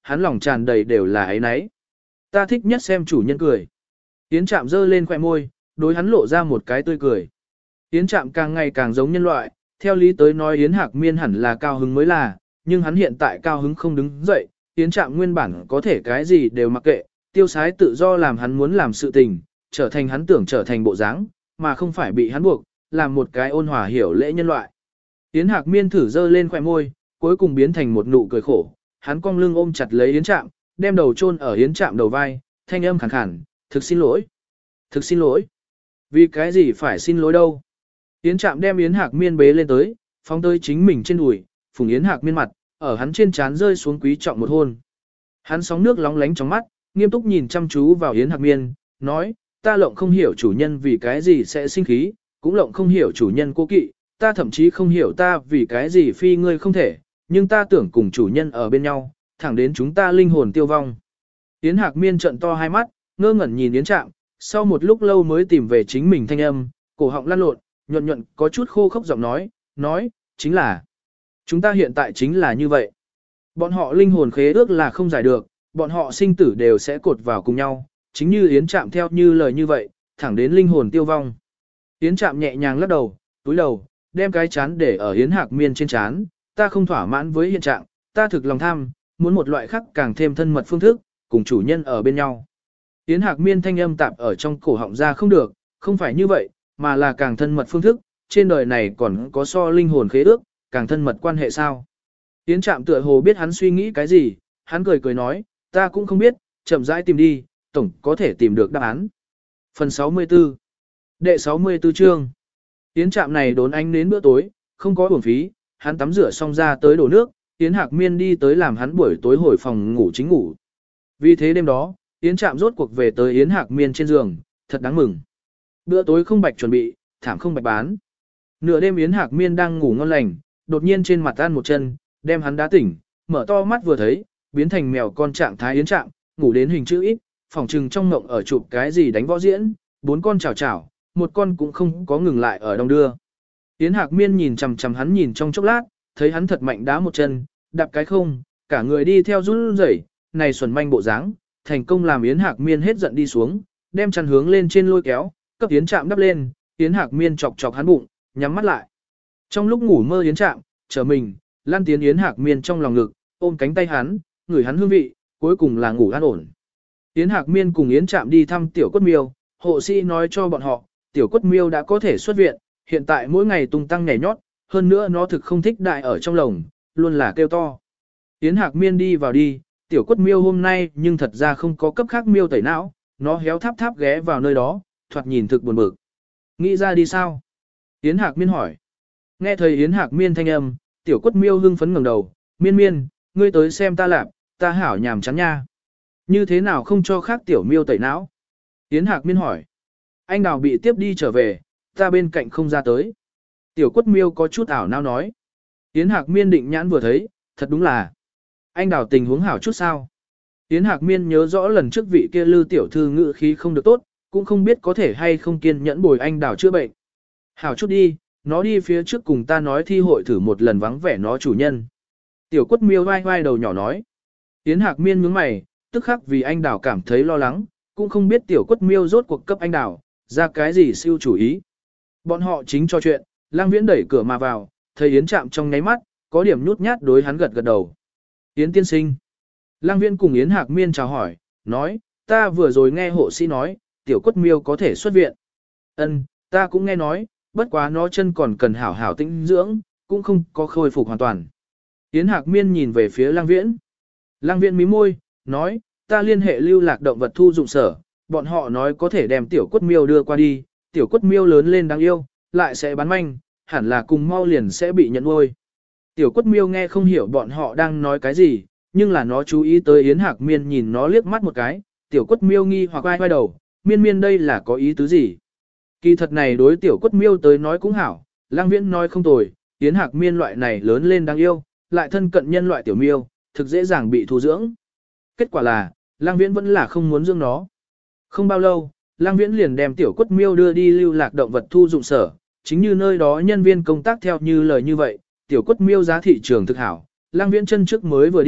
hắn lòng tràn đầy đều là ấy nấy. Ta thích nhất xem chủ nhân cười. Yến Trạm giơ lên khóe môi, đối hắn lộ ra một cái tươi cười. Yến Trạm càng ngày càng giống nhân loại, theo lý tới nói Yến Hạc Miên hẳn là cao hứng mới là, nhưng hắn hiện tại cao hứng không đứng dậy, Yến Trạm nguyên bản có thể cái gì đều mặc kệ, tiêu sái tự do làm hắn muốn làm sự tình, trở thành hắn tưởng trở thành bộ dáng, mà không phải bị hắn buộc, làm một cái ôn hòa hiểu lễ nhân loại. Yến Hạc Miên thử dơ lên khóe môi, cuối cùng biến thành một nụ cười khổ, hắn cong lưng ôm chặt lấy Yến Trạm, đem đầu chôn ở Yến Trạm đầu vai, thanh âm khàn khàn, thực xin lỗi, thực xin lỗi. Vì cái gì phải xin lỗi đâu? Yến Trạm đem Yến Hạc Miên bế lên tới, phóng tới chính mình trên đùi, phùng Yến Hạc Miên mặt, ở hắn trên trán rơi xuống quý trọng một hôn. Hắn sóng nước lóng lánh trong mắt, nghiêm túc nhìn chăm chú vào Yến Hạc Miên, nói, ta lộng không hiểu chủ nhân vì cái gì sẽ sinh khí, cũng lộng không hiểu chủ nhân cố kỵ, ta thậm chí không hiểu ta vì cái gì phi ngươi không thể, nhưng ta tưởng cùng chủ nhân ở bên nhau, thẳng đến chúng ta linh hồn tiêu vong. Yến Hạc Miên trợn to hai mắt, ngơ ngẩn nhìn Yến Trạm, sau một lúc lâu mới tìm về chính mình thanh âm, cổ họng lăn lộn, nhuận nhuận có chút khô khốc giọng nói, nói, chính là, chúng ta hiện tại chính là như vậy. Bọn họ linh hồn khế ước là không giải được, bọn họ sinh tử đều sẽ cột vào cùng nhau, chính như Yến Trạm theo như lời như vậy, thẳng đến linh hồn tiêu vong. Yến Trạm nhẹ nhàng lắc đầu, túi đầu, đem cái chán để ở Yến Hạc Miên trên chán, ta không thỏa mãn với hiện trạng, ta thực lòng tham, muốn một loại khác càng thêm thân mật phương thức, cùng chủ nhân ở bên nhau. Yến Hạc Miên thanh âm tạp ở trong cổ họng ra không được, không phải như vậy, mà là càng thân mật phương thức, trên đời này còn có so linh hồn khế ước, càng thân mật quan hệ sao. Yến Trạm tựa hồ biết hắn suy nghĩ cái gì, hắn cười cười nói, ta cũng không biết, chậm rãi tìm đi, tổng có thể tìm được đáp án. Phần sáu mươi tư Đệ sáu mươi tư chương Yến Trạm này đốn ánh đến bữa tối, không có uổng phí, hắn tắm rửa xong ra tới đổ nước, Yến Hạc Miên đi tới làm hắn buổi tối hồi phòng ngủ chính ngủ. Vì thế đêm đó, Yến Trạm rốt cuộc về tới Yến Hạc Miên trên giường, thật đáng mừng. Bữa tối không bạch chuẩn bị, thảm không bạch bán. Nửa đêm Yến Hạc Miên đang ngủ ngon lành, đột nhiên trên mặt ăn một chân, đem hắn đá tỉnh, mở to mắt vừa thấy, biến thành mèo con trạng thái Yến Trạm, ngủ đến hình chữ ít, phòng trừng trong ngộng ở chụp cái gì đánh võ diễn, bốn con chảo chảo, một con cũng không có ngừng lại ở đông đưa. Yến Hạc Miên nhìn chằm chằm hắn nhìn trong chốc lát, thấy hắn thật mạnh đá một chân, đạp cái không, cả người đi theo run rẩy, này xuẩn manh bộ dáng, thành công làm Yến Hạc Miên hết giận đi xuống, đem chăn hướng lên trên lôi kéo, cấp Yến Trạm đắp lên, Yến Hạc Miên chọc chọc hắn bụng, nhắm mắt lại. Trong lúc ngủ mơ Yến Trạm, trở mình, lăn tiến Yến Hạc Miên trong lòng ngực, ôm cánh tay hắn, ngửi hắn hương vị, cuối cùng là ngủ an ổn. Yến Hạc Miên cùng Yến Trạm đi thăm tiểu quất miêu, hộ sĩ nói cho bọn họ, tiểu quất miêu đã có thể xuất viện, hiện tại mỗi ngày tung tăng nhảy nhót, hơn nữa nó thực không thích đại ở trong lồng, luôn là kêu to. Yến Hạc Miên đi vào đi, tiểu quất miêu hôm nay nhưng thật ra không có cấp khác miêu tẩy não, nó héo tháp tháp ghé vào nơi đó, thoạt nhìn thực buồn bực. Nghĩ ra đi sao? Yến Hạc Miên hỏi. Nghe thấy Yến Hạc Miên thanh âm, tiểu quất miêu hưng phấn ngẩng đầu, miên miên, ngươi tới xem ta lạp, ta hảo nhàm chán nha. Như thế nào không cho khác tiểu miêu tẩy não? Yến Hạc Miên hỏi. Anh Đào bị tiếp đi trở về, ta bên cạnh không ra tới. Tiểu quất miêu có chút ảo não nói. Yến Hạc Miên định nhãn vừa thấy, thật đúng là. Anh Đào tình huống hảo chút sao? Yến Hạc Miên nhớ rõ lần trước vị kia Lư tiểu thư ngự khí không được tốt, cũng không biết có thể hay không kiên nhẫn bồi anh Đào chữa bệnh. Hảo chút đi, nó đi phía trước cùng ta nói thi hội thử một lần vắng vẻ nó chủ nhân. Tiểu quất miêu vai vai đầu nhỏ nói. Yến Hạc Miên nhướng mày, tức khắc vì anh Đào cảm thấy lo lắng, cũng không biết tiểu quất miêu rốt cuộc cấp anh Đào, ra cái gì siêu chủ ý. Bọn họ chính cho chuyện, Lang Viễn đẩy cửa mà vào, thấy Yến Trạm trong nháy mắt, có điểm nhút nhát đối hắn gật gật đầu. Yến tiên sinh. Lang Viễn cùng Yến Hạc Miên chào hỏi, nói, ta vừa rồi nghe hộ sĩ nói, tiểu quất miêu có thể xuất viện. Ân, ta cũng nghe nói, bất quá nó chân còn cần hảo hảo tĩnh dưỡng, cũng không có khôi phục hoàn toàn. Yến Hạc Miên nhìn về phía Lang Viễn. Lang Viễn mím môi, nói, ta liên hệ lưu lạc động vật thu dụng sở, bọn họ nói có thể đem tiểu quất miêu đưa qua đi, tiểu quất miêu lớn lên đáng yêu, lại sẽ bán manh, hẳn là cùng mau liền sẽ bị nhận nuôi. Tiểu quất miêu nghe không hiểu bọn họ đang nói cái gì, nhưng là nó chú ý tới Yến Hạc Miên nhìn nó liếc mắt một cái, tiểu quất miêu nghi hoặc ai vai đầu, miên miên đây là có ý tứ gì. Kỳ thật này đối tiểu quất miêu tới nói cũng hảo, Lang Viễn nói không tồi, Yến Hạc Miên loại này lớn lên đáng yêu, lại thân cận nhân loại tiểu miêu, thực dễ dàng bị thu dưỡng. Kết quả là, Lang Viễn vẫn là không muốn dưỡng nó. Không bao lâu, Lang Viễn liền đem tiểu quất miêu đưa đi lưu lạc động vật thu dụng sở, chính như nơi đó nhân viên công tác theo như lời như vậy, tiểu quất miêu giá thị trường thực hảo. Lang Viễn chân trước mới vừa đi,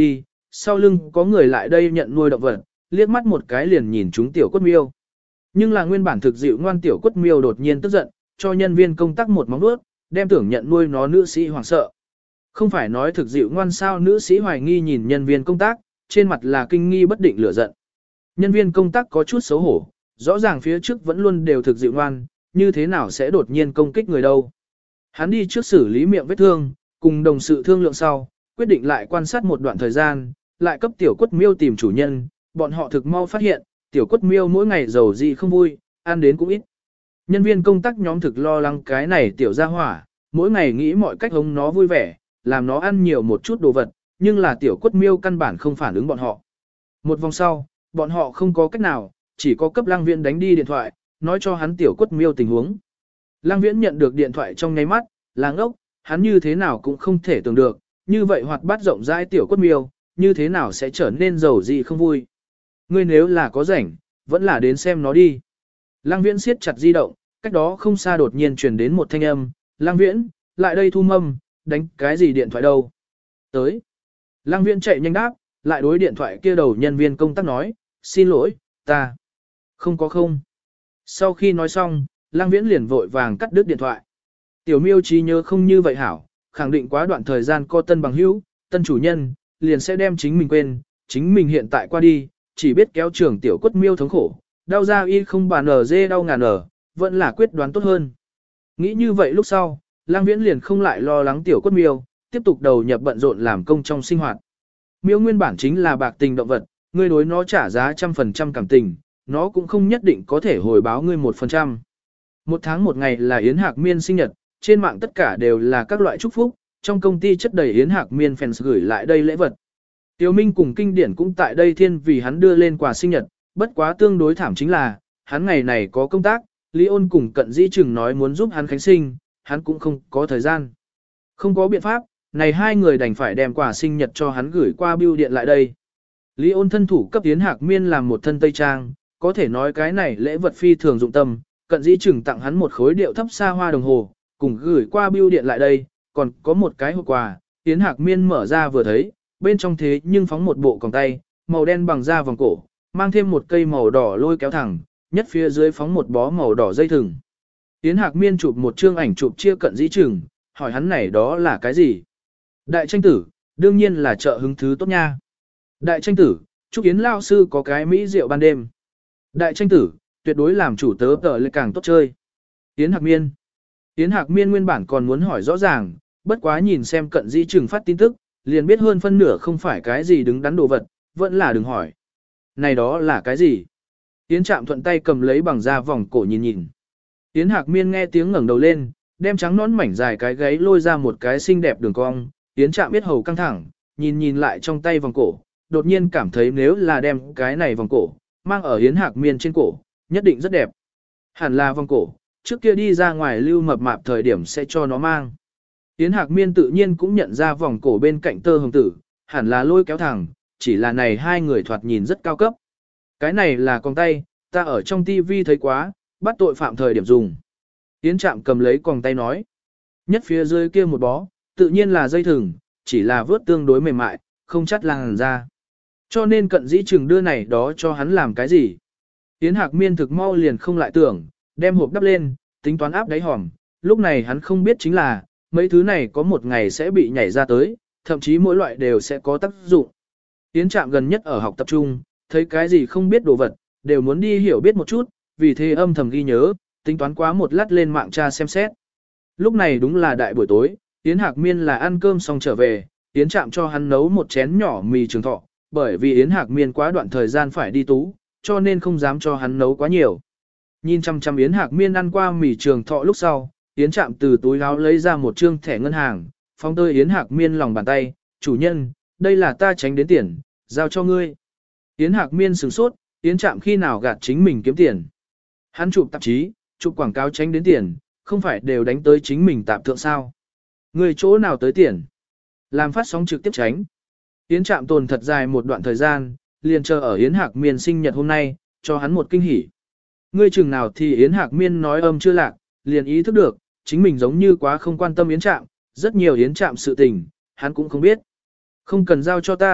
sau lưng có người lại đây nhận nuôi động vật, liếc mắt một cái liền nhìn chúng tiểu quất miêu. Nhưng là nguyên bản thực dịu ngoan tiểu quất miêu đột nhiên tức giận, cho nhân viên công tác một móng vuốt, đem tưởng nhận nuôi nó nữ sĩ hoảng sợ. Không phải nói thực dịu ngoan sao, nữ sĩ hoài nghi nhìn nhân viên công tác, trên mặt là kinh nghi bất định lửa giận. Nhân viên công tác có chút xấu hổ, rõ ràng phía trước vẫn luôn đều thực dịu ngoan, như thế nào sẽ đột nhiên công kích người đâu. Hắn đi trước xử lý miệng vết thương, cùng đồng sự thương lượng sau, quyết định lại quan sát một đoạn thời gian, lại cấp tiểu quất miêu tìm chủ nhân, bọn họ thực mau phát hiện, tiểu quất miêu mỗi ngày giàu gì không vui, ăn đến cũng ít. Nhân viên công tác nhóm thực lo lắng cái này tiểu gia hỏa, mỗi ngày nghĩ mọi cách hống nó vui vẻ, làm nó ăn nhiều một chút đồ vật, nhưng là tiểu quất miêu căn bản không phản ứng bọn họ. Một vòng sau, bọn họ không có cách nào, chỉ có cấp Lăng Viễn đánh đi điện thoại, nói cho hắn tiểu quất miêu tình huống. Lăng Viễn nhận được điện thoại trong nháy mắt, làng ốc, hắn như thế nào cũng không thể tưởng được, như vậy hoạt bát rộng rãi tiểu quất miêu, như thế nào sẽ trở nên giàu gì không vui. Ngươi nếu là có rảnh, vẫn là đến xem nó đi. Lăng Viễn siết chặt di động, cách đó không xa đột nhiên truyền đến một thanh âm, Lăng Viễn, lại đây thu mâm, đánh cái gì điện thoại đâu. Tới. Lăng Viễn chạy nhanh đáp, lại đối điện thoại kia đầu nhân viên công tác nói, xin lỗi, ta. Không có không. Sau khi nói xong, Lăng Viễn liền vội vàng cắt đứt điện thoại. Tiểu miêu trí nhớ không như vậy hảo, khẳng định quá đoạn thời gian co tân bằng hữu, tân chủ nhân, liền sẽ đem chính mình quên, chính mình hiện tại qua đi, chỉ biết kéo trưởng tiểu quất miêu thống khổ, đau ra y không bàn ở dê đau ngàn ở, vẫn là quyết đoán tốt hơn. Nghĩ như vậy lúc sau, Lăng Viễn liền không lại lo lắng tiểu quất miêu, tiếp tục đầu nhập bận rộn làm công trong sinh hoạt. Miêu nguyên bản chính là bạc tình động vật, ngươi đối nó trả giá trăm phần trăm cảm tình, nó cũng không nhất định có thể hồi báo ngươi một phần trăm. Một tháng một ngày là Yến Hạc Miên sinh nhật, trên mạng tất cả đều là các loại chúc phúc, trong công ty chất đầy Yến Hạc Miên fans gửi lại đây lễ vật. Tiêu Minh cùng Kinh Điển cũng tại đây thiên vì hắn đưa lên quà sinh nhật, bất quá tương đối thảm chính là, hắn ngày này có công tác, Lý Ôn cùng Cận Dĩ Trừng nói muốn giúp hắn khánh sinh, hắn cũng không có thời gian. Không có biện pháp, này hai người đành phải đem quà sinh nhật cho hắn gửi qua bưu điện lại đây. Lý Ôn thân thủ cấp Yến Hạc Miên làm một thân tây trang, có thể nói cái này lễ vật phi thường dụng tâm, Cận Dĩ Trừng tặng hắn một khối điệu thấp xa hoa đồng hồ, cùng gửi qua bưu điện lại đây, còn có một cái hộp quà, Yến Hạc Miên mở ra vừa thấy, bên trong thế nhưng phóng một bộ còng tay, màu đen bằng da vòng cổ, mang thêm một cây màu đỏ lôi kéo thẳng, nhất phía dưới phóng một bó màu đỏ dây thừng. Yến Hạc Miên chụp một chương ảnh chụp chia Cận Dĩ Trừng, hỏi hắn này đó là cái gì? Đại tranh tử, đương nhiên là trợ hứng thứ tốt nha. Đại tranh tử, chúc Yến lao sư có cái mỹ rượu ban đêm. Đại tranh tử, tuyệt đối làm chủ tớ tờ lại càng tốt chơi. Yến Hạc Miên. Yến Hạc Miên nguyên bản còn muốn hỏi rõ ràng, bất quá nhìn xem Cận Dĩ Trừng phát tin tức, liền biết hơn phân nửa không phải cái gì đứng đắn đồ vật, vẫn là đừng hỏi. Này đó là cái gì? Yến Trạm thuận tay cầm lấy bằng da vòng cổ nhìn nhìn. Yến Hạc Miên nghe tiếng ngẩng đầu lên, đem trắng nón mảnh dài cái gáy lôi ra một cái xinh đẹp đường cong. Yến Trạm biết hầu căng thẳng, nhìn nhìn lại trong tay vòng cổ, đột nhiên cảm thấy nếu là đem cái này vòng cổ, mang ở Yến Hạc Miên trên cổ, nhất định rất đẹp. Hẳn là vòng cổ, trước kia đi ra ngoài lưu mập mạp thời điểm sẽ cho nó mang. Yến Hạc Miên tự nhiên cũng nhận ra vòng cổ bên cạnh tơ hồng tử, hẳn là lôi kéo thẳng, chỉ là này hai người thoạt nhìn rất cao cấp. Cái này là còng tay, ta ở trong tivi thấy quá, bắt tội phạm thời điểm dùng. Yến Trạm cầm lấy còng tay nói. Nhất phía dưới kia một bó, tự nhiên là dây thừng, chỉ là vớt tương đối mềm mại, không chắt làn ra. Cho nên Cận Dĩ Trừng đưa này đó cho hắn làm cái gì. Yến Hạc Miên thực mau liền không lại tưởng, đem hộp đắp lên, tính toán áp đáy hòm. Lúc này hắn không biết chính là, mấy thứ này có một ngày sẽ bị nhảy ra tới, thậm chí mỗi loại đều sẽ có tác dụng. Yến Trạm gần nhất ở học tập trung, thấy cái gì không biết đồ vật, đều muốn đi hiểu biết một chút, vì thế âm thầm ghi nhớ, tính toán quá một lát lên mạng tra xem xét. Lúc này đúng là đại buổi tối, Yến Hạc Miên là ăn cơm xong trở về, Yến Trạm cho hắn nấu một chén nhỏ mì trường thọ, bởi vì Yến Hạc Miên quá đoạn thời gian phải đi tú, cho nên không dám cho hắn nấu quá nhiều. Nhìn chăm chăm Yến Hạc Miên ăn qua mì trường thọ lúc sau, Yến Trạm từ túi áo lấy ra một trương thẻ ngân hàng, phóng tới Yến Hạc Miên lòng bàn tay, chủ nhân, đây là ta tránh đến tiền, giao cho ngươi. Yến Hạc Miên sửng sốt, Yến Trạm khi nào gạt chính mình kiếm tiền. Hắn chụp tạp chí, chụp quảng cáo tránh đến tiền, không phải đều đánh tới chính mình tạp thượng sao. Người chỗ nào tới tiền? Làm phát sóng trực tiếp tránh. Yến Trạm tồn thật dài một đoạn thời gian, liền chờ ở Yến Hạc Miên sinh nhật hôm nay, cho hắn một kinh hỉ. Ngươi chừng nào thì Yến Hạc Miên nói âm chưa lạc, liền ý thức được, chính mình giống như quá không quan tâm Yến Trạm, rất nhiều Yến Trạm sự tình, hắn cũng không biết. Không cần giao cho ta,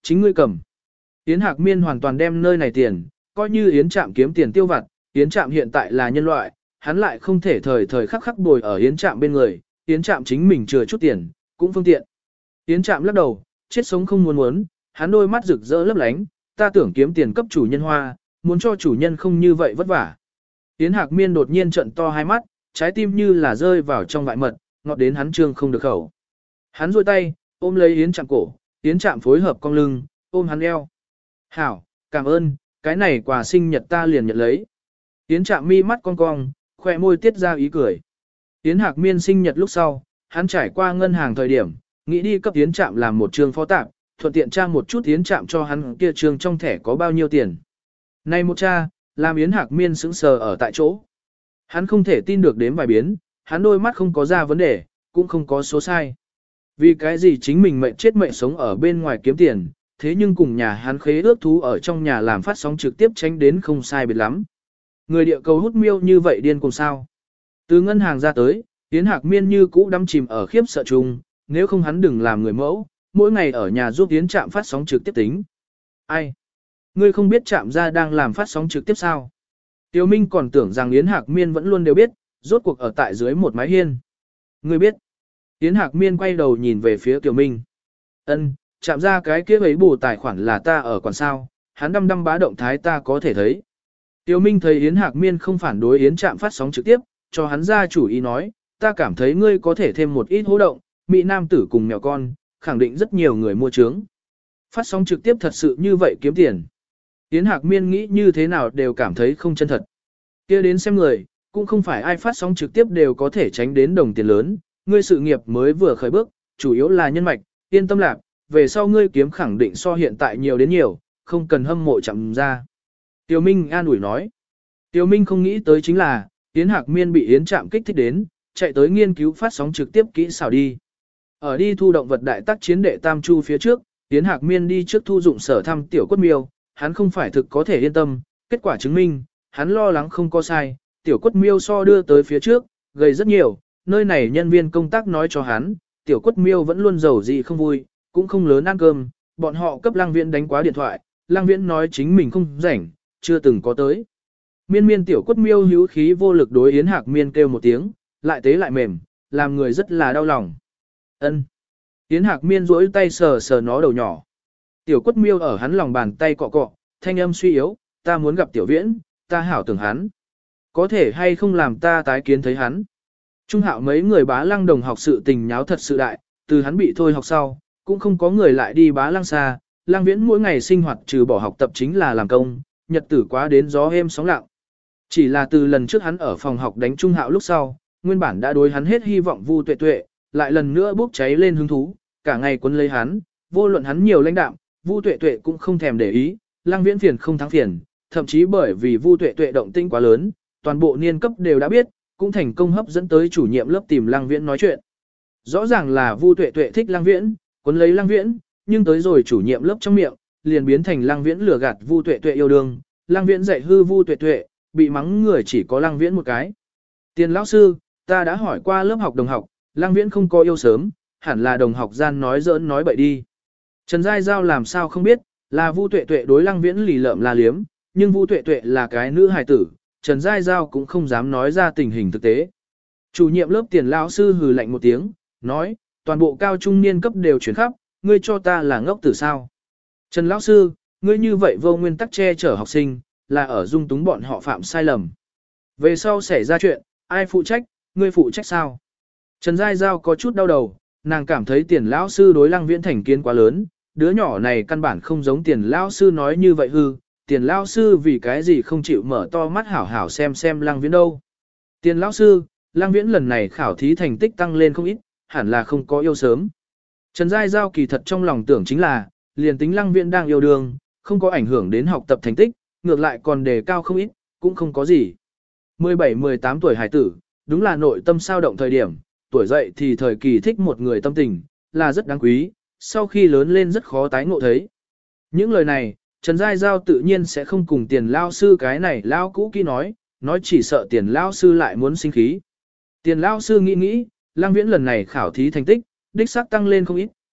chính ngươi cầm. Yến Hạc Miên hoàn toàn đem nơi này tiền, coi như Yến Trạm kiếm tiền tiêu vặt, Yến Trạm hiện tại là nhân loại, hắn lại không thể thời thời khắc khắc bồi ở Yến Trạm bên người, Yến Trạm chính mình chừa chút tiền, cũng phương tiện. Yến Trạm lắc đầu, chết sống không muốn muốn, hắn đôi mắt rực rỡ lấp lánh, ta tưởng kiếm tiền cấp chủ nhân hoa, muốn cho chủ nhân không như vậy vất vả. Yến Hạc Miên đột nhiên trợn to hai mắt, trái tim như là rơi vào trong vại mật, ngọt đến hắn trương không được khẩu. Hắn duỗi tay, ôm lấy Yến Trạm cổ, Yến Trạm phối hợp cong lưng, ôm hắn eo. Hảo, cảm ơn, cái này quà sinh nhật ta liền nhận lấy. Yến Trạm mi mắt cong cong, khoe môi tiết ra ý cười. Yến Hạc Miên sinh nhật lúc sau, hắn trải qua ngân hàng thời điểm, nghĩ đi cấp Yến Trạm làm một trường phó tạp, thuận tiện tra một chút Yến Trạm cho hắn kia trường trong thẻ có bao nhiêu tiền. Này một cha, làm Yến Hạc Miên sững sờ ở tại chỗ. Hắn không thể tin được đến vài biến, hắn đôi mắt không có ra vấn đề, cũng không có số sai. Vì cái gì chính mình mệnh chết mệnh sống ở bên ngoài kiếm tiền, thế nhưng cùng nhà hắn khế ước thú ở trong nhà làm phát sóng trực tiếp tránh đến không sai biệt lắm. Người địa cầu hút miêu như vậy điên cùng sao. Từ ngân hàng ra tới, Yến Hạc Miên như cũ đắm chìm ở khiếp sợ chung, nếu không hắn đừng làm người mẫu, mỗi ngày ở nhà giúp Yến Trạm phát sóng trực tiếp tính. Ai? Ngươi không biết Trạm gia đang làm phát sóng trực tiếp sao? Tiêu Minh còn tưởng rằng Yến Hạc Miên vẫn luôn đều biết, rốt cuộc ở tại dưới một mái hiên. Ngươi biết? Yến Hạc Miên quay đầu nhìn về phía Tiêu Minh. Ân, Trạm gia cái kia ấy bù tài khoản là ta ở còn sao, hắn đăm đăm bá động thái ta có thể thấy. Tiêu Minh thấy Yến Hạc Miên không phản đối Yến Trạm phát sóng trực tiếp, cho hắn ra chủ ý nói, ta cảm thấy ngươi có thể thêm một ít hô động, mỹ nam tử cùng mèo con, khẳng định rất nhiều người mua trướng. Phát sóng trực tiếp thật sự như vậy kiếm tiền. Yến Hạc Miên nghĩ như thế nào đều cảm thấy không chân thật. Kia đến xem người, cũng không phải ai phát sóng trực tiếp đều có thể tránh đến đồng tiền lớn, ngươi sự nghiệp mới vừa khởi bước, chủ yếu là nhân mạch, yên tâm lạc, về sau ngươi kiếm khẳng định so hiện tại nhiều đến nhiều, không cần hâm mộ chậm ra. Tiêu Minh an ủi nói. Tiêu Minh không nghĩ tới chính là, Yến Hạc Miên bị Yến Trạm kích thích đến, chạy tới nghiên cứu phát sóng trực tiếp kỹ xảo đi. Ở đi thu động vật đại tác chiến đệ tam chu phía trước, Yến Hạc Miên đi trước thu dụng sở thăm tiểu quất miêu, hắn không phải thực có thể yên tâm, kết quả chứng minh, hắn lo lắng không có sai, tiểu quất miêu so đưa tới phía trước, gầy rất nhiều, nơi này nhân viên công tác nói cho hắn, tiểu quất miêu vẫn luôn giàu gì không vui, cũng không lớn ăn cơm, bọn họ cấp Lăng Viễn đánh quá điện thoại, Lăng Viễn nói chính mình không rảnh, chưa từng có tới. Miên miên tiểu quất miêu hữu khí vô lực đối Yến Hạc Miên kêu một tiếng, lại tế lại mềm, làm người rất là đau lòng. Ân. Yến Hạc Miên duỗi tay sờ sờ nó đầu nhỏ. Tiểu quất miêu ở hắn lòng bàn tay cọ cọ, thanh âm suy yếu, ta muốn gặp tiểu viễn, ta hảo tưởng hắn. Có thể hay không làm ta tái kiến thấy hắn. Trung hạo mấy người bá lăng đồng học sự tình nháo thật sự đại, từ hắn bị thôi học sau, cũng không có người lại đi bá lăng xa, Lăng Viễn mỗi ngày sinh hoạt trừ bỏ học tập chính là làm công, nhật tử quá đến gió êm sóng lặng. Chỉ là từ lần trước hắn ở phòng học đánh Trung Hạo lúc sau, nguyên bản đã đối hắn hết hy vọng Vu Tuệ Tuệ, lại lần nữa bốc cháy lên hứng thú, cả ngày quấn lấy hắn, vô luận hắn nhiều lãnh đạm, Vu Tuệ Tuệ cũng không thèm để ý, Lăng Viễn phiền không thắng phiền, thậm chí bởi vì Vu Tuệ Tuệ động tĩnh quá lớn, toàn bộ niên cấp đều đã biết, cũng thành công hấp dẫn tới chủ nhiệm lớp tìm Lăng Viễn nói chuyện. Rõ ràng là Vu Tuệ Tuệ thích Lăng Viễn, quấn lấy Lăng Viễn, nhưng tới rồi chủ nhiệm lớp trong miệng, liền biến thành Lăng Viễn lừa gạt Vu Tuệ Tuệ yêu đương, Lăng Viễn dạy hư Vu Tuệ Tuệ, bị mắng người chỉ có Lăng Viễn một cái. Tiền lão sư, ta đã hỏi qua lớp học đồng học, Lăng Viễn không có yêu sớm, hẳn là đồng học gian nói giỡn nói bậy đi. Trần Giai Giao làm sao không biết, là Vu Tuệ Tuệ đối Lăng Viễn lì lợm la liếm, nhưng Vu Tuệ Tuệ là cái nữ hài tử, Trần Giai Giao cũng không dám nói ra tình hình thực tế. Chủ nhiệm lớp Tiền lão sư hừ lạnh một tiếng, nói, toàn bộ cao trung niên cấp đều chuyển khắp, ngươi cho ta là ngốc tử sao? Trần lão sư, ngươi như vậy vô nguyên tắc che chở học sinh, là ở dung túng bọn họ phạm sai lầm. Về sau xảy ra chuyện, ai phụ trách, ngươi phụ trách sao? Trần Giai Giao có chút đau đầu, nàng cảm thấy Tiền lão sư đối Lăng Viễn thành kiến quá lớn, đứa nhỏ này căn bản không giống Tiền lão sư nói như vậy hư, Tiền lão sư vì cái gì không chịu mở to mắt hảo hảo xem xem Lăng Viễn đâu. Tiền lão sư, Lăng Viễn lần này khảo thí thành tích tăng lên không ít, hẳn là không có yêu sớm. Trần Giai Giao kỳ thật trong lòng tưởng chính là, liền tính Lăng Viễn đang yêu đương, không có ảnh hưởng đến học tập thành tích, ngược lại còn đề cao không ít, cũng không có gì. mười bảy mười tám tuổi hải tử, đúng là nội tâm sao động thời điểm, tuổi dậy thì thời kỳ thích một người tâm tình, là rất đáng quý, sau khi lớn lên rất khó tái ngộ thấy. Những lời này, Trần Giai Giao tự nhiên sẽ không cùng Tiền lao sư cái này lao cũ kỹ nói, nói chỉ sợ Tiền lao sư lại muốn sinh khí. Tiền lao sư nghĩ nghĩ, Lăng Viễn lần này khảo thí thành tích, đích xác tăng lên không ít,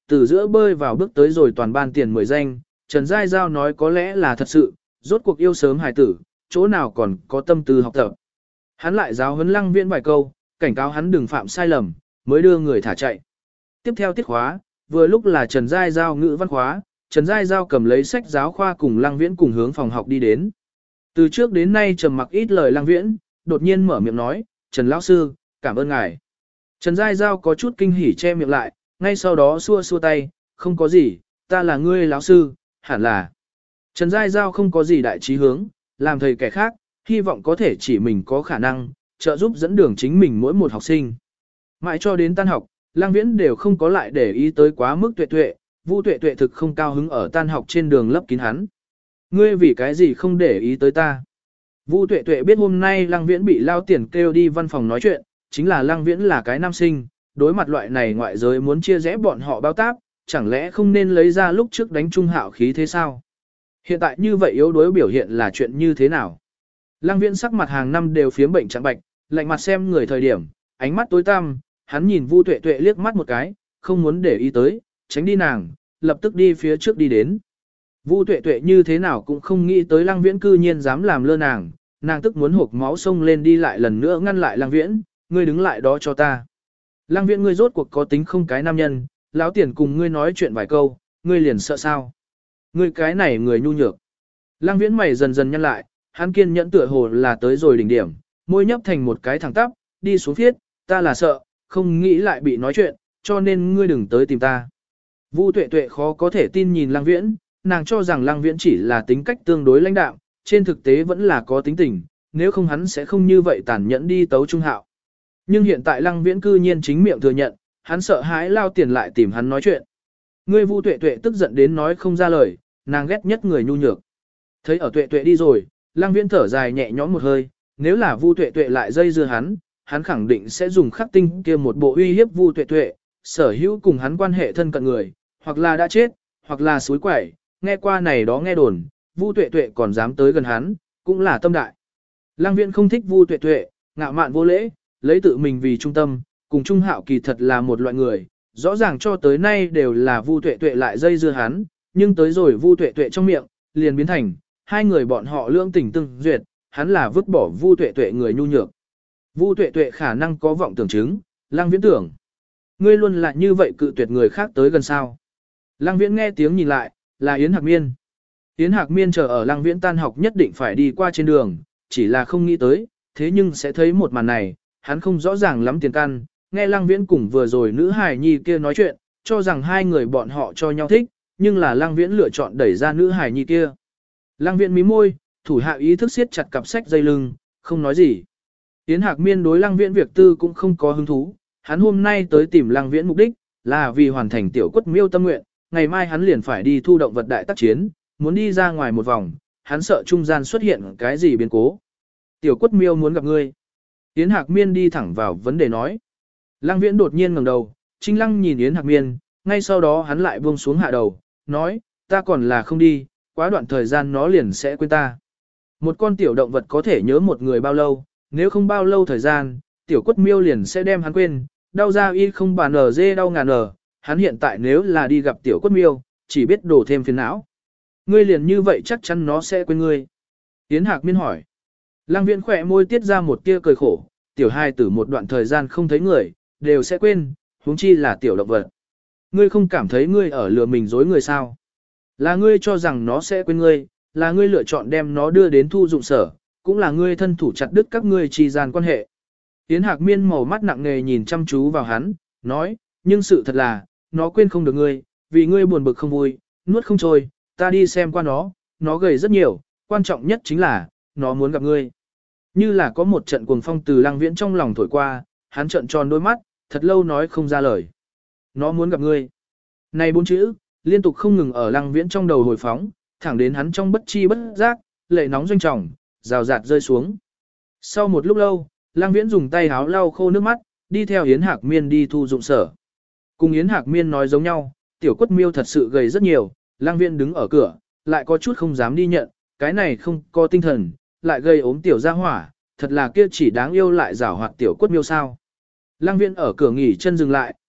từ giữa bơi vào bước tới rồi toàn ban tiền mười danh, Trần Giai Giao nói có lẽ là thật sự, rốt cuộc yêu sớm hài tử, chỗ nào còn có tâm tư học tập. Hắn lại giáo huấn Lăng Viễn vài câu, cảnh cáo hắn đừng phạm sai lầm, mới đưa người thả chạy. Tiếp theo tiết khóa, vừa lúc là Trần Giai Giao ngữ văn khóa, Trần Giai Giao cầm lấy sách giáo khoa cùng Lăng Viễn cùng hướng phòng học đi đến. Từ trước đến nay trầm mặc ít lời Lăng Viễn, đột nhiên mở miệng nói, Trần Lão Sư, cảm ơn ngài. Trần Giai Giao có chút kinh hỉ che miệng lại, ngay sau đó xua xua tay, không có gì, ta là ngươi lão sư, hẳn là. Trần Giai Giao không có gì đại trí hướng, làm thầy kẻ khác, hy vọng có thể chỉ mình có khả năng, trợ giúp dẫn đường chính mình mỗi một học sinh. Mãi cho đến tan học, Lăng Viễn đều không có lại để ý tới quá mức Tuệ Tuệ, Vu Tuệ Tuệ thực không cao hứng ở tan học trên đường lấp kín hắn. Ngươi vì cái gì không để ý tới ta? Vu Tuệ Tuệ biết hôm nay Lăng Viễn bị lao tiền kêu đi văn phòng nói chuyện, chính là Lăng Viễn là cái nam sinh, đối mặt loại này ngoại giới muốn chia rẽ bọn họ bao táp, chẳng lẽ không nên lấy ra lúc trước đánh Trung Hạo khí thế sao? Hiện tại như vậy yếu đuối biểu hiện là chuyện như thế nào? Lăng Viễn sắc mặt hàng năm đều phiếm bệnh trắng bạch, lạnh mặt xem người thời điểm, ánh mắt tối tăm, hắn nhìn Vu Tuệ Tuệ liếc mắt một cái, không muốn để ý tới, tránh đi nàng, lập tức đi phía trước đi đến. Vu Tuệ Tuệ như thế nào cũng không nghĩ tới Lăng Viễn cư nhiên dám làm lơ nàng, nàng tức muốn hộc máu xông lên đi lại lần nữa ngăn lại Lăng Viễn, ngươi đứng lại đó cho ta. Lăng Viễn ngươi rốt cuộc có tính không cái nam nhân, lão tiền cùng ngươi nói chuyện vài câu, ngươi liền sợ sao? Ngươi cái này người nhu nhược. Lăng Viễn mày dần dần nhăn lại, hắn kiên nhẫn tựa hồ là tới rồi đỉnh điểm, môi nhấp thành một cái thẳng tắp, đi xuống phiết, ta là sợ, không nghĩ lại bị nói chuyện, cho nên ngươi đừng tới tìm ta. Vu Tuệ Tuệ khó có thể tin nhìn Lăng Viễn, nàng cho rằng Lăng Viễn chỉ là tính cách tương đối lãnh đạm, trên thực tế vẫn là có tính tình, nếu không hắn sẽ không như vậy tàn nhẫn đi tấu Trung Hạo. Nhưng hiện tại Lăng Viễn cư nhiên chính miệng thừa nhận, hắn sợ hãi lao tiền lại tìm hắn nói chuyện. Ngươi Vu Tuệ Tuệ tức giận đến nói không ra lời, nàng ghét nhất người nhu nhược. Thấy ở Tuệ Tuệ đi rồi, Lăng Viễn thở dài nhẹ nhõm một hơi, nếu là Vu Tuệ Tuệ lại dây dưa hắn, hắn khẳng định sẽ dùng khắc tinh kia một bộ uy hiếp Vu Tuệ Tuệ, sở hữu cùng hắn quan hệ thân cận người, hoặc là đã chết, hoặc là suối quẩy, nghe qua này đó nghe đồn, Vu Tuệ Tuệ còn dám tới gần hắn, cũng là tâm đại. Lăng Viễn không thích Vu Tuệ Tuệ, ngạo mạn vô lễ, lấy tự mình vì trung tâm, cùng Trung Hạo kỳ thật là một loại người, rõ ràng cho tới nay đều là Vu Tuệ Tuệ lại dây dưa hắn, nhưng tới rồi Vu Tuệ Tuệ trong miệng, liền biến thành, hai người bọn họ lương tình tương duyệt, hắn là vứt bỏ Vu Tuệ Tuệ người nhu nhược. Vu Tuệ Tuệ khả năng có vọng tưởng chứng, Lăng Viễn tưởng. Ngươi luôn là như vậy cự tuyệt người khác tới gần sao. Lăng Viễn nghe tiếng nhìn lại, là Yến Hạc Miên. Yến Hạc Miên chờ ở Lăng Viễn tan học nhất định phải đi qua trên đường, chỉ là không nghĩ tới, thế nhưng sẽ thấy một màn này, hắn không rõ ràng lắm tiền căn, nghe Lăng Viễn cùng vừa rồi nữ hài nhi kia nói chuyện, cho rằng hai người bọn họ cho nhau thích, nhưng là Lăng Viễn lựa chọn đẩy ra nữ hài nhi kia. Lăng Viễn mím môi, thủ hạ ý thức siết chặt cặp sách dây lưng, không nói gì. Yến Hạc Miên đối Lăng Viễn việc tư cũng không có hứng thú, hắn hôm nay tới tìm Lăng Viễn mục đích, là vì hoàn thành tiểu quất miêu tâm nguyện, ngày mai hắn liền phải đi thu động vật đại tác chiến, muốn đi ra ngoài một vòng, hắn sợ trung gian xuất hiện cái gì biến cố. Tiểu quất miêu muốn gặp ngươi. Yến Hạc Miên đi thẳng vào vấn đề nói. Lăng Viễn đột nhiên ngẩng đầu, Trinh Lăng nhìn Yến Hạc Miên, ngay sau đó hắn lại buông xuống hạ đầu, nói, ta còn là không đi, quá đoạn thời gian nó liền sẽ quên ta. Một con tiểu động vật có thể nhớ một người bao lâu, nếu không bao lâu thời gian, tiểu quất miêu liền sẽ đem hắn quên, đau ra y không bàn ở dê đau ngàn ở, hắn hiện tại nếu là đi gặp tiểu quất miêu, chỉ biết đổ thêm phiền não. Ngươi liền như vậy chắc chắn nó sẽ quên ngươi. Yến Hạc Miên hỏi. Lăng Viễn khỏe môi tiết ra một tia cười khổ, tiểu hai tử một đoạn thời gian không thấy người, đều sẽ quên, huống chi là tiểu động vật. Ngươi không cảm thấy ngươi ở lừa mình dối người sao? Là ngươi cho rằng nó sẽ quên ngươi, là ngươi lựa chọn đem nó đưa đến thu dụng sở, cũng là ngươi thân thủ chặt đứt các ngươi trì gian quan hệ. Yến Hạc Miên màu mắt nặng nề nhìn chăm chú vào hắn, nói, nhưng sự thật là, nó quên không được ngươi, vì ngươi buồn bực không vui, nuốt không trôi, ta đi xem qua nó, nó gầy rất nhiều, quan trọng nhất chính là, nó muốn gặp ngươi. Như là có một trận cuồng phong từ Lăng Viễn trong lòng thổi qua, hắn trợn tròn đôi mắt, thật lâu nói không ra lời. Nó muốn gặp ngươi. Này bốn chữ, liên tục không ngừng ở Lăng Viễn trong đầu hồi phóng, thẳng đến hắn trong bất chi bất giác, lệ nóng doanh trọng, rào rạt rơi xuống. Sau một lúc lâu, Lăng Viễn dùng tay háo lau khô nước mắt, đi theo Yến Hạc Miên đi thu dụng sở. Cùng Yến Hạc Miên nói giống nhau, tiểu quất miêu thật sự gầy rất nhiều, Lăng Viễn đứng ở cửa, lại có chút không dám đi nhận, cái này không có tinh thần, lại gây ốm tiểu ra hỏa, thật là kia chỉ đáng yêu lại rảo hoạt tiểu quất miêu sao. Lăng Viễn ở cửa nghỉ chân dừng lại,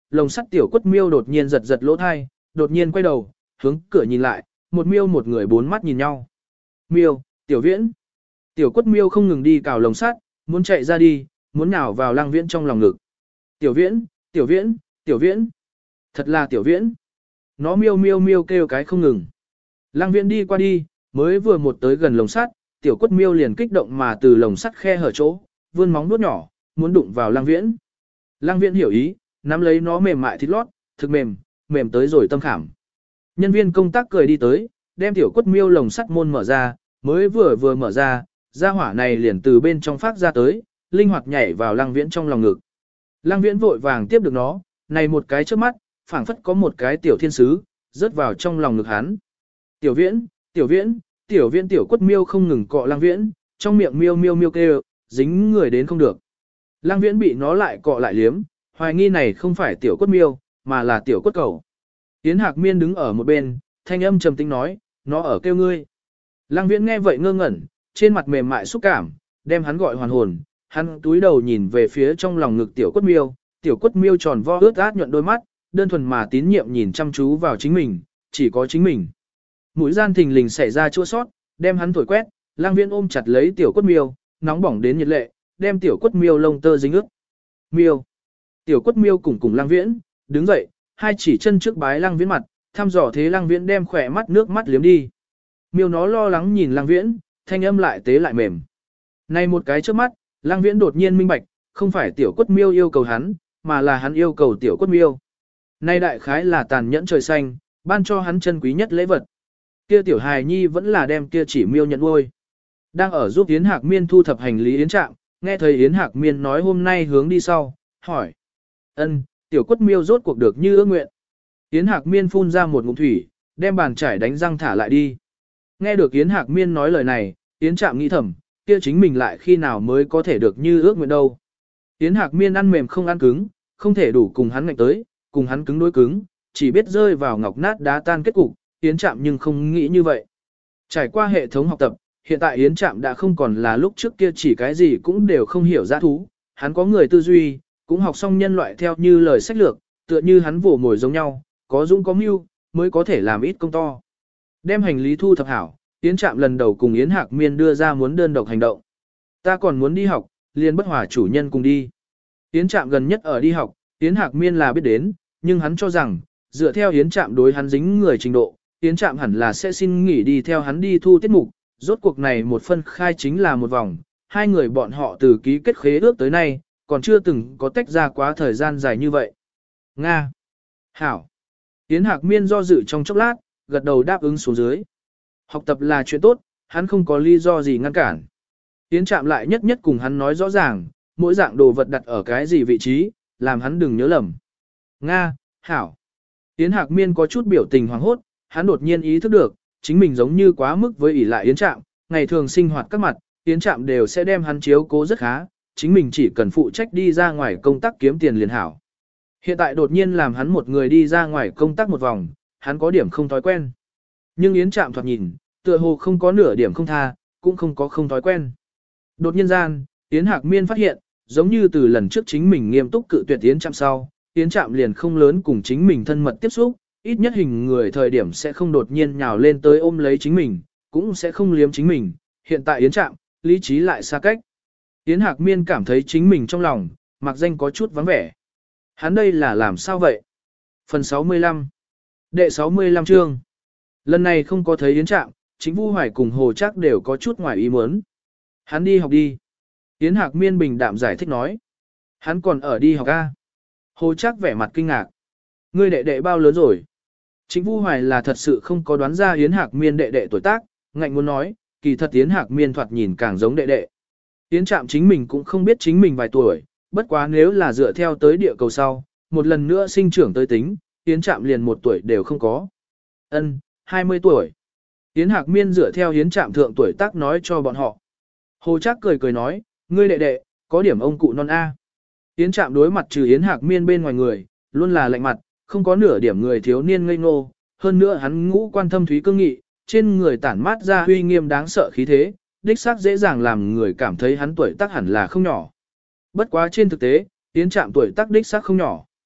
lồng sắt tiểu quất miêu đột nhiên giật giật lỗ thai, đột nhiên quay đầu, hướng cửa nhìn lại, một miêu một người bốn mắt nhìn nhau. Miêu, tiểu viễn. Tiểu quất miêu không ngừng đi cào lồng sắt, muốn chạy ra đi, muốn nhào vào Lăng Viễn trong lòng ngực. Tiểu viễn, tiểu viễn, tiểu viễn. Thật là tiểu viễn. Nó miêu miêu miêu kêu cái không ngừng. Lăng Viễn đi qua đi, mới vừa một tới gần lồng sắt, tiểu quất miêu liền kích động mà từ lồng sắt khe hở chỗ, vươn móng vuốt nhỏ, muốn đụng vào Lăng Viễn. Lăng Viễn hiểu ý, nắm lấy nó mềm mại thịt lót, thực mềm, mềm tới rồi tâm khảm. Nhân viên công tác cười đi tới, đem tiểu quất miêu lồng sắt môn mở ra, mới vừa vừa mở ra, gia hỏa này liền từ bên trong phát ra tới, linh hoạt nhảy vào Lăng Viễn trong lòng ngực. Lăng Viễn vội vàng tiếp được nó, này một cái trước mắt, phảng phất có một cái tiểu thiên sứ, rớt vào trong lòng ngực hắn. Tiểu Viễn, tiểu Viễn, tiểu Viễn tiểu quất miêu không ngừng cọ Lăng Viễn, trong miệng miêu miêu miêu kêu, dính người đến không được. Lăng Viễn bị nó lại cọ lại liếm, hoài nghi này không phải tiểu quất miêu, mà là tiểu quất cầu. Yến Hạc Miên đứng ở một bên, thanh âm trầm tĩnh nói, nó ở kêu ngươi. Lăng Viễn nghe vậy ngơ ngẩn, trên mặt mềm mại xúc cảm, đem hắn gọi hoàn hồn, hắn túi đầu nhìn về phía trong lòng ngực tiểu quất miêu, tiểu quất miêu tròn vo ướt át nhuận đôi mắt, đơn thuần mà tín nhiệm nhìn chăm chú vào chính mình, chỉ có chính mình. Mũi gian thình lình xảy ra chua sót, đem hắn thổi quét, Lăng Viễn ôm chặt lấy tiểu quất miêu, nóng bỏng đến nhiệt lệ, đem tiểu quất miêu lông tơ dính ướt. Miêu. Tiểu quất miêu cùng cùng Lăng Viễn, đứng dậy, hai chỉ chân trước bái Lăng Viễn mặt, thăm dò thế Lăng Viễn đem khỏe mắt nước mắt liếm đi. Miêu nó lo lắng nhìn Lăng Viễn, thanh âm lại tế lại mềm. Này một cái trước mắt, Lăng Viễn đột nhiên minh bạch, không phải tiểu quất miêu yêu cầu hắn, mà là hắn yêu cầu tiểu quất miêu. Nay đại khái là tàn nhẫn trời xanh, ban cho hắn chân quý nhất lễ vật. Kia tiểu hài nhi vẫn là đem kia chỉ miêu nhận nuôi. Đang ở giúp Yến Hạc Miên thu thập hành lý yến trạm, nghe thấy Yến Hạc Miên nói hôm nay hướng đi sau, hỏi. Ân, tiểu quất miêu rốt cuộc được như ước nguyện. Yến Hạc Miên phun ra một ngụm thủy, đem bàn chải đánh răng thả lại đi. Nghe được Yến Hạc Miên nói lời này, Yến Trạm nghĩ thầm, kia chính mình lại khi nào mới có thể được như ước nguyện đâu. Yến Hạc Miên ăn mềm không ăn cứng, không thể đủ cùng hắn ngạnh tới, cùng hắn cứng đối cứng, chỉ biết rơi vào ngọc nát đá tan kết cục, Yến Trạm nhưng không nghĩ như vậy. Trải qua hệ thống học tập, hiện tại Yến Trạm đã không còn là lúc trước kia chỉ cái gì cũng đều không hiểu dã thú, hắn có người tư duy, cũng học xong nhân loại theo như lời sách lược, tựa như hắn vồ mồi giống nhau, có dũng có mưu, mới có thể làm ít công to. Đem hành lý thu thập hảo, Yến Trạm lần đầu cùng Yến Hạc Miên đưa ra muốn đơn độc hành động. Ta còn muốn đi học, liền bất hòa chủ nhân cùng đi. Yến Trạm gần nhất ở đi học, Yến Hạc Miên là biết đến, nhưng hắn cho rằng, dựa theo Yến Trạm đối hắn dính người trình độ, Yến Trạm hẳn là sẽ xin nghỉ đi theo hắn đi thu tiết mục, rốt cuộc này một phân khai chính là một vòng, hai người bọn họ từ ký kết khế ước tới nay, còn chưa từng có tách ra quá thời gian dài như vậy. Nga. Hảo. Yến Hạc Miên do dự trong chốc lát, gật đầu đáp ứng xuống dưới. Học tập là chuyện tốt, hắn không có lý do gì ngăn cản. Yến Trạm lại nhất nhất cùng hắn nói rõ ràng, mỗi dạng đồ vật đặt ở cái gì vị trí, làm hắn đừng nhớ lầm. Nga, hảo. Yến Hạc Miên có chút biểu tình hoảng hốt, hắn đột nhiên ý thức được, chính mình giống như quá mức với ỷ lại Yến Trạm, ngày thường sinh hoạt các mặt, Yến Trạm đều sẽ đem hắn chiếu cố rất khá, chính mình chỉ cần phụ trách đi ra ngoài công tác kiếm tiền liền hảo. Hiện tại đột nhiên làm hắn một người đi ra ngoài công tác một vòng, hắn có điểm không thói quen. Nhưng Yến Trạm thoạt nhìn, tựa hồ không có nửa điểm không tha, cũng không có không thói quen. Đột nhiên gian, Yến Hạc Miên phát hiện, giống như từ lần trước chính mình nghiêm túc cự tuyệt Yến Trạm sau, Yến Trạm liền không lớn cùng chính mình thân mật tiếp xúc, ít nhất hình người thời điểm sẽ không đột nhiên nhào lên tới ôm lấy chính mình, cũng sẽ không liếm chính mình. Hiện tại Yến Trạm, lý trí lại xa cách. Yến Hạc Miên cảm thấy chính mình trong lòng, mặc danh có chút vắng vẻ. Hắn đây là làm sao vậy? Phần sáu mươi lăm. Đệ sáu mươi lăm chương. Lần này không có thấy Yến Trạm, chính Vu Hoài cùng Hồ Trác đều có chút ngoài ý muốn. Hắn đi học đi. Yến Hạc Miên bình đạm giải thích nói. Hắn còn ở đi học A. Hồ Trác vẻ mặt kinh ngạc. Ngươi đệ đệ bao lớn rồi? Chính Vu Hoài là thật sự không có đoán ra Yến Hạc Miên đệ đệ tuổi tác, ngạnh muốn nói, kỳ thật Yến Hạc Miên thoạt nhìn càng giống đệ đệ. Yến Trạm chính mình cũng không biết chính mình vài tuổi, bất quá nếu là dựa theo tới địa cầu sau, một lần nữa sinh trưởng tới tính, Yến Trạm liền một tuổi đều không có. Ân, hai mươi tuổi. Yến Hạc Miên dựa theo Yến Trạm thượng tuổi tác nói cho bọn họ. Hồ Trác cười cười nói, ngươi đệ đệ, có điểm ông cụ non A. Yến Trạm đối mặt trừ Yến Hạc Miên bên ngoài người, luôn là lạnh mặt, không có nửa điểm người thiếu niên ngây ngô, hơn nữa hắn ngũ quan thâm thúy cương nghị, trên người tản mát ra uy nghiêm đáng sợ khí thế, đích xác dễ dàng làm người cảm thấy hắn tuổi tác hẳn là không nhỏ. Bất quá trên thực tế, Yến Trạm tuổi tác đích xác không nhỏ.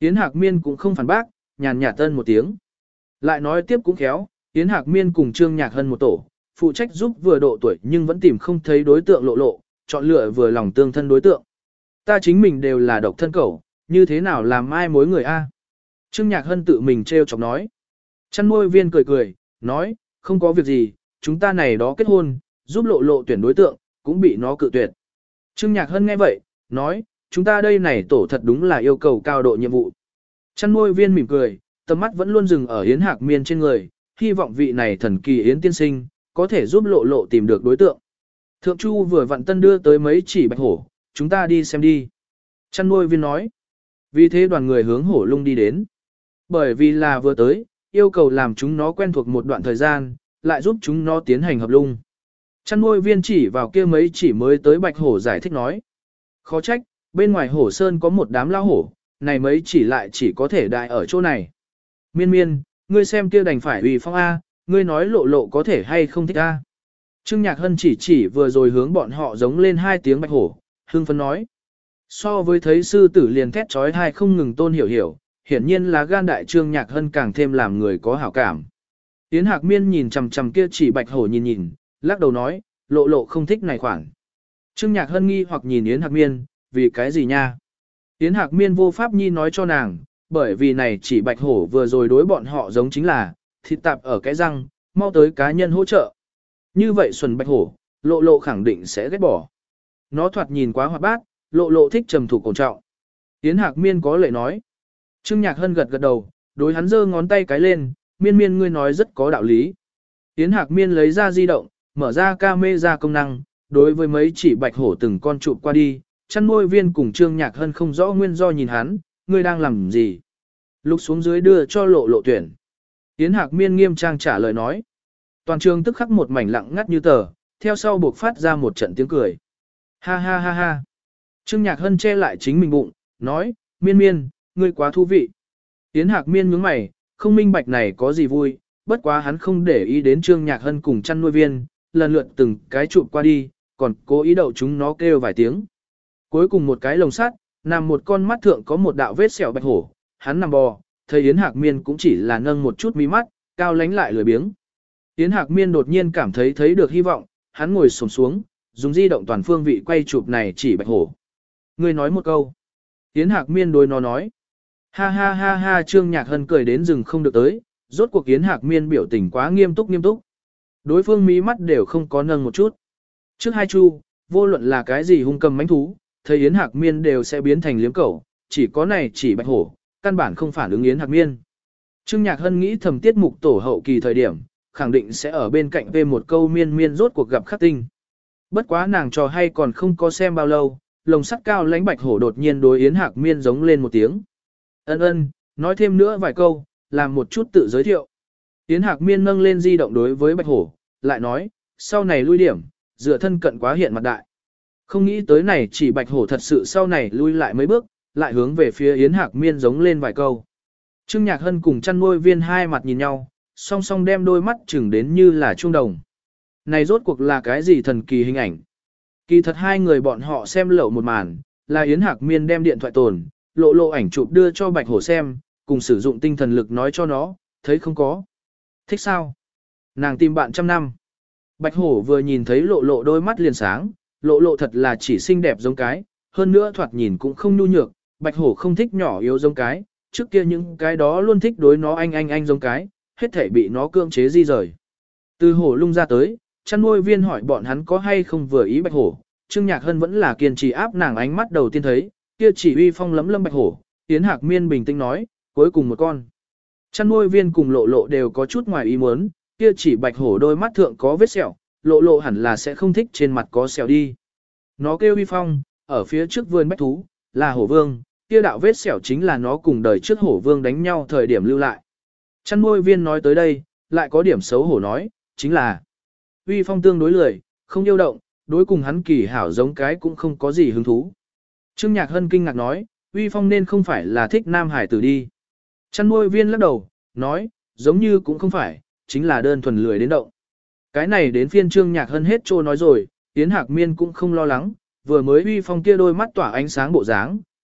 Yến Hạc Miên cũng không phản bác, nhàn nhạt tân một tiếng. Lại nói tiếp cũng khéo, Yến Hạc Miên cùng Trương Nhạc Hân một tổ, phụ trách giúp vừa độ tuổi nhưng vẫn tìm không thấy đối tượng lộ lộ, chọn lựa vừa lòng tương thân đối tượng. Ta chính mình đều là độc thân cẩu, như thế nào làm ai mối người a? Trương Nhạc Hân tự mình trêu chọc nói. Chăn nuôi viên cười cười, nói, không có việc gì, chúng ta này đó kết hôn, giúp lộ lộ tuyển đối tượng, cũng bị nó cự tuyệt. Trương Nhạc Hân nghe vậy, nói, chúng ta đây này tổ thật đúng là yêu cầu cao độ nhiệm vụ. Chăn nuôi viên mỉm cười, tầm mắt vẫn luôn dừng ở Yến Hạc Miên trên người, hy vọng vị này thần kỳ Yến tiên sinh, có thể giúp lộ lộ tìm được đối tượng. Thượng Chu vừa vặn tân đưa tới mấy chỉ bạch hổ, chúng ta đi xem đi. Chăn nuôi viên nói. Vì thế đoàn người hướng hổ lung đi đến. Bởi vì là vừa tới, yêu cầu làm chúng nó quen thuộc một đoạn thời gian, lại giúp chúng nó tiến hành hợp lung. Chăn nuôi viên chỉ vào kia mấy chỉ mới tới bạch hổ giải thích nói. Khó trách, bên ngoài hổ sơn có một đám lao hổ, này mấy chỉ lại chỉ có thể đại ở chỗ này. Miên miên, ngươi xem kia đành phải uy phong A, ngươi nói lộ lộ có thể hay không thích A. Trương Nhạc Hân chỉ chỉ vừa rồi hướng bọn họ giống lên hai tiếng bạch hổ, hương phấn nói. So với thấy sư tử liền thét trói thai không ngừng tôn hiểu hiểu, hiển nhiên là gan đại Trương Nhạc Hân càng thêm làm người có hảo cảm. Yến Hạc Miên nhìn chằm chằm kia chỉ bạch hổ nhìn nhìn, lắc đầu nói, lộ lộ không thích này khoản. Trương Nhạc Hân nghi hoặc nhìn Yến Hạc Miên, vì cái gì nha? Yến Hạc Miên vô pháp nhi nói cho nàng, bởi vì này chỉ bạch hổ vừa rồi đối bọn họ giống chính là, thịt tạp ở cái răng, mau tới cá nhân hỗ trợ. Như vậy xuân bạch hổ, lộ lộ khẳng định sẽ ghét bỏ. Nó thoạt nhìn quá hoạt bát, lộ lộ thích trầm thủ cổ trọng. Yến Hạc Miên có lệ nói. Trương Nhạc Hân gật gật đầu, đối hắn giơ ngón tay cái lên, miên miên ngươi nói rất có đạo lý. Yến Hạc Miên lấy ra di động, mở ra camera công năng, đối với mấy chỉ bạch hổ từng con chụp qua đi, chăn nuôi viên cùng Trương Nhạc Hân không rõ nguyên do nhìn hắn, ngươi đang làm gì. Lục xuống dưới đưa cho lộ lộ tuyển. Yến Hạc Miên nghiêm trang trả lời nói. Toàn trường tức khắc một mảnh lặng ngắt như tờ, theo sau buộc phát ra một trận tiếng cười. Ha ha ha ha. Trương Nhạc Hân che lại chính mình bụng, nói, miên miên, ngươi quá thú vị. Yến Hạc Miên nhướng mày, không minh bạch này có gì vui, bất quá hắn không để ý đến Trương Nhạc Hân cùng chăn nuôi viên, lần lượt từng cái chụp qua đi, còn cố ý đậu chúng nó kêu vài tiếng. Cuối cùng một cái lồng sắt, nằm một con mắt thượng có một đạo vết sẹo bạch hổ, hắn nằm bò, thấy Yến Hạc Miên cũng chỉ là nâng một chút mí mắt, cao lánh lại lười biếng. Yến Hạc Miên đột nhiên cảm thấy thấy được hy vọng, hắn ngồi xổm xuống, dùng di động toàn phương vị quay chụp này chỉ bạch hổ. Ngươi nói một câu. Yến Hạc Miên đối nó nói. Ha ha ha ha Trương Nhạc Hân cười đến rừng không được tới, rốt cuộc Yến Hạc Miên biểu tình quá nghiêm túc nghiêm túc. Đối phương mí mắt đều không có nâng một chút. Trước hai chu, vô luận là cái gì hung cầm mãnh thú, thấy Yến Hạc Miên đều sẽ biến thành liếm cẩu, chỉ có này chỉ bạch hổ, căn bản không phản ứng Yến Hạc Miên. Trương Nhạc Hân nghĩ thầm tiết mục tổ hậu kỳ thời điểm, khẳng định sẽ ở bên cạnh về một câu miên miên rốt cuộc gặp khắc tinh. Bất quá nàng trò hay còn không có xem bao lâu, lồng sắt cao lãnh bạch hổ đột nhiên đối Yến Hạc Miên giống lên một tiếng. Ân ân, nói thêm nữa vài câu, làm một chút tự giới thiệu. Yến Hạc Miên nâng lên di động đối với bạch hổ, lại nói, sau này lui điểm, dựa thân cận quá hiện mặt đại. Không nghĩ tới này chỉ bạch hổ thật sự sau này lui lại mấy bước, lại hướng về phía Yến Hạc Miên giống lên vài câu. Trương Nhạc Hân cùng chăn nuôi viên hai mặt nhìn nhau, song song đem đôi mắt chừng đến như là trung đồng. Này rốt cuộc là cái gì thần kỳ hình ảnh? Kỳ thật hai người bọn họ xem lậu một màn, là Yến Hạc Miên đem điện thoại tồn, lộ lộ ảnh chụp đưa cho bạch hổ xem, cùng sử dụng tinh thần lực nói cho nó, thấy không có. Thích sao? Nàng tìm bạn trăm năm. Bạch hổ vừa nhìn thấy lộ lộ đôi mắt liền sáng, lộ lộ thật là chỉ xinh đẹp giống cái, hơn nữa thoạt nhìn cũng không nhu nhược, bạch hổ không thích nhỏ yếu giống cái, trước kia những cái đó luôn thích đối nó anh anh anh giống cái, hết thể bị nó cưỡng chế di rời. Từ hổ lung ra tới, chăn nuôi viên hỏi bọn hắn có hay không vừa ý bạch hổ, Trương Nhạc Hân vẫn là kiên trì áp nàng ánh mắt đầu tiên thấy, kia chỉ uy phong lấm lâm bạch hổ, Yến Hạc Miên bình tĩnh nói, cuối cùng một con. Chăn nuôi viên cùng lộ lộ đều có chút ngoài ý muốn, kia chỉ bạch hổ đôi mắt thượng có vết sẹo, lộ lộ hẳn là sẽ không thích trên mặt có sẹo đi. Nó kêu uy phong, ở phía trước vườn bách thú, là hổ vương, kia đạo vết sẹo chính là nó cùng đời trước hổ vương đánh nhau thời điểm lưu lại. Chăn nuôi viên nói tới đây, lại có điểm xấu hổ nói, chính là uy phong tương đối lười, không yêu động, đối cùng hắn kỳ hảo giống cái cũng không có gì hứng thú. Trương Nhạc Hân kinh ngạc nói, uy phong nên không phải là thích nam hải tử đi. Chăn nuôi viên lắc đầu, nói, giống như cũng không phải, chính là đơn thuần lười đến động. Cái này đến phiên Trương Nhạc Hân hết trô nói rồi, Yến Hạc Miên cũng không lo lắng, vừa mới uy phong kia đôi mắt tỏa ánh sáng bộ dáng,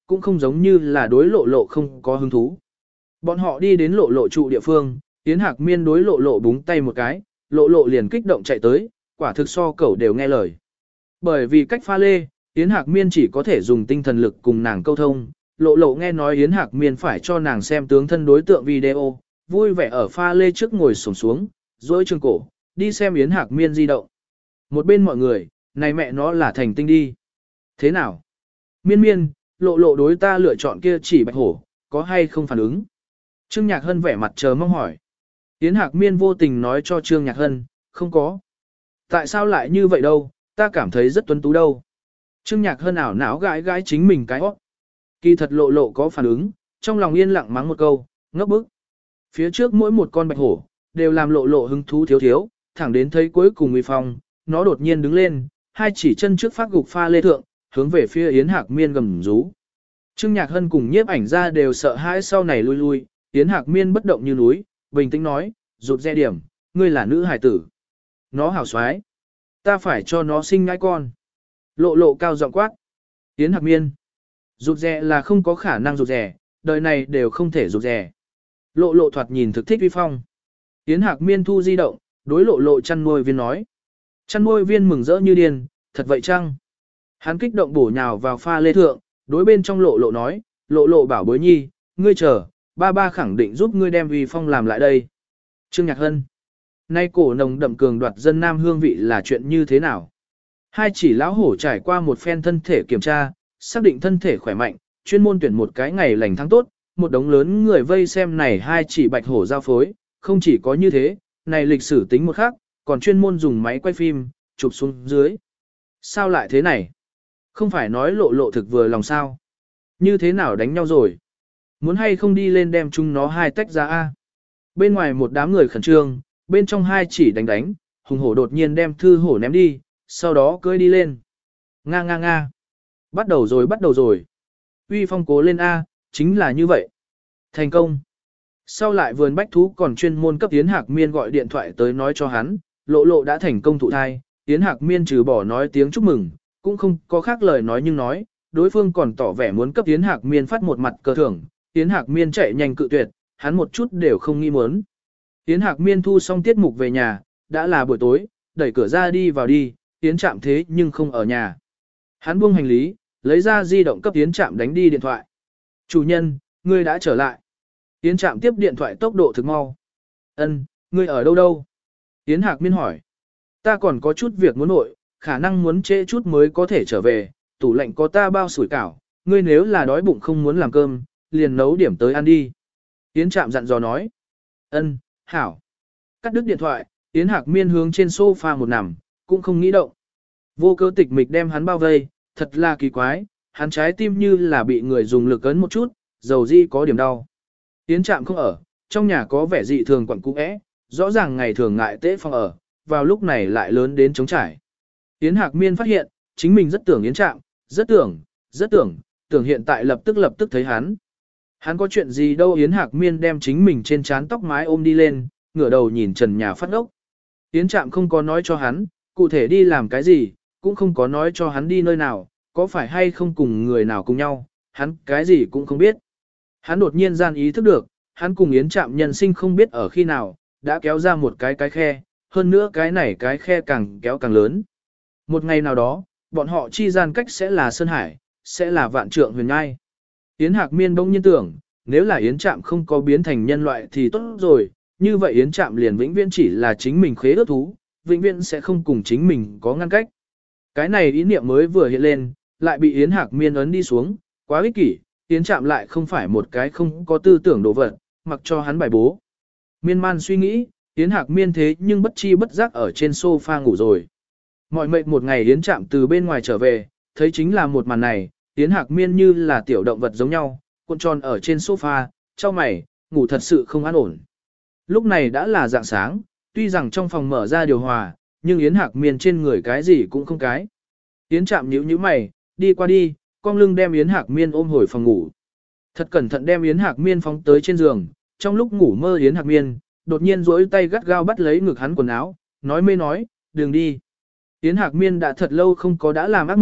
cũng không giống như là đối lộ lộ không có hứng thú. Bọn họ đi đến lộ lộ trụ địa phương, Yến Hạc Miên đối lộ lộ búng tay một cái, lộ lộ liền kích động chạy tới, quả thực so cẩu đều nghe lời. Bởi vì cách pha lê, Yến Hạc Miên chỉ có thể dùng tinh thần lực cùng nàng câu thông, lộ lộ nghe nói Yến Hạc Miên phải cho nàng xem tướng thân đối tượng video, vui vẻ ở pha lê trước ngồi xổm xuống, duỗi trường cổ, đi xem Yến Hạc Miên di động. Một bên mọi người, này mẹ nó là thành tinh đi. Thế nào? Miên miên, lộ lộ đối ta lựa chọn kia chỉ bạch hổ, có hay không phản ứng? Trương Nhạc Hân vẻ mặt chờ mong hỏi. Yến Hạc Miên vô tình nói cho Trương Nhạc Hân, không có. Tại sao lại như vậy đâu, ta cảm thấy rất tuấn tú đâu. Trương Nhạc Hân ảo não gãi gãi chính mình cái hót. Kỳ thật lộ lộ có phản ứng, trong lòng yên lặng mắng một câu, ngốc bức. Phía trước mỗi một con bạch hổ, đều làm lộ lộ hứng thú thiếu thiếu, thẳng đến thấy cuối cùng uy phong, nó đột nhiên đứng lên, hai chỉ chân trước phát gục pha lê thượng, hướng về phía Yến Hạc Miên gầm rú. Trương Nhạc Hân cùng nhiếp ảnh ra đều sợ hãi sau này lui lui, Yến Hạc Miên bất động như núi, bình tĩnh nói, rụt rè điểm, ngươi là nữ hài tử. Nó hảo xoái. Ta phải cho nó sinh ngai con. Lộ lộ cao giọng quát. Yến Hạc Miên. Rụt rè là không có khả năng rụt rè, đời này đều không thể rụt rè. Lộ lộ thoạt nhìn thực thích uy phong. Yến Hạc Miên thu di động, đối lộ lộ chăn nuôi viên nói. Chăn nuôi viên mừng rỡ như điên, thật vậy chăng? Hắn kích động bổ nhào vào pha lê thượng, đối bên trong lộ lộ nói, lộ lộ bảo bối nhi, ngươi chờ, ba ba khẳng định giúp ngươi đem uy phong làm lại đây. Trương Nhạc Hân. Nay cổ nồng đậm cường đoạt dân nam hương vị là chuyện như thế nào? Hai chỉ lão hổ trải qua một phen thân thể kiểm tra, xác định thân thể khỏe mạnh, chuyên môn tuyển một cái ngày lành tháng tốt, một đống lớn người vây xem này hai chỉ bạch hổ giao phối, không chỉ có như thế, này lịch sử tính một khác, còn chuyên môn dùng máy quay phim, chụp xuống dưới. Sao lại thế này? Không phải nói lộ lộ thực vừa lòng sao? Như thế nào đánh nhau rồi? Muốn hay không đi lên đem chúng nó hai tách ra a? Bên ngoài một đám người khẩn trương, bên trong hai chỉ đánh đánh, hùng hổ đột nhiên đem thư hổ ném đi, sau đó cưỡi đi lên. Nga nga nga. Bắt đầu rồi bắt đầu rồi. Uy phong cố lên a, chính là như vậy. Thành công. Sau lại vườn bách thú còn chuyên môn cấp Yến Hạc Miên gọi điện thoại tới nói cho hắn, lộ lộ đã thành công thụ thai, Yến Hạc Miên trừ bỏ nói tiếng chúc mừng, cũng không có khác lời nói nhưng nói, đối phương còn tỏ vẻ muốn cấp Yến Hạc Miên phát một mặt cờ thưởng, Yến Hạc Miên chạy nhanh cự tuyệt, hắn một chút đều không nghi muốn. Yến Hạc Miên thu xong tiết mục về nhà, đã là buổi tối, đẩy cửa ra đi vào đi, Yến Trạm thế nhưng không ở nhà. Hắn buông hành lý, lấy ra di động cấp Yến Trạm đánh đi điện thoại. Chủ nhân, ngươi đã trở lại. Yến Trạm tiếp điện thoại tốc độ thực mau. Ân, ngươi ở đâu đâu? Yến Hạc Miên hỏi. Ta còn có chút việc muốn nội, khả năng muốn trễ chút mới có thể trở về, tủ lạnh có ta bao sủi cảo, ngươi nếu là đói bụng không muốn làm cơm, liền nấu điểm tới ăn đi. Yến Trạm dặn dò nói. Ân, hảo. Cắt đứt điện thoại, Yến Hạc Miên hướng trên sofa một nằm, cũng không nghĩ động. Vô cơ tịch mịch đem hắn bao vây, thật là kỳ quái, hắn trái tim như là bị người dùng lực ấn một chút, dầu di có điểm đau. Yến Trạm không ở, trong nhà có vẻ dị thường quẩn cũ é, rõ ràng ngày thường ngại tễ phòng ở, vào lúc này lại lớn đến trống trải. Yến Hạc Miên phát hiện, chính mình rất tưởng Yến Trạm, rất tưởng, rất tưởng, tưởng hiện tại lập tức lập tức thấy hắn. Hắn có chuyện gì đâu. Yến Hạc Miên đem chính mình trên trán tóc mái ôm đi lên, ngửa đầu nhìn trần nhà phát ốc. Yến Trạm không có nói cho hắn, cụ thể đi làm cái gì, cũng không có nói cho hắn đi nơi nào, có phải hay không cùng người nào cùng nhau, hắn cái gì cũng không biết. Hắn đột nhiên gian ý thức được, hắn cùng Yến Trạm nhân sinh không biết ở khi nào, đã kéo ra một cái cái khe, hơn nữa cái này cái khe càng kéo càng lớn. Một ngày nào đó, bọn họ chi gian cách sẽ là Sơn Hải, sẽ là vạn trượng huyền ngai. Yến Hạc Miên bỗng nhiên tưởng, nếu là Yến Trạm không có biến thành nhân loại thì tốt rồi, như vậy Yến Trạm liền vĩnh viễn chỉ là chính mình khế ước thú, vĩnh viễn sẽ không cùng chính mình có ngăn cách. Cái này ý niệm mới vừa hiện lên, lại bị Yến Hạc Miên ấn đi xuống, quá ích kỷ, Yến Trạm lại không phải một cái không có tư tưởng đồ vật, mặc cho hắn bài bố. Miên man suy nghĩ, Yến Hạc Miên thế nhưng bất chi bất giác ở trên sofa ngủ rồi. Mọi mệt một ngày Yến Trạm từ bên ngoài trở về, thấy chính là một màn này, Yến Hạc Miên như là tiểu động vật giống nhau, cuộn tròn ở trên sofa, trao mày, ngủ thật sự không an ổn. Lúc này đã là dạng sáng, tuy rằng trong phòng mở ra điều hòa, nhưng Yến Hạc Miên trên người cái gì cũng không cái. Yến Trạm nhíu nhíu mày, đi qua đi, cong lưng đem Yến Hạc Miên ôm hồi phòng ngủ. Thật cẩn thận đem Yến Hạc Miên phóng tới trên giường, trong lúc ngủ mơ Yến Hạc Miên, đột nhiên duỗi tay gắt gao bắt lấy ngực hắn quần áo, nói mê nói, đừng đi. Yến Hạc Miên đã thật lâu không có đã làm ác mộng,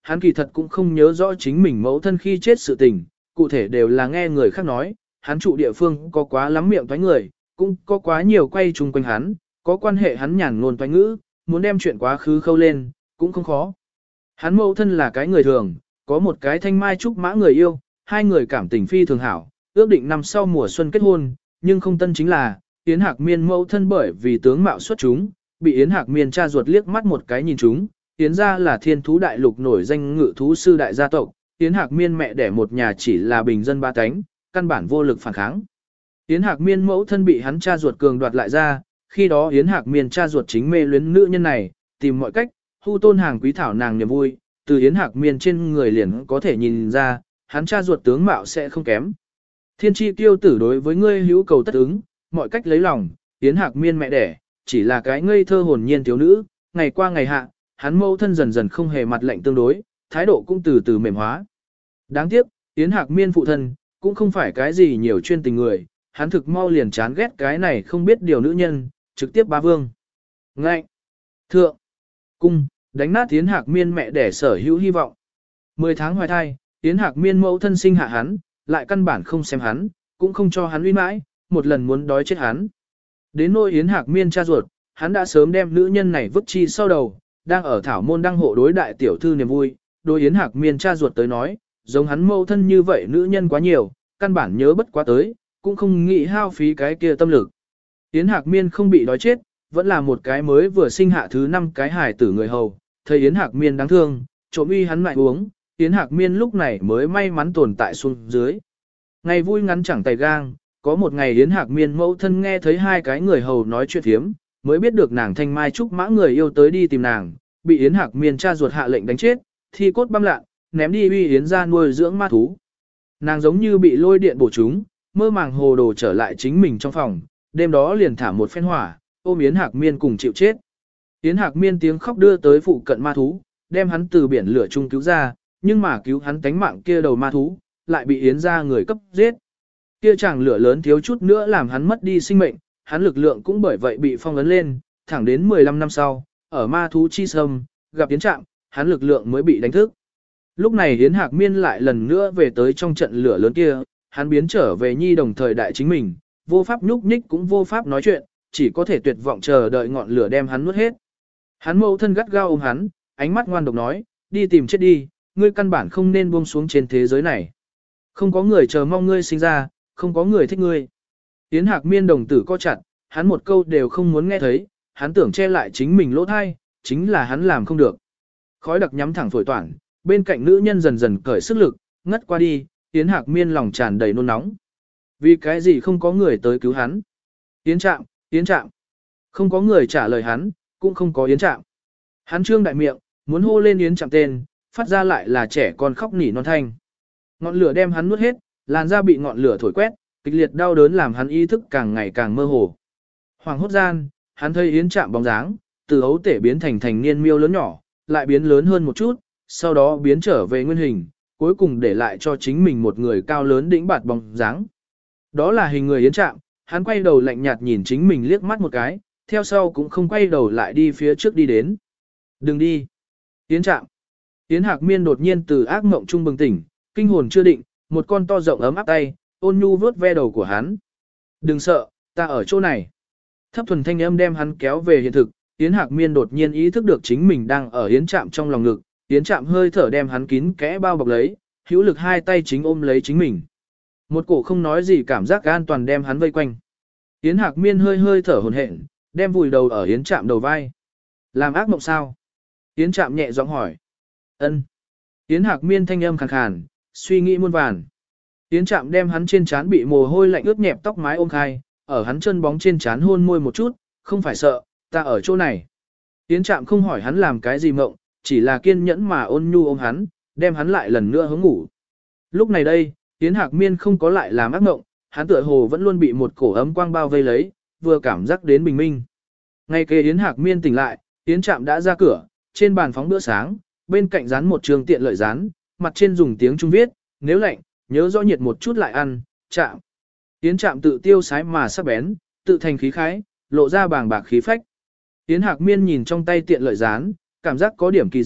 hắn kỳ thật cũng không nhớ rõ chính mình mẫu thân khi chết sự tình, cụ thể đều là nghe người khác nói, hắn trụ địa phương có quá lắm miệng toái người, cũng có quá nhiều quay chung quanh hắn, có quan hệ hắn nhàn ngôn toái ngữ, muốn đem chuyện quá khứ khâu lên, cũng không khó. Hắn mẫu thân là cái người thường, có một cái thanh mai trúc mã người yêu, hai người cảm tình phi thường hảo, ước định năm sau mùa xuân kết hôn, nhưng không tân chính là, Yến Hạc Miên mẫu thân bởi vì tướng mạo xuất chúng, bị Yến Hạc Miên cha ruột liếc mắt một cái nhìn chúng, Yến gia là thiên thú đại lục nổi danh ngự thú sư đại gia tộc, Yến Hạc Miên mẹ đẻ một nhà chỉ là bình dân ba cánh, căn bản vô lực phản kháng. Yến Hạc Miên mẫu thân bị hắn cha ruột cường đoạt lại ra, khi đó Yến Hạc Miên cha ruột chính mê luyến nữ nhân này, tìm mọi cách, hưu tôn hàng quý thảo nàng niềm vui, từ Yến Hạc Miên trên người liền có thể nhìn ra, hắn cha ruột tướng mạo sẽ không kém. Thiên tri tiêu tử đối với ngươi hữu cầu tất ứng, mọi cách lấy lòng, Yến Hạc Miên mẹ đẻ, chỉ là cái ngây thơ hồn nhiên thiếu nữ, ngày qua ngày hạ, hắn mẫu thân dần dần không hề mặt lạnh tương đối, thái độ cũng từ từ mềm hóa. Đáng tiếc, Yến Hạc Miên phụ thân, cũng không phải cái gì nhiều chuyên tình người, hắn thực mau liền chán ghét cái này không biết điều nữ nhân, trực tiếp bá vương. Ngạnh, thượng, cung, đánh nát Yến Hạc Miên mẹ đẻ sở hữu hy vọng. Mười tháng hoài thai, Yến Hạc Miên mẫu thân sinh hạ hắn, lại căn bản không xem hắn, cũng không cho hắn uy mãi, một lần muốn đói chết hắn. Đến nỗi Yến Hạc Miên cha ruột, hắn đã sớm đem nữ nhân này vứt chi sau đầu, đang ở thảo môn đăng hộ đối đại tiểu thư niềm vui, đối Yến Hạc Miên cha ruột tới nói, giống hắn mẫu thân như vậy nữ nhân quá nhiều, căn bản nhớ bất quá tới, cũng không nghĩ hao phí cái kia tâm lực. Yến Hạc Miên không bị đói chết, vẫn là một cái mới vừa sinh hạ thứ năm cái hài tử người hầu, thấy Yến Hạc Miên đáng thương, trộm uy hắn lại uống, Yến Hạc Miên lúc này mới may mắn tồn tại xuống dưới. Ngày vui ngắn chẳng tay gang, có một ngày Yến Hạc Miên mẫu thân nghe thấy hai cái người hầu nói chuyện thiếm, mới biết được nàng thanh mai trúc mã người yêu tới đi tìm nàng, bị Yến Hạc Miên cha ruột hạ lệnh đánh chết, thi cốt băm lạ, ném đi uy Yến ra nuôi dưỡng ma thú. Nàng giống như bị lôi điện bổ trúng, mơ màng hồ đồ trở lại chính mình trong phòng, đêm đó liền thả một phen hỏa, ôm Yến Hạc Miên cùng chịu chết. Yến Hạc Miên tiếng khóc đưa tới phụ cận ma thú, đem hắn từ biển lửa chung cứu ra, nhưng mà cứu hắn tánh mạng kia đầu ma thú, lại bị Yến ra người cấp giết. Kia chàng lửa lớn thiếu chút nữa làm hắn mất đi sinh mệnh, hắn lực lượng cũng bởi vậy bị phong ấn lên, thẳng đến mười lăm năm sau, ở ma thú chi sâm, gặp Yến Trạm, hắn lực lượng mới bị đánh thức. Lúc này Yến Hạc Miên lại lần nữa về tới trong trận lửa lớn kia, hắn biến trở về nhi đồng thời đại chính mình, vô pháp nhúc nhích cũng vô pháp nói chuyện, chỉ có thể tuyệt vọng chờ đợi ngọn lửa đem hắn nuốt hết. Hắn mẫu thân gắt gao ôm hắn, ánh mắt ngoan độc nói, đi tìm chết đi, ngươi căn bản không nên buông xuống trên thế giới này. Không có người chờ mong ngươi sinh ra, không có người thích ngươi. Yến Hạc Miên đồng tử co chặt, hắn một câu đều không muốn nghe thấy, hắn tưởng che lại chính mình lỗ thai, chính là hắn làm không được. Khói đặc nhắm thẳng phổi toản, bên cạnh nữ nhân dần dần cởi sức lực, ngất qua đi, Yến Hạc Miên lòng tràn đầy nôn nóng. Vì cái gì không có người tới cứu hắn? Yến Trạm, Yến Trạm. Không có người trả lời hắn, cũng không có Yến Trạm. Hắn trương đại miệng, muốn hô lên Yến Trạm tên, phát ra lại là trẻ con khóc nỉ non thanh. Ngọn lửa đem hắn nuốt hết, làn da bị ngọn lửa thổi quét, kịch liệt đau đớn làm hắn ý thức càng ngày càng mơ hồ. Hoàng hốt gian, hắn thấy Yến Trạm bóng dáng, từ ấu tể biến thành thành niên miêu lớn nhỏ, lại biến lớn hơn một chút, sau đó biến trở về nguyên hình, cuối cùng để lại cho chính mình một người cao lớn đĩnh bạt bóng dáng. Đó là hình người Yến Trạm, hắn quay đầu lạnh nhạt nhìn chính mình liếc mắt một cái, theo sau cũng không quay đầu lại đi phía trước đi đến. Đừng đi. Yến Trạm. Yến Hạc Miên đột nhiên từ ác mộng trung bừng tỉnh, kinh hồn chưa định, một con to rộng ấm áp tay, ôn nhu vuốt ve đầu của hắn. Đừng sợ, ta ở chỗ này. Thấp thuần thanh âm đem hắn kéo về hiện thực, Yến Hạc Miên đột nhiên ý thức được chính mình đang ở Yến Trạm trong lòng ngực, Yến Trạm hơi thở đem hắn kín kẽ bao bọc lấy, hữu lực hai tay chính ôm lấy chính mình. Một cổ không nói gì cảm giác an toàn đem hắn vây quanh. Yến Hạc Miên hơi hơi thở hổn hển, đem vùi đầu ở Yến Trạm đầu vai. Làm ác mộng sao? Yến Trạm nhẹ giọng hỏi. Ân. Yến Hạc Miên thanh âm khàn khàn, suy nghĩ muôn vàn. Yến Trạm đem hắn trên trán bị mồ hôi lạnh ướt nhẹp tóc mái ôm khai, ở hắn chân bóng trên trán hôn môi một chút, không phải sợ, ta ở chỗ này. Yến Trạm không hỏi hắn làm cái gì mộng, chỉ là kiên nhẫn mà ôn nhu ôm hắn, đem hắn lại lần nữa hướng ngủ. Lúc này đây, Yến Hạc Miên không có lại làm ác mộng, hắn tựa hồ vẫn luôn bị một cổ ấm quang bao vây lấy, vừa cảm giác đến bình minh. Ngay kế Yến Hạc Miên tỉnh lại, Yến Trạm đã ra cửa, trên bàn phóng bữa sáng, bên cạnh dán một trường tiện lợi dán, mặt trên dùng tiếng Trung viết, nếu lạnh, nhớ rõ nhiệt một chút lại ăn, Trạm. Yến Trạm tự tiêu sái mà sắc bén, tự thành khí khái, lộ ra bàng bạc khí phách. Yến Hạc Miên nhìn trong tay tiện lợi dán, cảm giác có điểm kỳ diệu,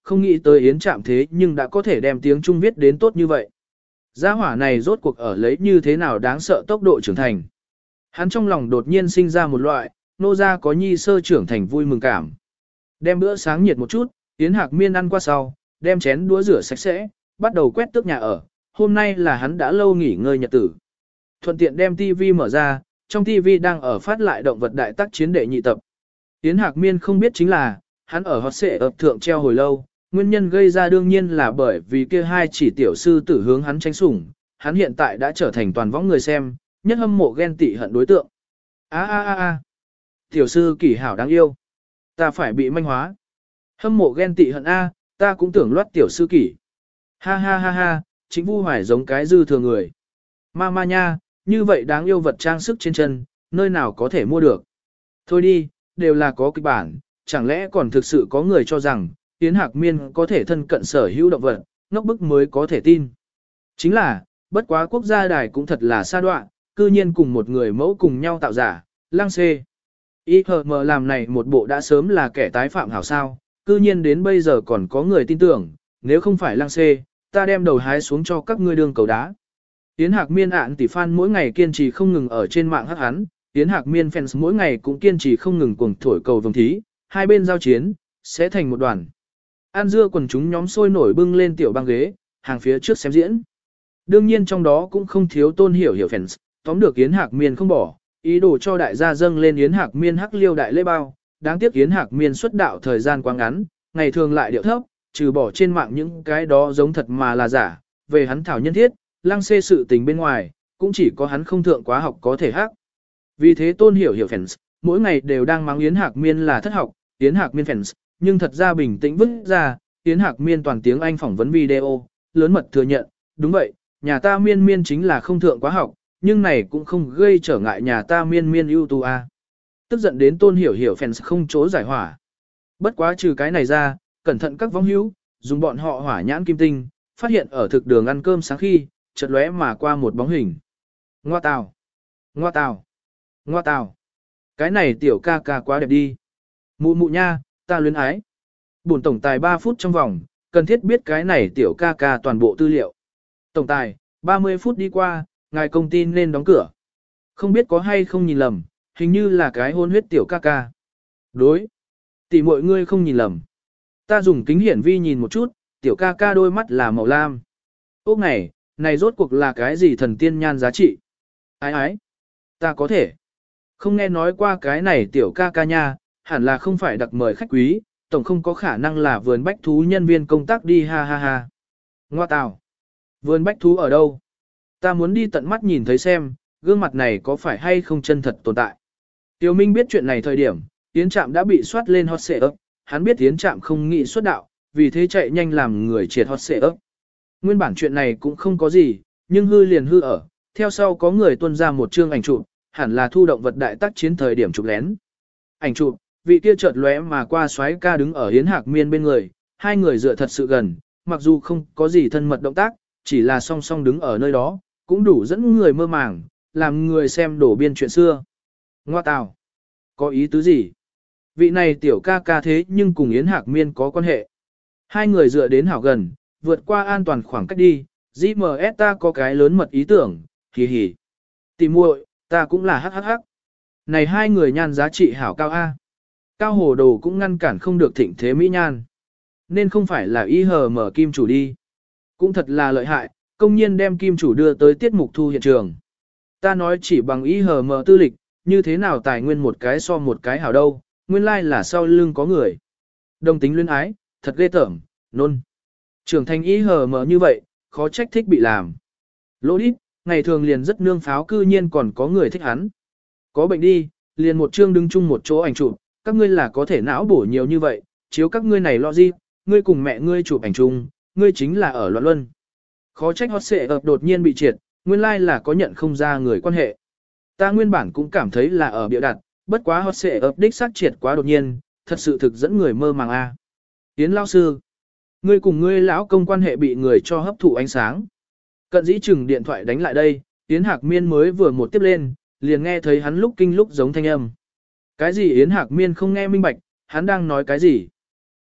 không nghĩ tới Yến Trạm thế nhưng đã có thể đem tiếng Trung viết đến tốt như vậy. Gia hỏa này rốt cuộc ở lấy như thế nào đáng sợ tốc độ trưởng thành. Hắn trong lòng đột nhiên sinh ra một loại, nô gia có nhi sơ trưởng thành vui mừng cảm. Đem bữa sáng nhiệt một chút, Yến Hạc Miên ăn qua sau, đem chén đũa rửa sạch sẽ, bắt đầu quét tước nhà ở. Hôm nay là hắn đã lâu nghỉ ngơi nhật tử. Thuận tiện đem tivi mở ra, trong tivi đang ở phát lại động vật đại tác chiến đệ nhị tập. Yến Hạc Miên không biết chính là, hắn ở hot xệ ập thượng treo hồi lâu, nguyên nhân gây ra đương nhiên là bởi vì kia hai chỉ tiểu sư tử hướng hắn tranh sủng, hắn hiện tại đã trở thành toàn võng người xem, nhất hâm mộ ghen tị hận đối tượng. A a a a, tiểu sư kỷ hảo đáng yêu, ta phải bị manh hóa. Hâm mộ ghen tị hận a, ta cũng tưởng loát tiểu sư kỷ. Ha ha ha ha, chính Vu Hoài giống cái dư thừa người. Ma ma nha, như vậy đáng yêu vật trang sức trên chân, nơi nào có thể mua được. Thôi đi, đều là có kịch bản, chẳng lẽ còn thực sự có người cho rằng, Yến Hạc Miên có thể thân cận sở hữu động vật, ngốc bức mới có thể tin. Chính là, bất quá quốc gia đài cũng thật là xa đoạn, cư nhiên cùng một người mẫu cùng nhau tạo giả, Lăng Xê. i hờ em làm này một bộ đã sớm là kẻ tái phạm hảo sao, cư nhiên đến bây giờ còn có người tin tưởng, nếu không phải Lăng Xê, ta đem đầu hái xuống cho các ngươi đương cầu đá. Yến Hạc Miên ạn tỷ fan mỗi ngày kiên trì không ngừng ở trên mạng hắc hắn, Yến Hạc Miên fans mỗi ngày cũng kiên trì không ngừng cuồng thổi cầu vồng thí, hai bên giao chiến, sẽ thành một đoàn. An dưa quần chúng nhóm sôi nổi bưng lên tiểu băng ghế, hàng phía trước xem diễn. Đương nhiên trong đó cũng không thiếu Tôn Hiểu Hiểu fans, tóm được Yến Hạc Miên không bỏ, ý đồ cho đại gia dâng lên Yến Hạc Miên hắc liêu đại lễ bao, đáng tiếc Yến Hạc Miên xuất đạo thời gian quá ngắn, ngày thường lại điệu thấp, trừ bỏ trên mạng những cái đó giống thật mà là giả, về hắn thảo nhân thiết, Lăng Xê sự tình bên ngoài, cũng chỉ có hắn không thượng quá học có thể hắc. Vì thế Tôn Hiểu Hiểu fans, mỗi ngày đều đang mắng Yến Hạc Miên là thất học, Yến Hạc Miên fans, nhưng thật ra bình tĩnh vứt ra, Yến Hạc Miên toàn tiếng Anh phỏng vấn video, lớn mật thừa nhận, đúng vậy, nhà ta Miên Miên chính là không thượng quá học, nhưng này cũng không gây trở ngại nhà ta Miên Miên ưu tú a. Tức giận đến Tôn Hiểu Hiểu fans không chỗ giải hỏa. Bất quá trừ cái này ra, cẩn thận các vong hữu, dùng bọn họ hỏa nhãn kim tinh, phát hiện ở thực đường ăn cơm sáng khi, chợt lóe mà qua một bóng hình. Ngoa tào, ngoa tào, ngoa tào. Cái này tiểu ca ca quá đẹp đi. Mụ mụ nha, ta luyến ái. Bổn tổng tài ba phút trong vòng, cần thiết biết cái này tiểu ca ca toàn bộ tư liệu. Tổng tài, ba mươi phút đi qua, ngài công ty nên đóng cửa. Không biết có hay không nhìn lầm, hình như là cái hôn huyết tiểu ca ca. Đối. Tỷ mọi ngươi không nhìn lầm. Ta dùng kính hiển vi nhìn một chút, tiểu ca ca đôi mắt là màu lam. Ốc này, này rốt cuộc là cái gì thần tiên nhan giá trị? Ái ái. Ta có thể. Không nghe nói qua cái này tiểu ca ca nha, hẳn là không phải đặc mời khách quý, tổng không có khả năng là vườn bách thú nhân viên công tác đi ha ha ha. Ngoa tào. Vườn bách thú ở đâu? Ta muốn đi tận mắt nhìn thấy xem, gương mặt này có phải hay không chân thật tồn tại. Tiểu Minh biết chuyện này thời điểm, Yến Trạm đã bị soát lên hot xệ ấp, hắn biết Yến Trạm không nghĩ xuất đạo, vì thế chạy nhanh làm người triệt hot xệ ấp. Nguyên bản chuyện này cũng không có gì, nhưng hư liền hư ở, theo sau có người tuân ra một chương ảnh chụp, hẳn là thu động vật đại tác chiến thời điểm chụp lén. Ảnh chụp, vị kia chợt lóe mà qua xoáy ca đứng ở Yến Hạc Miên bên người, hai người dựa thật sự gần, mặc dù không có gì thân mật động tác, chỉ là song song đứng ở nơi đó, cũng đủ dẫn người mơ màng, làm người xem đổ biên chuyện xưa. Ngoa tào, có ý tứ gì? Vị này tiểu ca ca thế nhưng cùng Yến Hạc Miên có quan hệ. Hai người dựa đến hảo gần, vượt qua an toàn khoảng cách đi, giê em ét ta có cái lớn mật ý tưởng, hì hì. Tìm muội, ta cũng là hắc hắc hắc. Này hai người nhan giá trị hảo cao A. Cao hồ đồ cũng ngăn cản không được thịnh thế mỹ nhan. Nên không phải là y hờ mở kim chủ đi. Cũng thật là lợi hại, công nhiên đem kim chủ đưa tới tiết mục thu hiện trường. Ta nói chỉ bằng y hờ mở tư lịch, như thế nào tài nguyên một cái so một cái hảo đâu, nguyên lai like là sau lưng có người. Đồng tính luyến ái, thật ghê tởm, nôn. Trưởng thành y hờ mở như vậy, khó trách thích bị làm. Lỗ đít, ngày thường liền rất nương pháo cư nhiên còn có người thích hắn. Có bệnh đi, liền một chương đứng chung một chỗ ảnh chụp, các ngươi là có thể não bổ nhiều như vậy, chiếu các ngươi này lo gì, ngươi cùng mẹ ngươi chụp ảnh chung, ngươi chính là ở loạn luân. Khó trách hot xệ ập đột nhiên bị triệt, nguyên lai like là có nhận không ra người quan hệ. Ta nguyên bản cũng cảm thấy là ở bịa đặt, bất quá hot xệ ập đích xác triệt quá đột nhiên, thật sự thực dẫn người mơ màng a. Tiến lão sư, ngươi cùng ngươi lão công quan hệ bị người cho hấp thụ ánh sáng. Cận dĩ chừng điện thoại đánh lại đây, Yến Hạc Miên mới vừa một tiếp lên, liền nghe thấy hắn lúc kinh lúc giống thanh âm. Cái gì Yến Hạc Miên không nghe minh bạch, hắn đang nói cái gì?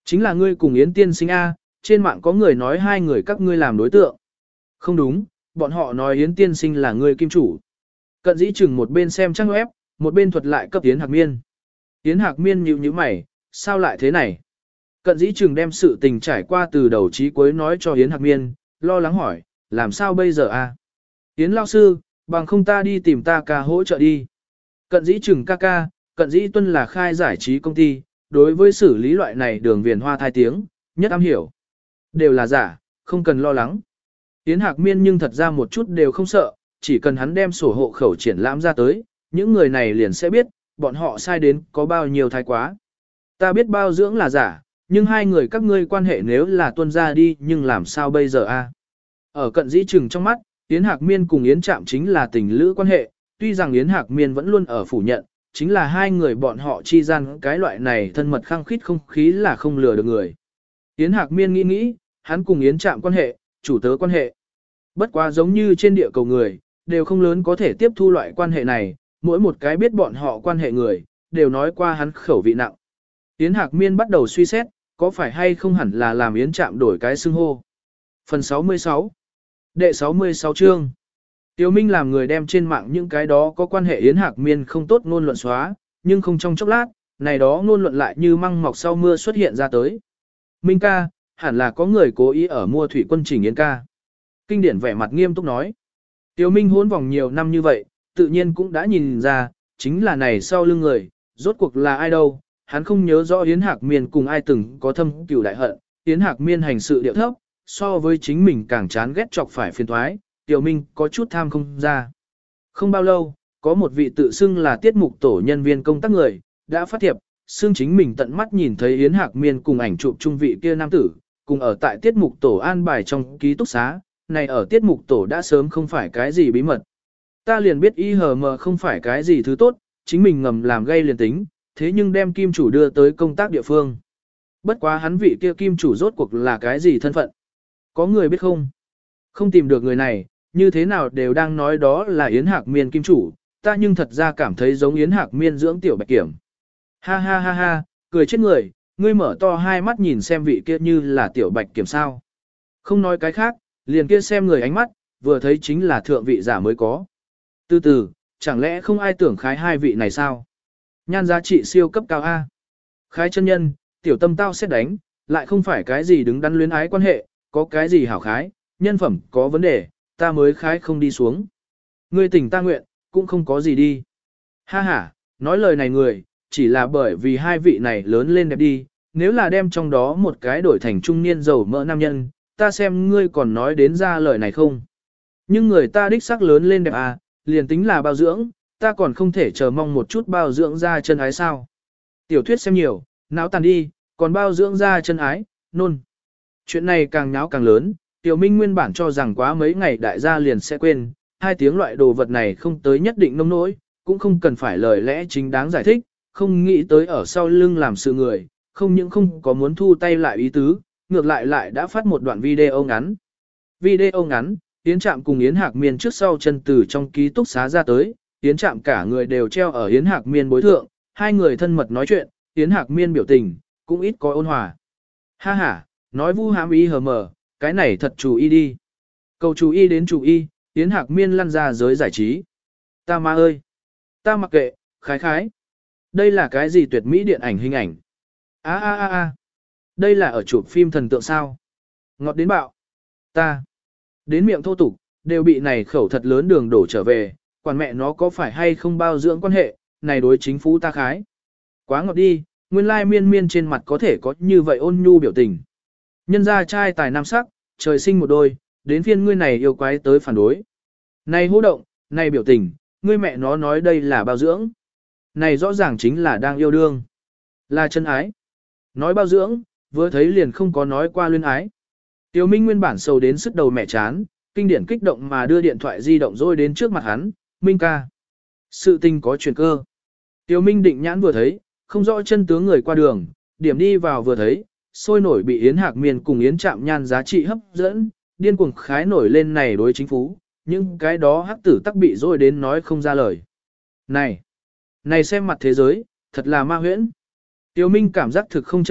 Chính là ngươi cùng Yến tiên sinh A, trên mạng có người nói hai người các ngươi làm đối tượng. Không đúng, bọn họ nói Yến tiên sinh là ngươi kim chủ. Cận dĩ chừng một bên xem trang web, một bên thuật lại cấp Yến Hạc Miên. Yến Hạc Miên nhíu nhíu mày, sao lại thế này? Cận dĩ chừng đem sự tình trải qua từ đầu chí cuối nói cho Yến Hạc Miên, lo lắng hỏi, làm sao bây giờ a? Yến lao sư, bằng không ta đi tìm ta ca hỗ trợ đi. Cận dĩ chừng ca ca, cận dĩ tuân là khai giải trí công ty, đối với xử lý loại này đường viền hoa thai tiếng, nhất am hiểu. Đều là giả, không cần lo lắng. Yến Hạc Miên nhưng thật ra một chút đều không sợ, chỉ cần hắn đem sổ hộ khẩu triển lãm ra tới, những người này liền sẽ biết, bọn họ sai đến có bao nhiêu thái quá. Ta biết bao dưỡng là giả, nhưng hai người các ngươi quan hệ nếu là tuân ra đi nhưng làm sao bây giờ a? Ở cận dĩ chừng trong mắt, Yến Hạc Miên cùng Yến Trạm chính là tình lữ quan hệ, tuy rằng Yến Hạc Miên vẫn luôn ở phủ nhận, chính là hai người bọn họ chi gian cái loại này thân mật khăng khít không khí là không lừa được người. Yến Hạc Miên nghĩ nghĩ, hắn cùng Yến Trạm quan hệ, chủ tớ quan hệ. Bất quá giống như trên địa cầu người, đều không lớn có thể tiếp thu loại quan hệ này, mỗi một cái biết bọn họ quan hệ người, đều nói qua hắn khẩu vị nặng. Yến Hạc Miên bắt đầu suy xét, có phải hay không hẳn là làm Yến Trạm đổi cái xưng hô. Phần sáu mươi sáu Đệ sáu mươi sáu chương Tiêu Minh làm người đem trên mạng những cái đó có quan hệ Yến Hạc Miên không tốt ngôn luận xóa, nhưng không trong chốc lát, này đó ngôn luận lại như măng mọc sau mưa xuất hiện ra tới. Minh ca, hẳn là có người cố ý ở mua thủy quân chỉnh Yến ca. Kinh điển vẻ mặt nghiêm túc nói. Tiêu Minh hỗn vòng nhiều năm như vậy, tự nhiên cũng đã nhìn ra, chính là này sau lưng người, rốt cuộc là ai đâu, hắn không nhớ rõ Yến Hạc Miên cùng ai từng có thâm cửu đại hận, Yến Hạc Miên hành sự điệu thấp, so với chính mình càng chán ghét chọc phải phiền toái, Tiêu Minh có chút tham không ra. Không bao lâu, có một vị tự xưng là tiết mục tổ nhân viên công tác người, đã phát thiệp, xưng chính mình tận mắt nhìn thấy Yến Hạc Miên cùng ảnh chụp trung vị kia nam tử, cùng ở tại tiết mục tổ an bài trong ký túc xá, này ở tiết mục tổ đã sớm không phải cái gì bí mật. Ta liền biết y hờ mờ không phải cái gì thứ tốt, chính mình ngầm làm gây liền tính, thế nhưng đem kim chủ đưa tới công tác địa phương. Bất quá hắn vị kia kim chủ rốt cuộc là cái gì thân phận? Có người biết không? Không tìm được người này, như thế nào đều đang nói đó là Yến Hạc Miên kim chủ, ta nhưng thật ra cảm thấy giống Yến Hạc Miên dưỡng tiểu bạch kiểm. Ha ha ha ha, cười chết người, ngươi mở to hai mắt nhìn xem vị kia như là tiểu bạch kiểm sao. Không nói cái khác, liền kia xem người ánh mắt, vừa thấy chính là thượng vị giả mới có. Từ từ, chẳng lẽ không ai tưởng khái hai vị này sao? Nhan giá trị siêu cấp cao A. Khái chân nhân, tiểu tâm tao xét đánh, lại không phải cái gì đứng đắn luyến ái quan hệ, có cái gì hảo khái, nhân phẩm có vấn đề, ta mới khái không đi xuống. Ngươi tỉnh ta nguyện, cũng không có gì đi. Ha ha, nói lời này người, chỉ là bởi vì hai vị này lớn lên đẹp đi, nếu là đem trong đó một cái đổi thành trung niên giàu mỡ nam nhân, ta xem ngươi còn nói đến ra lời này không. Nhưng người ta đích sắc lớn lên đẹp à, liền tính là bao dưỡng, ta còn không thể chờ mong một chút bao dưỡng ra chân ái sao. Tiểu thuyết xem nhiều, náo tàn đi, còn bao dưỡng ra chân ái, nôn. Chuyện này càng nháo càng lớn, Tiểu Minh nguyên bản cho rằng quá mấy ngày đại gia liền sẽ quên, hai tiếng loại đồ vật này không tới nhất định nông nỗi, cũng không cần phải lời lẽ chính đáng giải thích, không nghĩ tới ở sau lưng làm sự người, không những không có muốn thu tay lại ý tứ, ngược lại lại đã phát một đoạn video ngắn. Video ngắn, Yến Trạm cùng Yến Hạc Miên trước sau chân từ trong ký túc xá ra tới, Yến Trạm cả người đều treo ở Yến Hạc Miên bối thượng, hai người thân mật nói chuyện, Yến Hạc Miên biểu tình, cũng ít có ôn hòa. Ha ha, nói vu hám ý hờ mờ, cái này thật chủ y đi. Cầu chủ y đến chủ y, Yến Hạc Miên lăn ra giới giải trí. Ta ma ơi! Ta mặc kệ, khái khái. Đây là cái gì tuyệt mỹ điện ảnh hình ảnh? A a a a. Đây là ở chụp phim thần tượng sao? Ngọt đến bạo. Ta. Đến miệng thô tục, đều bị này khẩu thật lớn đường đổ trở về, quản mẹ nó có phải hay không bao dưỡng quan hệ, này đối chính phủ ta khái. Quá ngọt đi, nguyên lai miên miên trên mặt có thể có như vậy ôn nhu biểu tình. Nhân gia trai tài nam sắc, trời sinh một đôi, đến phiên ngươi này yêu quái tới phản đối. Này hô động, này biểu tình, ngươi mẹ nó nói đây là bao dưỡng. Này rõ ràng chính là đang yêu đương. Là chân ái. Nói bao dưỡng, vừa thấy liền không có nói qua luyến ái. Tiêu Minh nguyên bản sầu đến sức đầu mẹ chán, kinh điển kích động mà đưa điện thoại di động rồi đến trước mặt hắn, Minh ca. Sự tình có chuyển cơ. Tiêu Minh định nhãn vừa thấy, không rõ chân tướng người qua đường, điểm đi vào vừa thấy, sôi nổi bị Yến Hạc Miên cùng Yến Trạm Nhan giá trị hấp dẫn, điên cuồng khái nổi lên này đối chính phủ, nhưng cái đó hắc tử tắc bị rồi đến nói không ra lời. Này, này xem mặt thế giới, thật là ma huyễn. Tiêu Minh cảm giác thực không chân thật,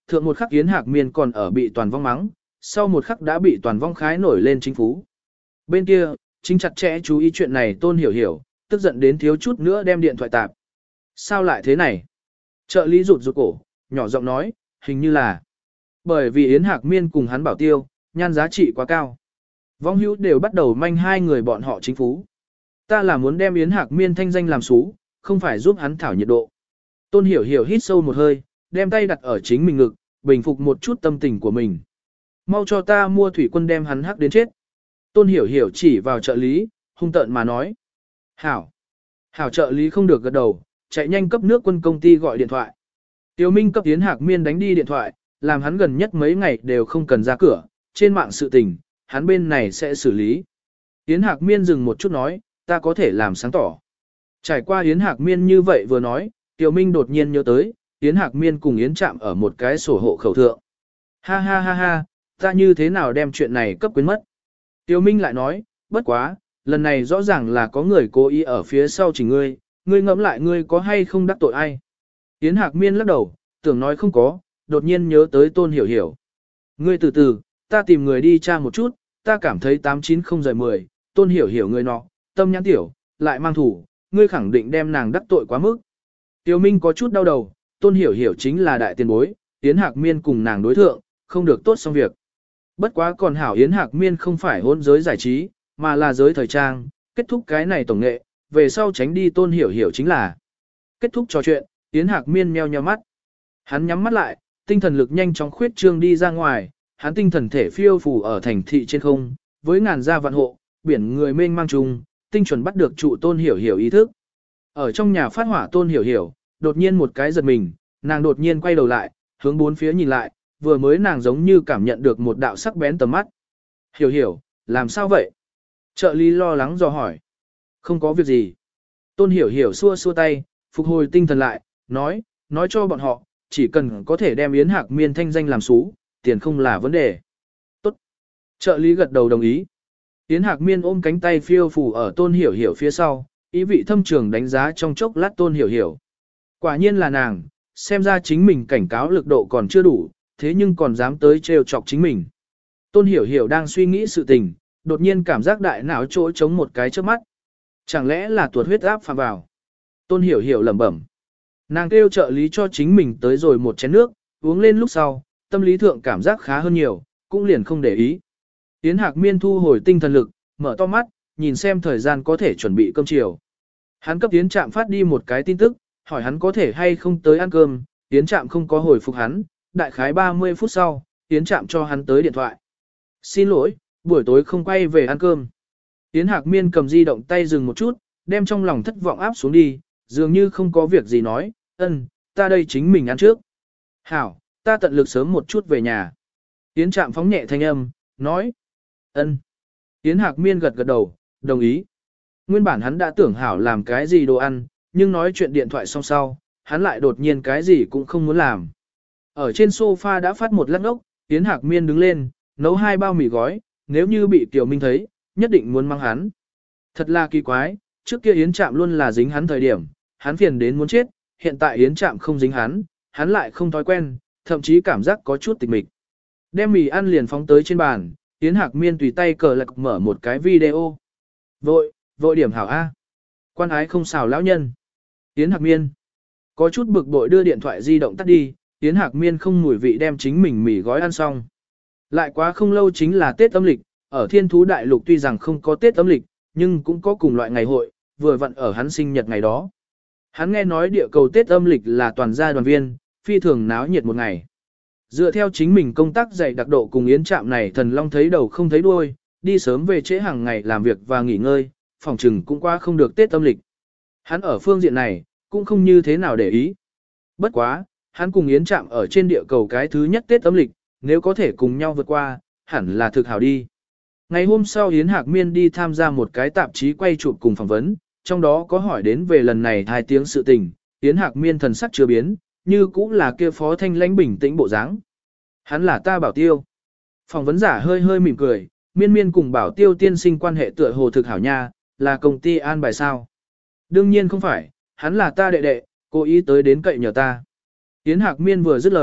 thượng một khắc Yến Hạc Miên còn ở bị toàn vong mắng, sau một khắc đã bị toàn vong khái nổi lên chính phú. Bên kia, chính chặt chẽ chú ý chuyện này Tôn Hiểu Hiểu, tức giận đến thiếu chút nữa đem điện thoại tạp. Sao lại thế này? Trợ lý rụt rụt cổ, nhỏ giọng nói, hình như là bởi vì Yến Hạc Miên cùng hắn bảo tiêu, nhan giá trị quá cao. Vong hữu đều bắt đầu manh hai người bọn họ chính phú. Ta là muốn đem Yến Hạc Miên thanh danh làm xú, không phải giúp hắn thảo nhiệt độ. Tôn Hiểu Hiểu hít sâu một hơi, đem tay đặt ở chính mình ngực, bình phục một chút tâm tình của mình. Mau cho ta mua thủy quân đem hắn hắc đến chết. Tôn Hiểu Hiểu chỉ vào trợ lý, hung tợn mà nói. Hảo. Hảo trợ lý không được gật đầu, chạy nhanh cấp nước quân công ty gọi điện thoại. Tiêu Minh cấp Yến Hạc Miên đánh đi điện thoại, làm hắn gần nhất mấy ngày đều không cần ra cửa, trên mạng sự tình, hắn bên này sẽ xử lý. Yến Hạc Miên dừng một chút nói, ta có thể làm sáng tỏ. Trải qua Yến Hạc Miên như vậy vừa nói, Tiêu Minh đột nhiên nhớ tới, Yến Hạc Miên cùng Yến Trạm ở một cái sổ hộ khẩu thượng. Ha ha ha ha, ta như thế nào đem chuyện này cấp quên mất. Tiêu Minh lại nói, bất quá, lần này rõ ràng là có người cố ý ở phía sau chỉ ngươi, ngươi ngẫm lại ngươi có hay không đắc tội ai. Yến Hạc Miên lắc đầu, tưởng nói không có, đột nhiên nhớ tới Tôn Hiểu Hiểu. Ngươi từ từ, ta tìm người đi tra một chút, ta cảm thấy tám chín không rời mười, Tôn Hiểu Hiểu người nọ, tâm nhãn tiểu, lại mang thủ, ngươi khẳng định đem nàng đắc tội quá mức. Tiêu Minh có chút đau đầu, Tôn Hiểu Hiểu chính là đại tiền bối, Yến Hạc Miên cùng nàng đối thượng, không được tốt xong việc. Bất quá còn hảo Yến Hạc Miên không phải hôn giới giải trí, mà là giới thời trang, kết thúc cái này tổng nghệ, về sau tránh đi Tôn Hiểu Hiểu chính là. Kết thúc trò chuyện, Yến Hạc Miên meo nheo mắt. Hắn nhắm mắt lại, tinh thần lực nhanh chóng khuyết trương đi ra ngoài, hắn tinh thần thể phiêu phù ở thành thị trên không, với ngàn gia vạn hộ, biển người mênh mang trùng, tinh chuẩn bắt được trụ Tôn Hiểu Hiểu ý thức. Ở trong nhà phát hỏa Tôn Hiểu Hiểu, đột nhiên một cái giật mình, nàng đột nhiên quay đầu lại, hướng bốn phía nhìn lại, vừa mới nàng giống như cảm nhận được một đạo sắc bén tầm mắt. Hiểu Hiểu, làm sao vậy? Trợ lý lo lắng dò hỏi. Không có việc gì. Tôn Hiểu Hiểu xua xua tay, phục hồi tinh thần lại, nói, nói cho bọn họ, chỉ cần có thể đem Yến Hạc Miên thanh danh làm xú, tiền không là vấn đề. Tốt. Trợ lý gật đầu đồng ý. Yến Hạc Miên ôm cánh tay phiêu phù ở Tôn Hiểu Hiểu phía sau, ý vị thâm trường đánh giá trong chốc lát Tôn Hiểu Hiểu. Quả nhiên là nàng, xem ra chính mình cảnh cáo lực độ còn chưa đủ, thế nhưng còn dám tới trêu chọc chính mình. Tôn Hiểu Hiểu đang suy nghĩ sự tình, đột nhiên cảm giác đại não chỗ trống một cái trước mắt. Chẳng lẽ là tuột huyết áp phạm vào? Tôn Hiểu Hiểu lẩm bẩm. Nàng kêu trợ lý cho chính mình tới rồi một chén nước, uống lên lúc sau, tâm lý thượng cảm giác khá hơn nhiều, cũng liền không để ý. Yến Hạc Miên thu hồi tinh thần lực, mở to mắt, nhìn xem thời gian có thể chuẩn bị cơm chiều. Hắn cấp Yến Trạm phát đi một cái tin tức, hỏi hắn có thể hay không tới ăn cơm, Yến Trạm không có hồi phục hắn, đại khái ba mươi phút sau, Yến Trạm cho hắn tới điện thoại. Xin lỗi, buổi tối không quay về ăn cơm. Yến Hạc Miên cầm di động tay dừng một chút, đem trong lòng thất vọng áp xuống đi, dường như không có việc gì nói, ân, ta đây chính mình ăn trước. Hảo, ta tận lực sớm một chút về nhà. Yến Trạm phóng nhẹ thanh âm, nói, ân. Yến Hạc Miên gật gật đầu, đồng ý. Nguyên bản hắn đã tưởng Hảo làm cái gì đồ ăn, nhưng nói chuyện điện thoại xong sau, hắn lại đột nhiên cái gì cũng không muốn làm. Ở trên sofa đã phát một lát ốc, Yến Hạc Miên đứng lên, nấu hai bao mì gói, nếu như bị Tiểu Minh thấy, nhất định muốn mang hắn. Thật là kỳ quái, trước kia Yến Trạm luôn là dính hắn thời điểm, hắn phiền đến muốn chết, hiện tại Yến Trạm không dính hắn, hắn lại không thói quen, thậm chí cảm giác có chút tịch mịch. Đem mì ăn liền phóng tới trên bàn, Yến Hạc Miên tùy tay cờ lạc mở một cái video. Vội, vội điểm hảo A. Quan ái không xào lão nhân. Yến Hạc Miên. Có chút bực bội đưa điện thoại di động tắt đi, Yến Hạc Miên không mùi vị đem chính mình mì gói ăn xong. Lại quá không lâu chính là Tết âm lịch, ở Thiên Thú Đại Lục tuy rằng không có Tết âm lịch, nhưng cũng có cùng loại ngày hội, vừa vặn ở hắn sinh nhật ngày đó. Hắn nghe nói địa cầu Tết âm lịch là toàn gia đoàn viên, phi thường náo nhiệt một ngày. Dựa theo chính mình công tác dạy đặc độ cùng Yến Trạm này thần long thấy đầu không thấy đuôi, đi sớm về trễ hàng ngày làm việc và nghỉ ngơi, phòng trừng cũng qua không được Tết âm lịch. Hắn ở phương diện này, cũng không như thế nào để ý. Bất quá, hắn cùng Yến Trạm ở trên địa cầu cái thứ nhất Tết âm lịch, nếu có thể cùng nhau vượt qua, hẳn là thực hảo đi. Ngày hôm sau Yến Hạc Miên đi tham gia một cái tạp chí quay chụp cùng phỏng vấn, trong đó có hỏi đến về lần này hai tiếng sự tình, Yến Hạc Miên thần sắc chưa biến, như cũng là kia phó thanh lãnh bình tĩnh bộ dáng. Hắn là ta bảo tiêu. Phỏng vấn giả hơi hơi mỉm cười, Miên Miên cùng bảo tiêu tiên sinh quan hệ tựa hồ thực hảo nha, là công ty an bài sao. Đương nhiên không phải, hắn là ta đệ đệ, cố ý tới đến cậy nhờ ta. Yến Hạc Miên vừa dứt lời,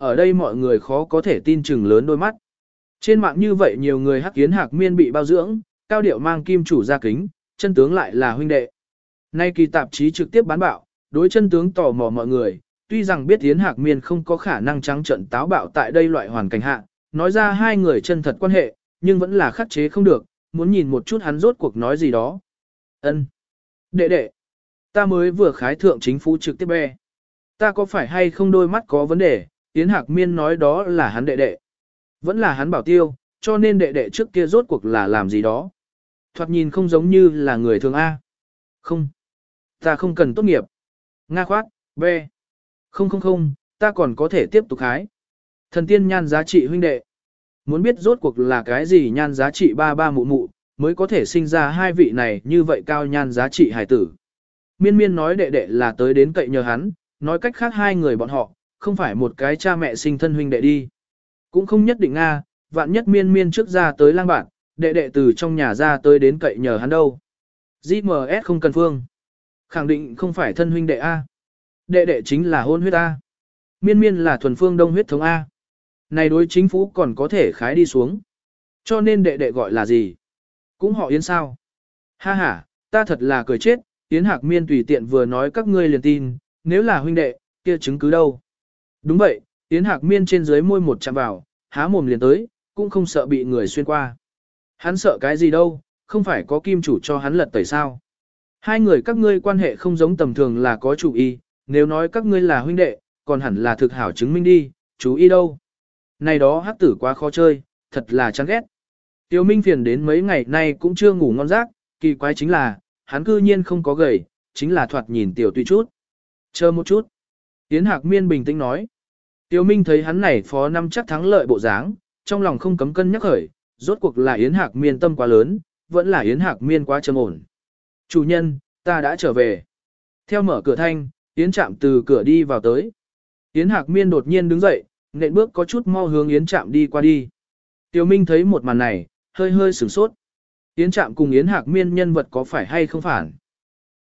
ở đây mọi người khó có thể tin chừng lớn đôi mắt. Trên mạng như vậy nhiều người hắc Yến Hạc Miên bị bao dưỡng, cao điệu mang kim chủ ra kính, chân tướng lại là huynh đệ. Nay kỳ tạp chí trực tiếp bán bạo, đối chân tướng tò mò mọi người, tuy rằng biết Yến Hạc Miên không có khả năng trắng trận táo bạo tại đây loại hoàn cảnh hạ, nói ra hai người chân thật quan hệ, nhưng vẫn là khắc chế không được, muốn nhìn một chút hắn rốt cuộc nói gì đó. Ân, Đệ đệ, ta mới vừa khái thượng chính phủ trực tiếp be. Ta có phải hay không đôi mắt có vấn đề, Yến Hạc Miên nói đó là hắn đệ đệ. Vẫn là hắn bảo tiêu, cho nên đệ đệ trước kia rốt cuộc là làm gì đó. Thoạt nhìn không giống như là người thường A. Không, ta không cần tốt nghiệp. Nga khoát, be. Không không không, ta còn có thể tiếp tục hái. Thần tiên nhan giá trị huynh đệ. Muốn biết rốt cuộc là cái gì nhan giá trị ba ba mụ mụ, mới có thể sinh ra hai vị này như vậy cao nhan giá trị hài tử. Miên miên nói đệ đệ là tới đến cậy nhờ hắn, nói cách khác hai người bọn họ, không phải một cái cha mẹ sinh thân huynh đệ đi. Cũng không nhất định a, vạn nhất miên miên trước ra tới lang bạn, đệ đệ từ trong nhà ra tới đến cậy nhờ hắn đâu. giê em ét không cần phương. Khẳng định không phải thân huynh đệ A. Đệ đệ chính là hôn huyết A. Miên miên là thuần phương đông huyết thống A. Này đối chính phủ còn có thể khái đi xuống. Cho nên đệ đệ gọi là gì? Cũng họ Yến sao? Ha ha, ta thật là cười chết, Yến Hạc Miên tùy tiện vừa nói các ngươi liền tin, nếu là huynh đệ, kia chứng cứ đâu? Đúng vậy, Yến Hạc Miên trên dưới môi một chạm vào, há mồm liền tới, cũng không sợ bị người xuyên qua. Hắn sợ cái gì đâu, không phải có kim chủ cho hắn lật tẩy sao? Hai người các ngươi quan hệ không giống tầm thường là có chủ ý, nếu nói các ngươi là huynh đệ, còn hẳn là thực hảo chứng minh đi, chú ý đâu? Này đó hắc tử quá khó chơi, thật là chán ghét. Tiêu Minh phiền đến mấy ngày nay cũng chưa ngủ ngon giấc, kỳ quái chính là, hắn cư nhiên không có gầy, chính là thoạt nhìn tiểu tùy chút. Chờ một chút. Yến Hạc Miên bình tĩnh nói. Tiêu Minh thấy hắn này phó năm chắc thắng lợi bộ dáng, trong lòng không cấm cân nhắc khởi, rốt cuộc là Yến Hạc Miên tâm quá lớn, vẫn là Yến Hạc Miên quá trầm ổn. Chủ nhân, ta đã trở về. Theo mở cửa thanh, Yến Trạm từ cửa đi vào tới. Yến Hạc Miên đột nhiên đứng dậy, nện bước có chút mau hướng Yến Trạm đi qua đi. Tiêu Minh thấy một màn này, hơi hơi sửng sốt. Yến Trạm cùng Yến Hạc Miên nhân vật có phải hay không phản?